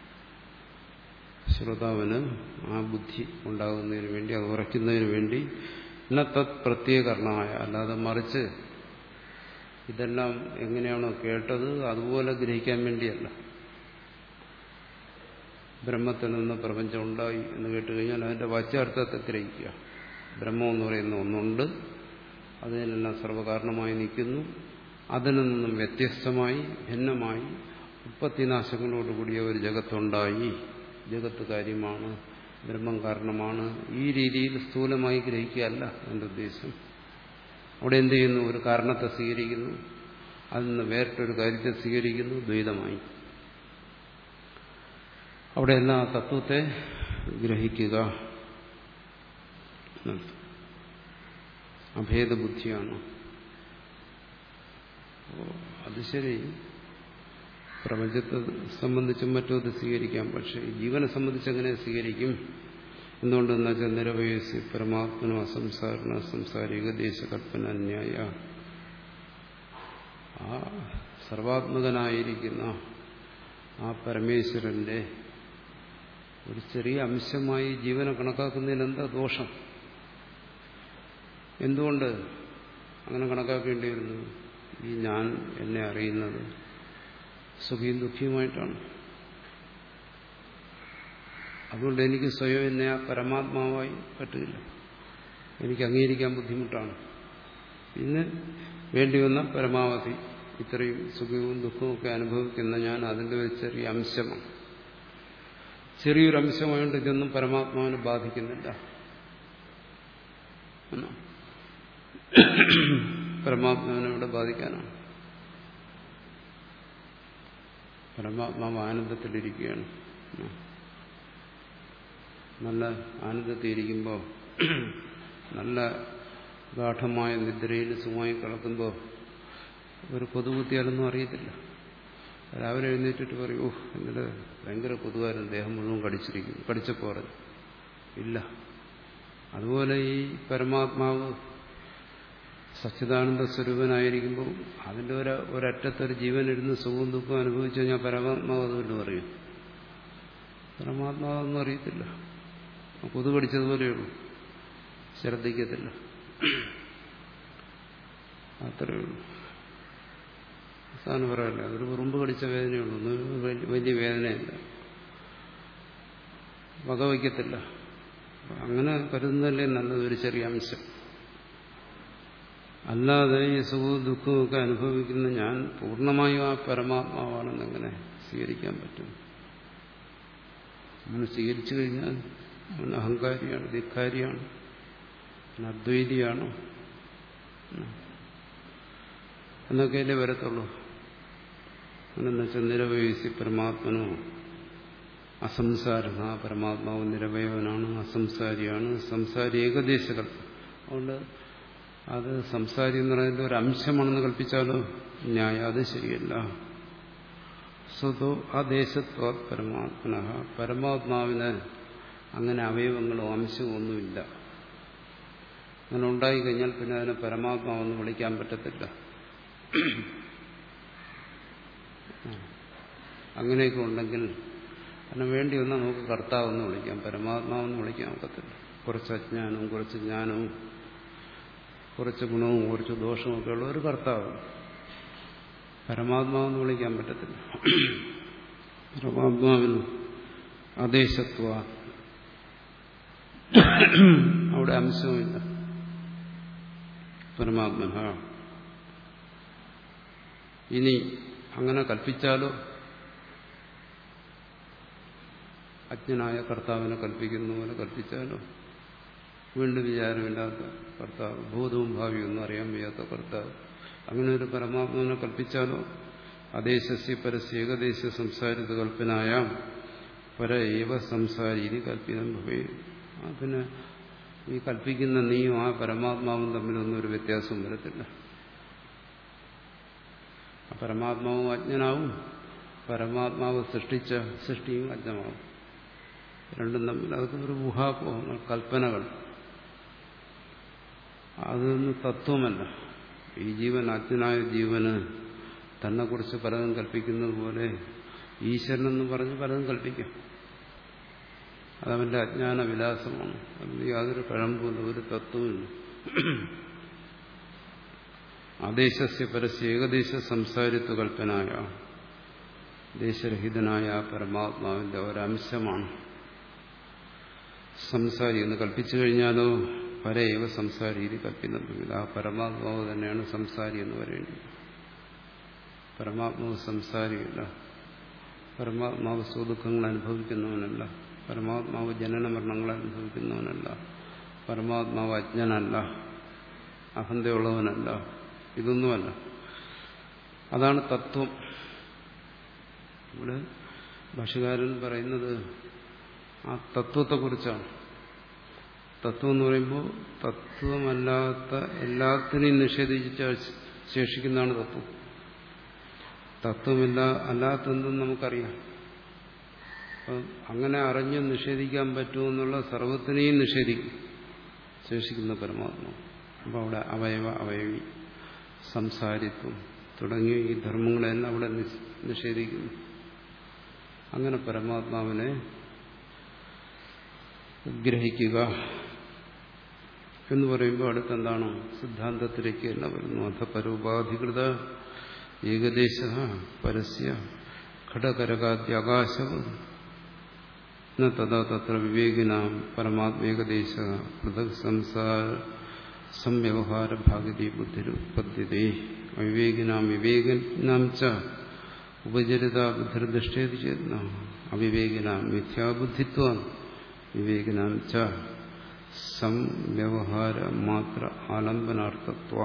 ശ്രോതാവിന് ആ ബുദ്ധി ഉണ്ടാകുന്നതിന് വേണ്ടി, അത് ഉറയ്ക്കുന്നതിന് വേണ്ടി. ന തത് പ്രത്യേകരണമായ, അല്ലാതെ മറിച്ച് ഇതെല്ലാം എങ്ങനെയാണോ കേട്ടത് അതുപോലെ ഗ്രഹിക്കാൻ വേണ്ടിയല്ല. ബ്രഹ്മത്തിൽ നിന്ന് പ്രപഞ്ചം ഉണ്ടായി എന്ന് കേട്ടുകഴിഞ്ഞാൽ അതിന്റെ വാച്യാർത്ഥത്തെ ഗ്രഹിക്കുക. ബ്രഹ്മം എന്ന് പറയുന്ന ഒന്നുണ്ട്, അതിനെല്ലാം സർവ്വകാരണമായി നിൽക്കുന്നു. അതിൽ നിന്നും വ്യത്യസ്തമായി ഭിന്നമായി ഉത്പത്തിനാശങ്ങളോടുകൂടിയ ഒരു ജഗത്തുണ്ടായി, ജഗത്ത് കാര്യമാണ്, ബ്രഹ്മം കാരണമാണ്. ഈ രീതിയിൽ സ്ഥൂലമായി ഗ്രഹിക്കുകയല്ല എൻ്റെ ഉദ്ദേശം. അവിടെ എന്ത് ചെയ്യുന്നു? ഒരു കാരണത്തെ സ്വീകരിക്കുന്നു, അതിൽ നിന്ന് വേറിട്ടൊരു കാര്യത്തെ സ്വീകരിക്കുന്നു, ദ്വൈതമായി. അവിടെയെല്ലാം ആ തത്വത്തെ ഗ്രഹിക്കുക, അഭേദബുദ്ധിയാണ്. അത് ശരി, പ്രപഞ്ചത്തെ സംബന്ധിച്ചും മറ്റും അത് സ്വീകരിക്കാം. പക്ഷെ ജീവനെ സംബന്ധിച്ച് എങ്ങനെ സ്വീകരിക്കും? എന്തുകൊണ്ടെന്ന് വെച്ചാൽ നിരവയസി പരമാത്മനോ അസംസാരണ സംസാരിക ദേശകൽപ്പന ന്യായ. ആ സർവാത്മകനായിരിക്കുന്ന ആ പരമേശ്വരന്റെ ഒരു ചെറിയ അംശമായി ജീവനെ കണക്കാക്കുന്നതിൽ എന്താ ദോഷം? എന്തുകൊണ്ട് അങ്ങനെ കണക്കാക്കേണ്ടി വരുന്നു? ഈ ഞാൻ എന്നെ അറിയുന്നത് സുഖിയും ദുഃഖിയുമായിട്ടാണ്. അതുകൊണ്ട് എനിക്ക് സ്വയം എന്നെ ആ പരമാത്മാവായി പറ്റില്ല, എനിക്ക് അംഗീകരിക്കാൻ ബുദ്ധിമുട്ടാണ്. പിന്നെ വേണ്ടി വന്ന പരമാവധി ഇത്രയും സുഖവും ദുഃഖവും ഒക്കെ അനുഭവിക്കുന്ന ഞാൻ അതിൻ്റെ ഒരു ചെറിയ അംശമാണ്. ചെറിയൊരു അംശമായതുകൊണ്ട് ഇതൊന്നും പരമാത്മാവിനെ ബാധിക്കുന്നില്ല. പരമാത്മാവിനെ ഇവിടെ ബാധിക്കാനാണ്. പരമാത്മാവ് ആനന്ദത്തിലിരിക്കുകയാണ്. നല്ല ആനന്ദത്തിലിരിക്കുമ്പോൾ, നല്ല ഗാഠമായ നിദ്രയിൽ സുഖമായി കിടക്കുമ്പോൾ ഒരു കൊതുകുത്തിയാലൊന്നും അറിയത്തില്ല. രാവിലെ എഴുന്നേറ്റിട്ട് പറയും, ഓഹ് ഇന്നലെ ഭയങ്കര കൊതുകാരൻ, ദേഹം മുഴുവൻ കടിച്ചിരിക്കുന്നു, കടിച്ചപ്പോൾ പറഞ്ഞു ഇല്ല. അതുപോലെ ഈ പരമാത്മാവ് സച്ചിദാനന്ദ സ്വരൂപനായിരിക്കുമ്പോൾ അതിൻ്റെ ഒരു ഒരറ്റത്തൊരു ജീവനിരുന്ന് സുഖവും ദുഃഖവും അനുഭവിച്ചു കഴിഞ്ഞാൽ പരമാത്മാവ് അതുകൊണ്ട് പറയും. പരമാത്മാവൊന്നും അറിയത്തില്ല, കൊതു കടിച്ചതുപോലെയുള്ളൂ, ശ്രദ്ധിക്കത്തില്ല, അത്രയേ ഉള്ളൂ. അവസാനം പറയല്ല, ഒരു ഉറുമ്പ് കടിച്ച വേദനയുള്ളൂ, ഒന്നും വലിയ വേദനയില്ല, വകവയ്ക്കത്തില്ല. അങ്ങനെ കരുതുന്നതല്ലേ നല്ലത്, ഒരു ചെറിയ അംശം. അല്ലാതെ ഈ സുഖവും ദുഃഖവും ഒക്കെ അനുഭവിക്കുന്ന ഞാൻ പൂർണ്ണമായും ആ പരമാത്മാവാണെന്നെങ്ങനെ സ്വീകരിക്കാൻ പറ്റും? അങ്ങനെ സ്വീകരിച്ചു കഴിഞ്ഞാൽ അവൻ അഹങ്കാരിയാണ്, ധിക്കാരിയാണ്, അദ്വൈതിയാണ് എന്നൊക്കെയല്ലേ വരത്തുള്ളൂ. എന്നു വെച്ചാൽ നിരവയസി പരമാത്മനോ അസംസാരന, പരമാത്മാവ് നിരവയവനാണ്, അസംസാരിയാണ്, സംസാരി ഏകദേശകൾ. അതുകൊണ്ട് അത് സംസാരി എന്ന് പറയുന്നത് ഒരു അംശമാണെന്ന് കൽപ്പിച്ചാലോ ന്യായ, അത് ശരിയല്ല. സ്വതോ ആദേശത്വ പരമാത്മന, പരമാത്മാവിന് അങ്ങനെ അവയവങ്ങളോ അംശമോ ഒന്നുമില്ല. അങ്ങനെ ഉണ്ടായിക്കഴിഞ്ഞാൽ പിന്നെ അതിനെ പരമാത്മാവെന്ന് വിളിക്കാൻ പറ്റത്തില്ല. അങ്ങനെയൊക്കെ ഉണ്ടെങ്കിൽ അതിന് വേണ്ടി വന്നാൽ നമുക്ക് കർത്താവെന്ന് വിളിക്കാം, പരമാത്മാവെന്ന് വിളിക്കാൻ ഒക്കത്തില്ല. കുറച്ച് അജ്ഞാനവും കുറച്ച് ജ്ഞാനവും കുറച്ച് ഗുണവും കുറച്ച് ദോഷവും ഒക്കെ ഉള്ള ഒരു കർത്താവ്. പരമാത്മാവെന്ന് വിളിക്കാൻ പറ്റത്തില്ല. പരമാത്മാവിന് അദേശത്വ, അവിടെ അംശവുമില്ല. പരമാത്മന ഇനി അങ്ങനെ കൽപ്പിച്ചാലോ, അജ്ഞനായ കർത്താവിനെ കൽപ്പിക്കുന്ന പോലെ കൽപ്പിച്ചാലോ, വീണ്ടും വിചാരമില്ലാത്ത കർത്താവ്, ഭൂതവും ഭാവിയും ഒന്നും അറിയാൻ വയ്യാത്ത കർത്താവ്, അങ്ങനെ ഒരു പരമാത്മാവിനെ കൽപ്പിച്ചാലോ, അദേശസ്യ പരസ്യ ഏകദേശ സംസാരിത കൽപ്പനായ പര ഏവ സംസാരീതി കൽപ്പിതം ഭവേ. പിന്നെ ഈ കൽപ്പിക്കുന്ന നീയും ആ പരമാത്മാവും തമ്മിലൊന്നും ഒരു വ്യത്യാസവും വരത്തില്ല. ആ പരമാത്മാവും അജ്ഞനാവും, പരമാത്മാവ് സൃഷ്ടിച്ച സൃഷ്ടിയും അജ്ഞമാവും. രണ്ടും തമ്മിൽ അതൊക്കെ ഒരു ഊഹാപോഹങ്ങൾ, കൽപ്പനകൾ. അതൊന്നും തത്വമല്ല. ഈ ജീവൻ, അജ്ഞനായ ജീവന് തന്നെക്കുറിച്ച് പലതും കൽപ്പിക്കുന്നത് പോലെ ഈശ്വരനെന്ന് പറഞ്ഞ് പലതും കൽപ്പിക്കാം. അതവന്റെ അജ്ഞാന വിലാസമാണ്. അതിൽ യാതൊരു കഴമ്പുമില്ല, ഒരു തത്വമില്ല. ആദേശസ്യ പരസ്യ ഏകദേശ സംസാരിത്വ കൽപ്പനായ ദേശരഹിതനായ പരമാത്മാവിന്റെ ഒരംശമാണ് സംസാരി എന്ന് കൽപ്പിച്ചു കഴിഞ്ഞാലോ പരേവ സംസാരീതി കൽപ്പിക്കുന്നില്ല. ആ പരമാത്മാവ് തന്നെയാണ് സംസാരി എന്ന് പറയേണ്ടത്. പരമാത്മാവ് സംസാരിയല്ല, പരമാത്മാവ് സുഖദുഃഖങ്ങൾ അനുഭവിക്കുന്നവനല്ല, പരമാത്മാവ് ജനന മരണങ്ങൾ അനുഭവിക്കുന്നവനല്ല, പരമാത്മാവ് അജ്ഞനല്ല, അഹന്തയുള്ളവനല്ല, ഇതൊന്നുമല്ല. അതാണ് തത്വം. ഇവിടെ ഭാഷ്യകാരൻ പറയുന്നത് ആ തത്വത്തെക്കുറിച്ചാണ്. തത്വം എന്ന് പറയുമ്പോൾ തത്വമല്ലാത്ത എല്ലാത്തിനെയും നിഷേധിച്ച് ശേഷിക്കുന്നതാണ് തത്വം. തത്വമില്ല അല്ലാത്തെന്തും നമുക്കറിയാം. അപ്പം അങ്ങനെ അറിഞ്ഞ് നിഷേധിക്കാൻ പറ്റുമെന്നുള്ള സർവത്തിനെയും നിഷേധിക്കും ശേഷിക്കുന്ന പരമാത്മാവ്. അപ്പം അവിടെ അവയവ അവയവി സംസാരിത്വം തുടങ്ങിയ ഈ ധർമ്മങ്ങളെല്ലാം അവിടെ നിഷേധിക്കുന്നു. അങ്ങനെ പരമാത്മാവിനെ ഗ്രഹിക്കുക എന്ന് പറയുമ്പോൾ അടുത്തെന്താണ് സിദ്ധാന്തത്തിലേക്ക് തന്നെ വരുന്നു. അഥ പരോപാധികൃത ഏകദേശ പരസ്യ ഘടകരകാദ്യാകാശം തഥാ തത്ര വിവേകിനാം പരമാത്മേകദേശ പൃഥക് സംസാര സംവ്യവഹാര ഭാഗതി ബുദ്ധിരുപദ്ധ്യതേ അവിവേകിനാം വിവേകിനാം ച ഉപചരിത ബുദ്ധിർദൃഷ്ടേതി ചേതന അവിവേകിനാം മിഥ്യാബുദ്ധിത്വം വിവേകിനാം ച സംവ്യവഹാര മാത്ര ആലംബനാർത്ഥത്വ.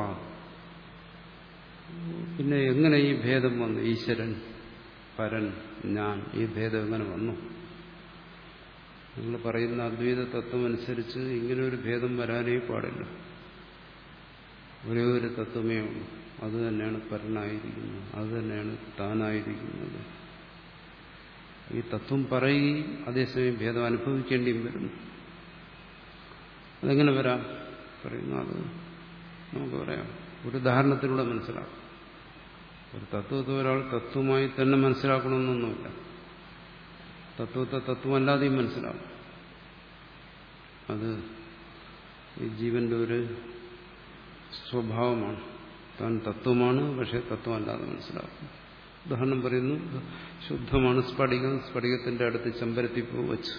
പിന്നെ എങ്ങനെ ഈ ഭേദം വന്നു? ഈശ്വരൻ, പരൻ, ഞാൻ, ഈ ഭേദം എങ്ങനെ വന്നു? നിങ്ങൾ പറയുന്ന അദ്വൈത തത്വം അനുസരിച്ച് ഇങ്ങനെ ഒരു ഭേദം വരാനേ പാടില്ല. ഒരേ ഒരു തത്വമേ ഉള്ളൂ. അത് തന്നെയാണ് പരനായിരിക്കുന്നത്, അത് തന്നെയാണ് താനായിരിക്കുന്നത്. ഈ തത്വം പറയുകയും അതേസമയം ഭേദം അനുഭവിക്കേണ്ടിയും വരുന്നു. അതെങ്ങനെ വരാം പറയുന്നു? അത് നമുക്ക് പറയാം. ഒരു ഉദാഹരണത്തിലൂടെ മനസ്സിലാക്കാം. ഒരു തത്വത്തെ ഒരാൾ തത്വമായി തന്നെ മനസ്സിലാക്കണമെന്നൊന്നുമില്ല. തത്വത്തെ തത്വമല്ലാതെയും മനസ്സിലാക്കും. അത് ഈ ജീവന്റെ ഒരു സ്വഭാവമാണ്. താൻ തത്വമാണ്, പക്ഷെ തത്വമല്ലാതെ മനസ്സിലാക്കും. ഉദാഹരണം പറയുന്നു, ശുദ്ധമാണ് സ്ഫടികം, സ്ഫടികത്തിന്റെ അടുത്ത് ചെമ്പരത്തിപ്പൂ വച്ചു.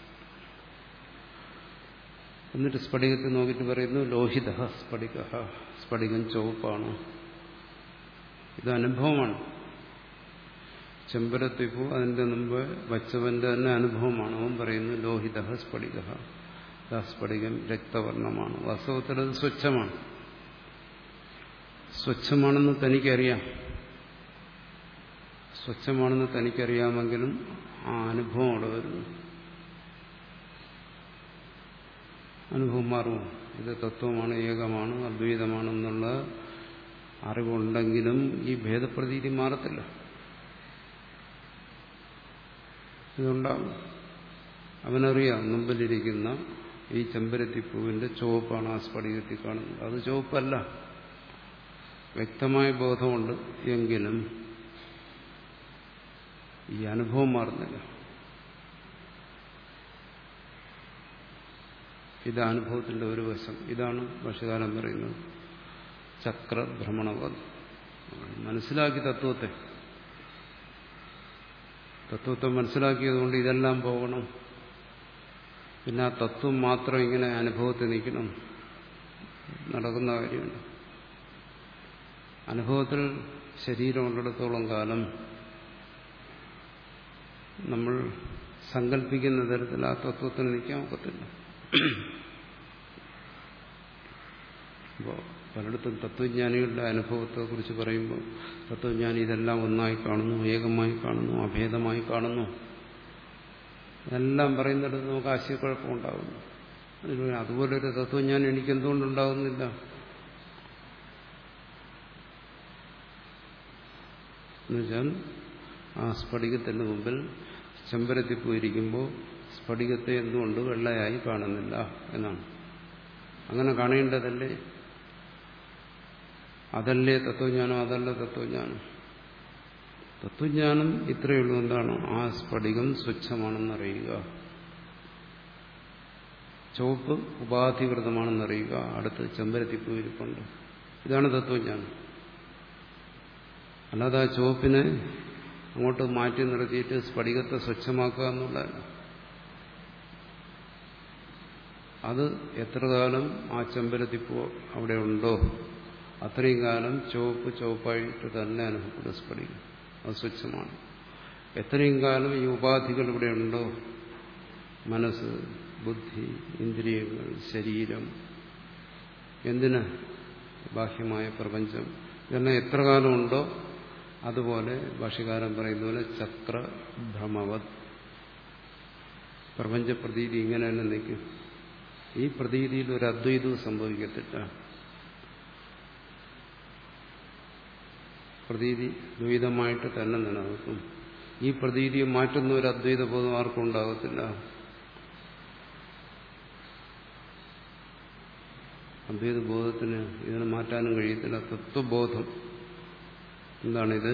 എന്നിട്ട് സ്ഫടികത്തെ നോക്കിയിട്ട് പറയുന്നു ലോഹിത സ്ഫടിക, സ്ഫടികം ചുവപ്പാണ്. ഇത് അനുഭവമാണ്. ചെമ്പരത്തിപ്പൂ അതിന്റെ മുമ്പ് വച്ചവന്റെ തന്നെ അനുഭവമാണ്. അവൻ പറയുന്നു ലോഹിത സ്ഫടിക, സ്ഫടികം രക്തവർണ്ണമാണ്. വാസ്തവത്തിൽ അത് സ്വച്ഛമാണ്. സ്വച്ഛമാണെന്ന് തനിക്കറിയാം. സ്വച്ഛമാണെന്ന് തനിക്കറിയാമെങ്കിലും ആ അനുഭവം അവിടെ വരുന്നു. അനുഭവം മാറും. ഇത് തത്വമാണ്, ഏകമാണ്, അദ്വൈതമാണെന്നുള്ള അറിവുണ്ടെങ്കിലും ഈ ഭേദപ്രതീതി മാറത്തില്ല. ഇതുണ്ടാകും. അവനറിയാം മുമ്പിലിരിക്കുന്ന ഈ ചെമ്പരത്തിപ്പൂവിന്റെ ചുവപ്പാണ് ആ സ്ഫടികത്തിൽ കാണുന്നത്. അത് ചുവപ്പല്ല. വ്യക്തമായ ബോധമുണ്ട്. എങ്കിലും ഈ അനുഭവം മാറുന്നില്ല. ഇത് അനുഭവത്തിന്റെ ഒരു വശം. ഇതാണ് ഭാഷ്യകാരൻ പറയുന്നത് ചക്രഭ്രമണവത്. മനസ്സിലാക്കി തത്വത്തെ തത്വത്തെ മനസ്സിലാക്കിയതുകൊണ്ട് ഇതെല്ലാം പോകണം. പിന്നെ ആ തത്വം മാത്രം ഇങ്ങനെ അനുഭവത്തിൽ നിൽക്കണം, നടക്കുന്ന കാര്യമുണ്ട്. അനുഭവത്തിൽ ശരീരം ഉള്ളിടത്തോളം കാലം നമ്മൾ സങ്കല്പിക്കുന്ന തരത്തിൽ ആ തത്വത്തിന് നിൽക്കാൻ ഒക്കത്തില്ല. അപ്പോൾ പലയിടത്തും തത്വജ്ഞാനികളുടെ അനുഭവത്തെക്കുറിച്ച് പറയുമ്പോൾ തത്വജ്ഞാനി ഇതെല്ലാം ഒന്നായി കാണുന്നു, ഏകമായി കാണുന്നു, അഭേദമായി കാണുന്നു, എല്ലാം പറയുന്നിടത്ത് നമുക്ക് ആശയക്കുഴപ്പമുണ്ടാകുന്നു. അതുപോലൊരു തത്വജ്ഞാനം എനിക്ക് എന്തുകൊണ്ടുണ്ടാകുന്നില്ല? എന്നുവെച്ചാൽ ആ സ്ഫടികത്തിന് മുമ്പിൽ ചെമ്പരത്തി പോയിരിക്കുമ്പോൾ സ്ഫടികത്തെ എന്തുകൊണ്ട് വെള്ളയായി കാണുന്നില്ല എന്നാണ്. അങ്ങനെ കാണേണ്ടതല്ലേ? അതല്ലേ തത്വജ്ഞാനം? അതല്ല തത്വജ്ഞാനം. തത്വജ്ഞാനം ഇത്രയേ ഉള്ളൂ. എന്താണ്? ആ സ്ഫടികം സ്വച്ഛമാണെന്നറിയുക, ചുവപ്പ് ഉപാധികൃതമാണെന്നറിയുക, അടുത്ത് ചെമ്പരത്തിപ്പൂ ഇരിപ്പുണ്ട്. ഇതാണ് തത്വജ്ഞാനം. അല്ലാതെ ആ ചുവപ്പിനെ അങ്ങോട്ട് മാറ്റി നിർത്തിയിട്ട് സ്ഫടികത്തെ സ്വച്ഛമാക്കുക എന്നുള്ളതല്ല. അത് എത്ര കാലം ആ ചെമ്പരത്തിപ്പൂ അവിടെ ഉണ്ടോ അത്രയും കാലം ചുവപ്പ് ചുവപ്പായിട്ട് തന്നെ അനുഭവപ്പെടും സ്ഫടികം. അത് സ്വച്ഛമാണ്. എത്രയും കാലം ഈ ഉപാധികൾ ഇവിടെ ഉണ്ടോ, മനസ്സ്, ബുദ്ധി, ഇന്ദ്രിയങ്ങൾ, ശരീരം, എന്തിന് ബാഹ്യമായ പ്രപഞ്ചം, ഇതെല്ലാം എത്ര കാലം ഉണ്ടോ അതുപോലെ ഭാഷ്യകാരൻ പറയുന്ന പോലെ ചക്രഭ്രമവത് പ്രപഞ്ച പ്രതീതി ഇങ്ങനെ തന്നെ നിൽക്കും. ഈ പ്രതീതിയിൽ ഒരു അദ്വൈതവും സംഭവിക്കത്തില്ല. പ്രതീതി ദ്വൈതമായിട്ട് തന്നെ നിലനിൽക്കും. ഈ പ്രതീതിയെ മാറ്റുന്ന ഒരു അദ്വൈത ബോധം ആർക്കും ഉണ്ടാകത്തില്ല. അദ്വൈത ബോധത്തിന് ഇതിനെ മാറ്റാനും കഴിയത്തില്ല. തത്വബോധം എന്താണിത്?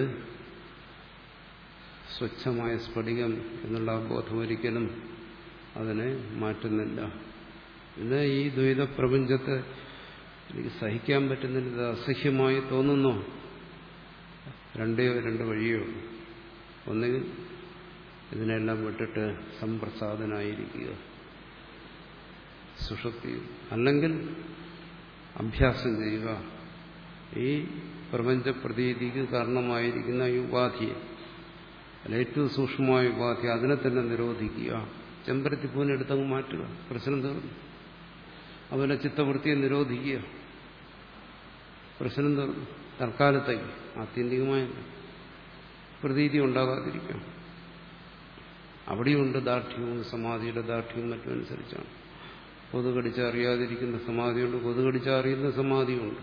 സ്വച്ഛമായ സ്ഫടികം എന്നുള്ള ബോധം ഒരിക്കലും അതിനെ മാറ്റുന്നില്ല. പിന്നെ ഈ ദ്വൈത പ്രപഞ്ചത്തെ എനിക്ക് സഹിക്കാൻ പറ്റുന്നില്ല, ഇത് അസഹ്യമായി തോന്നുന്നു. രണ്ടേ രണ്ട് വഴിയേ ഉള്ളൂ. ഒന്നുകിൽ ഇതിനെല്ലാം വിട്ടിട്ട് സംപ്രസാദനായിരിക്കുക സുഷുപ്തിയിൽ, അല്ലെങ്കിൽ അഭ്യാസം ചെയ്യുക. ഈ പ്രപഞ്ച പ്രതീതിക്ക് കാരണമായിരിക്കുന്ന ഈ ഉപാധിയെ, അല്ല ഏറ്റവും സൂക്ഷ്മമായ ഉപാധി, അതിനെ തന്നെ നിരോധിക്കുക. ചെമ്പരത്തിപ്പൂവിനെ എടുത്തങ്ങ് മാറ്റുക, പ്രശ്നം തീർന്നു. അതുപോലെ ചിത്തവൃത്തിയെ നിരോധിക്കുക, പ്രശ്നം തീർന്നു. തൽക്കാലത്തേക്ക് ആത്യന്തികമായ പ്രതീതി ഉണ്ടാകാതിരിക്കാം. അവിടെയുണ്ട് ദാർഢ്യവും, സമാധിയുടെ ദാർഢ്യവും മറ്റും അനുസരിച്ചാണ്. കൊതുകടിച്ചറിയാതിരിക്കുന്ന സമാധിയുണ്ട്, കൊതുകടിച്ചറിയുന്ന സമാധിയുണ്ട്,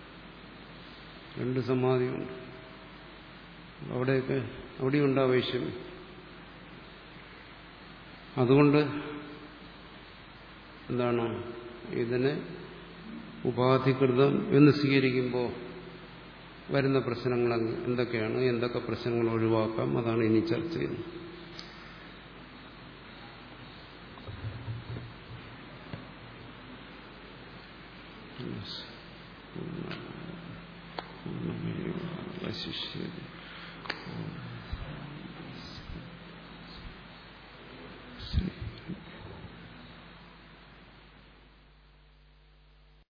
രണ്ട് സമാധിയുണ്ട്. അവിടെയൊക്കെ അവിടെയുണ്ട് വൈഷമ്യം. അതുകൊണ്ട് എന്താണ് ഇതിനെ ഉപാധികൃതം എന്ന് സ്വീകരിക്കുമ്പോൾ വരുന്ന പ്രശ്നങ്ങൾ എന്തൊക്കെയാണ്, എന്തൊക്കെ പ്രശ്നങ്ങൾ ഒഴിവാക്കാം, അതാണ് ഇനി ചർച്ച ചെയ്യുന്നത്. ശിഷ്യ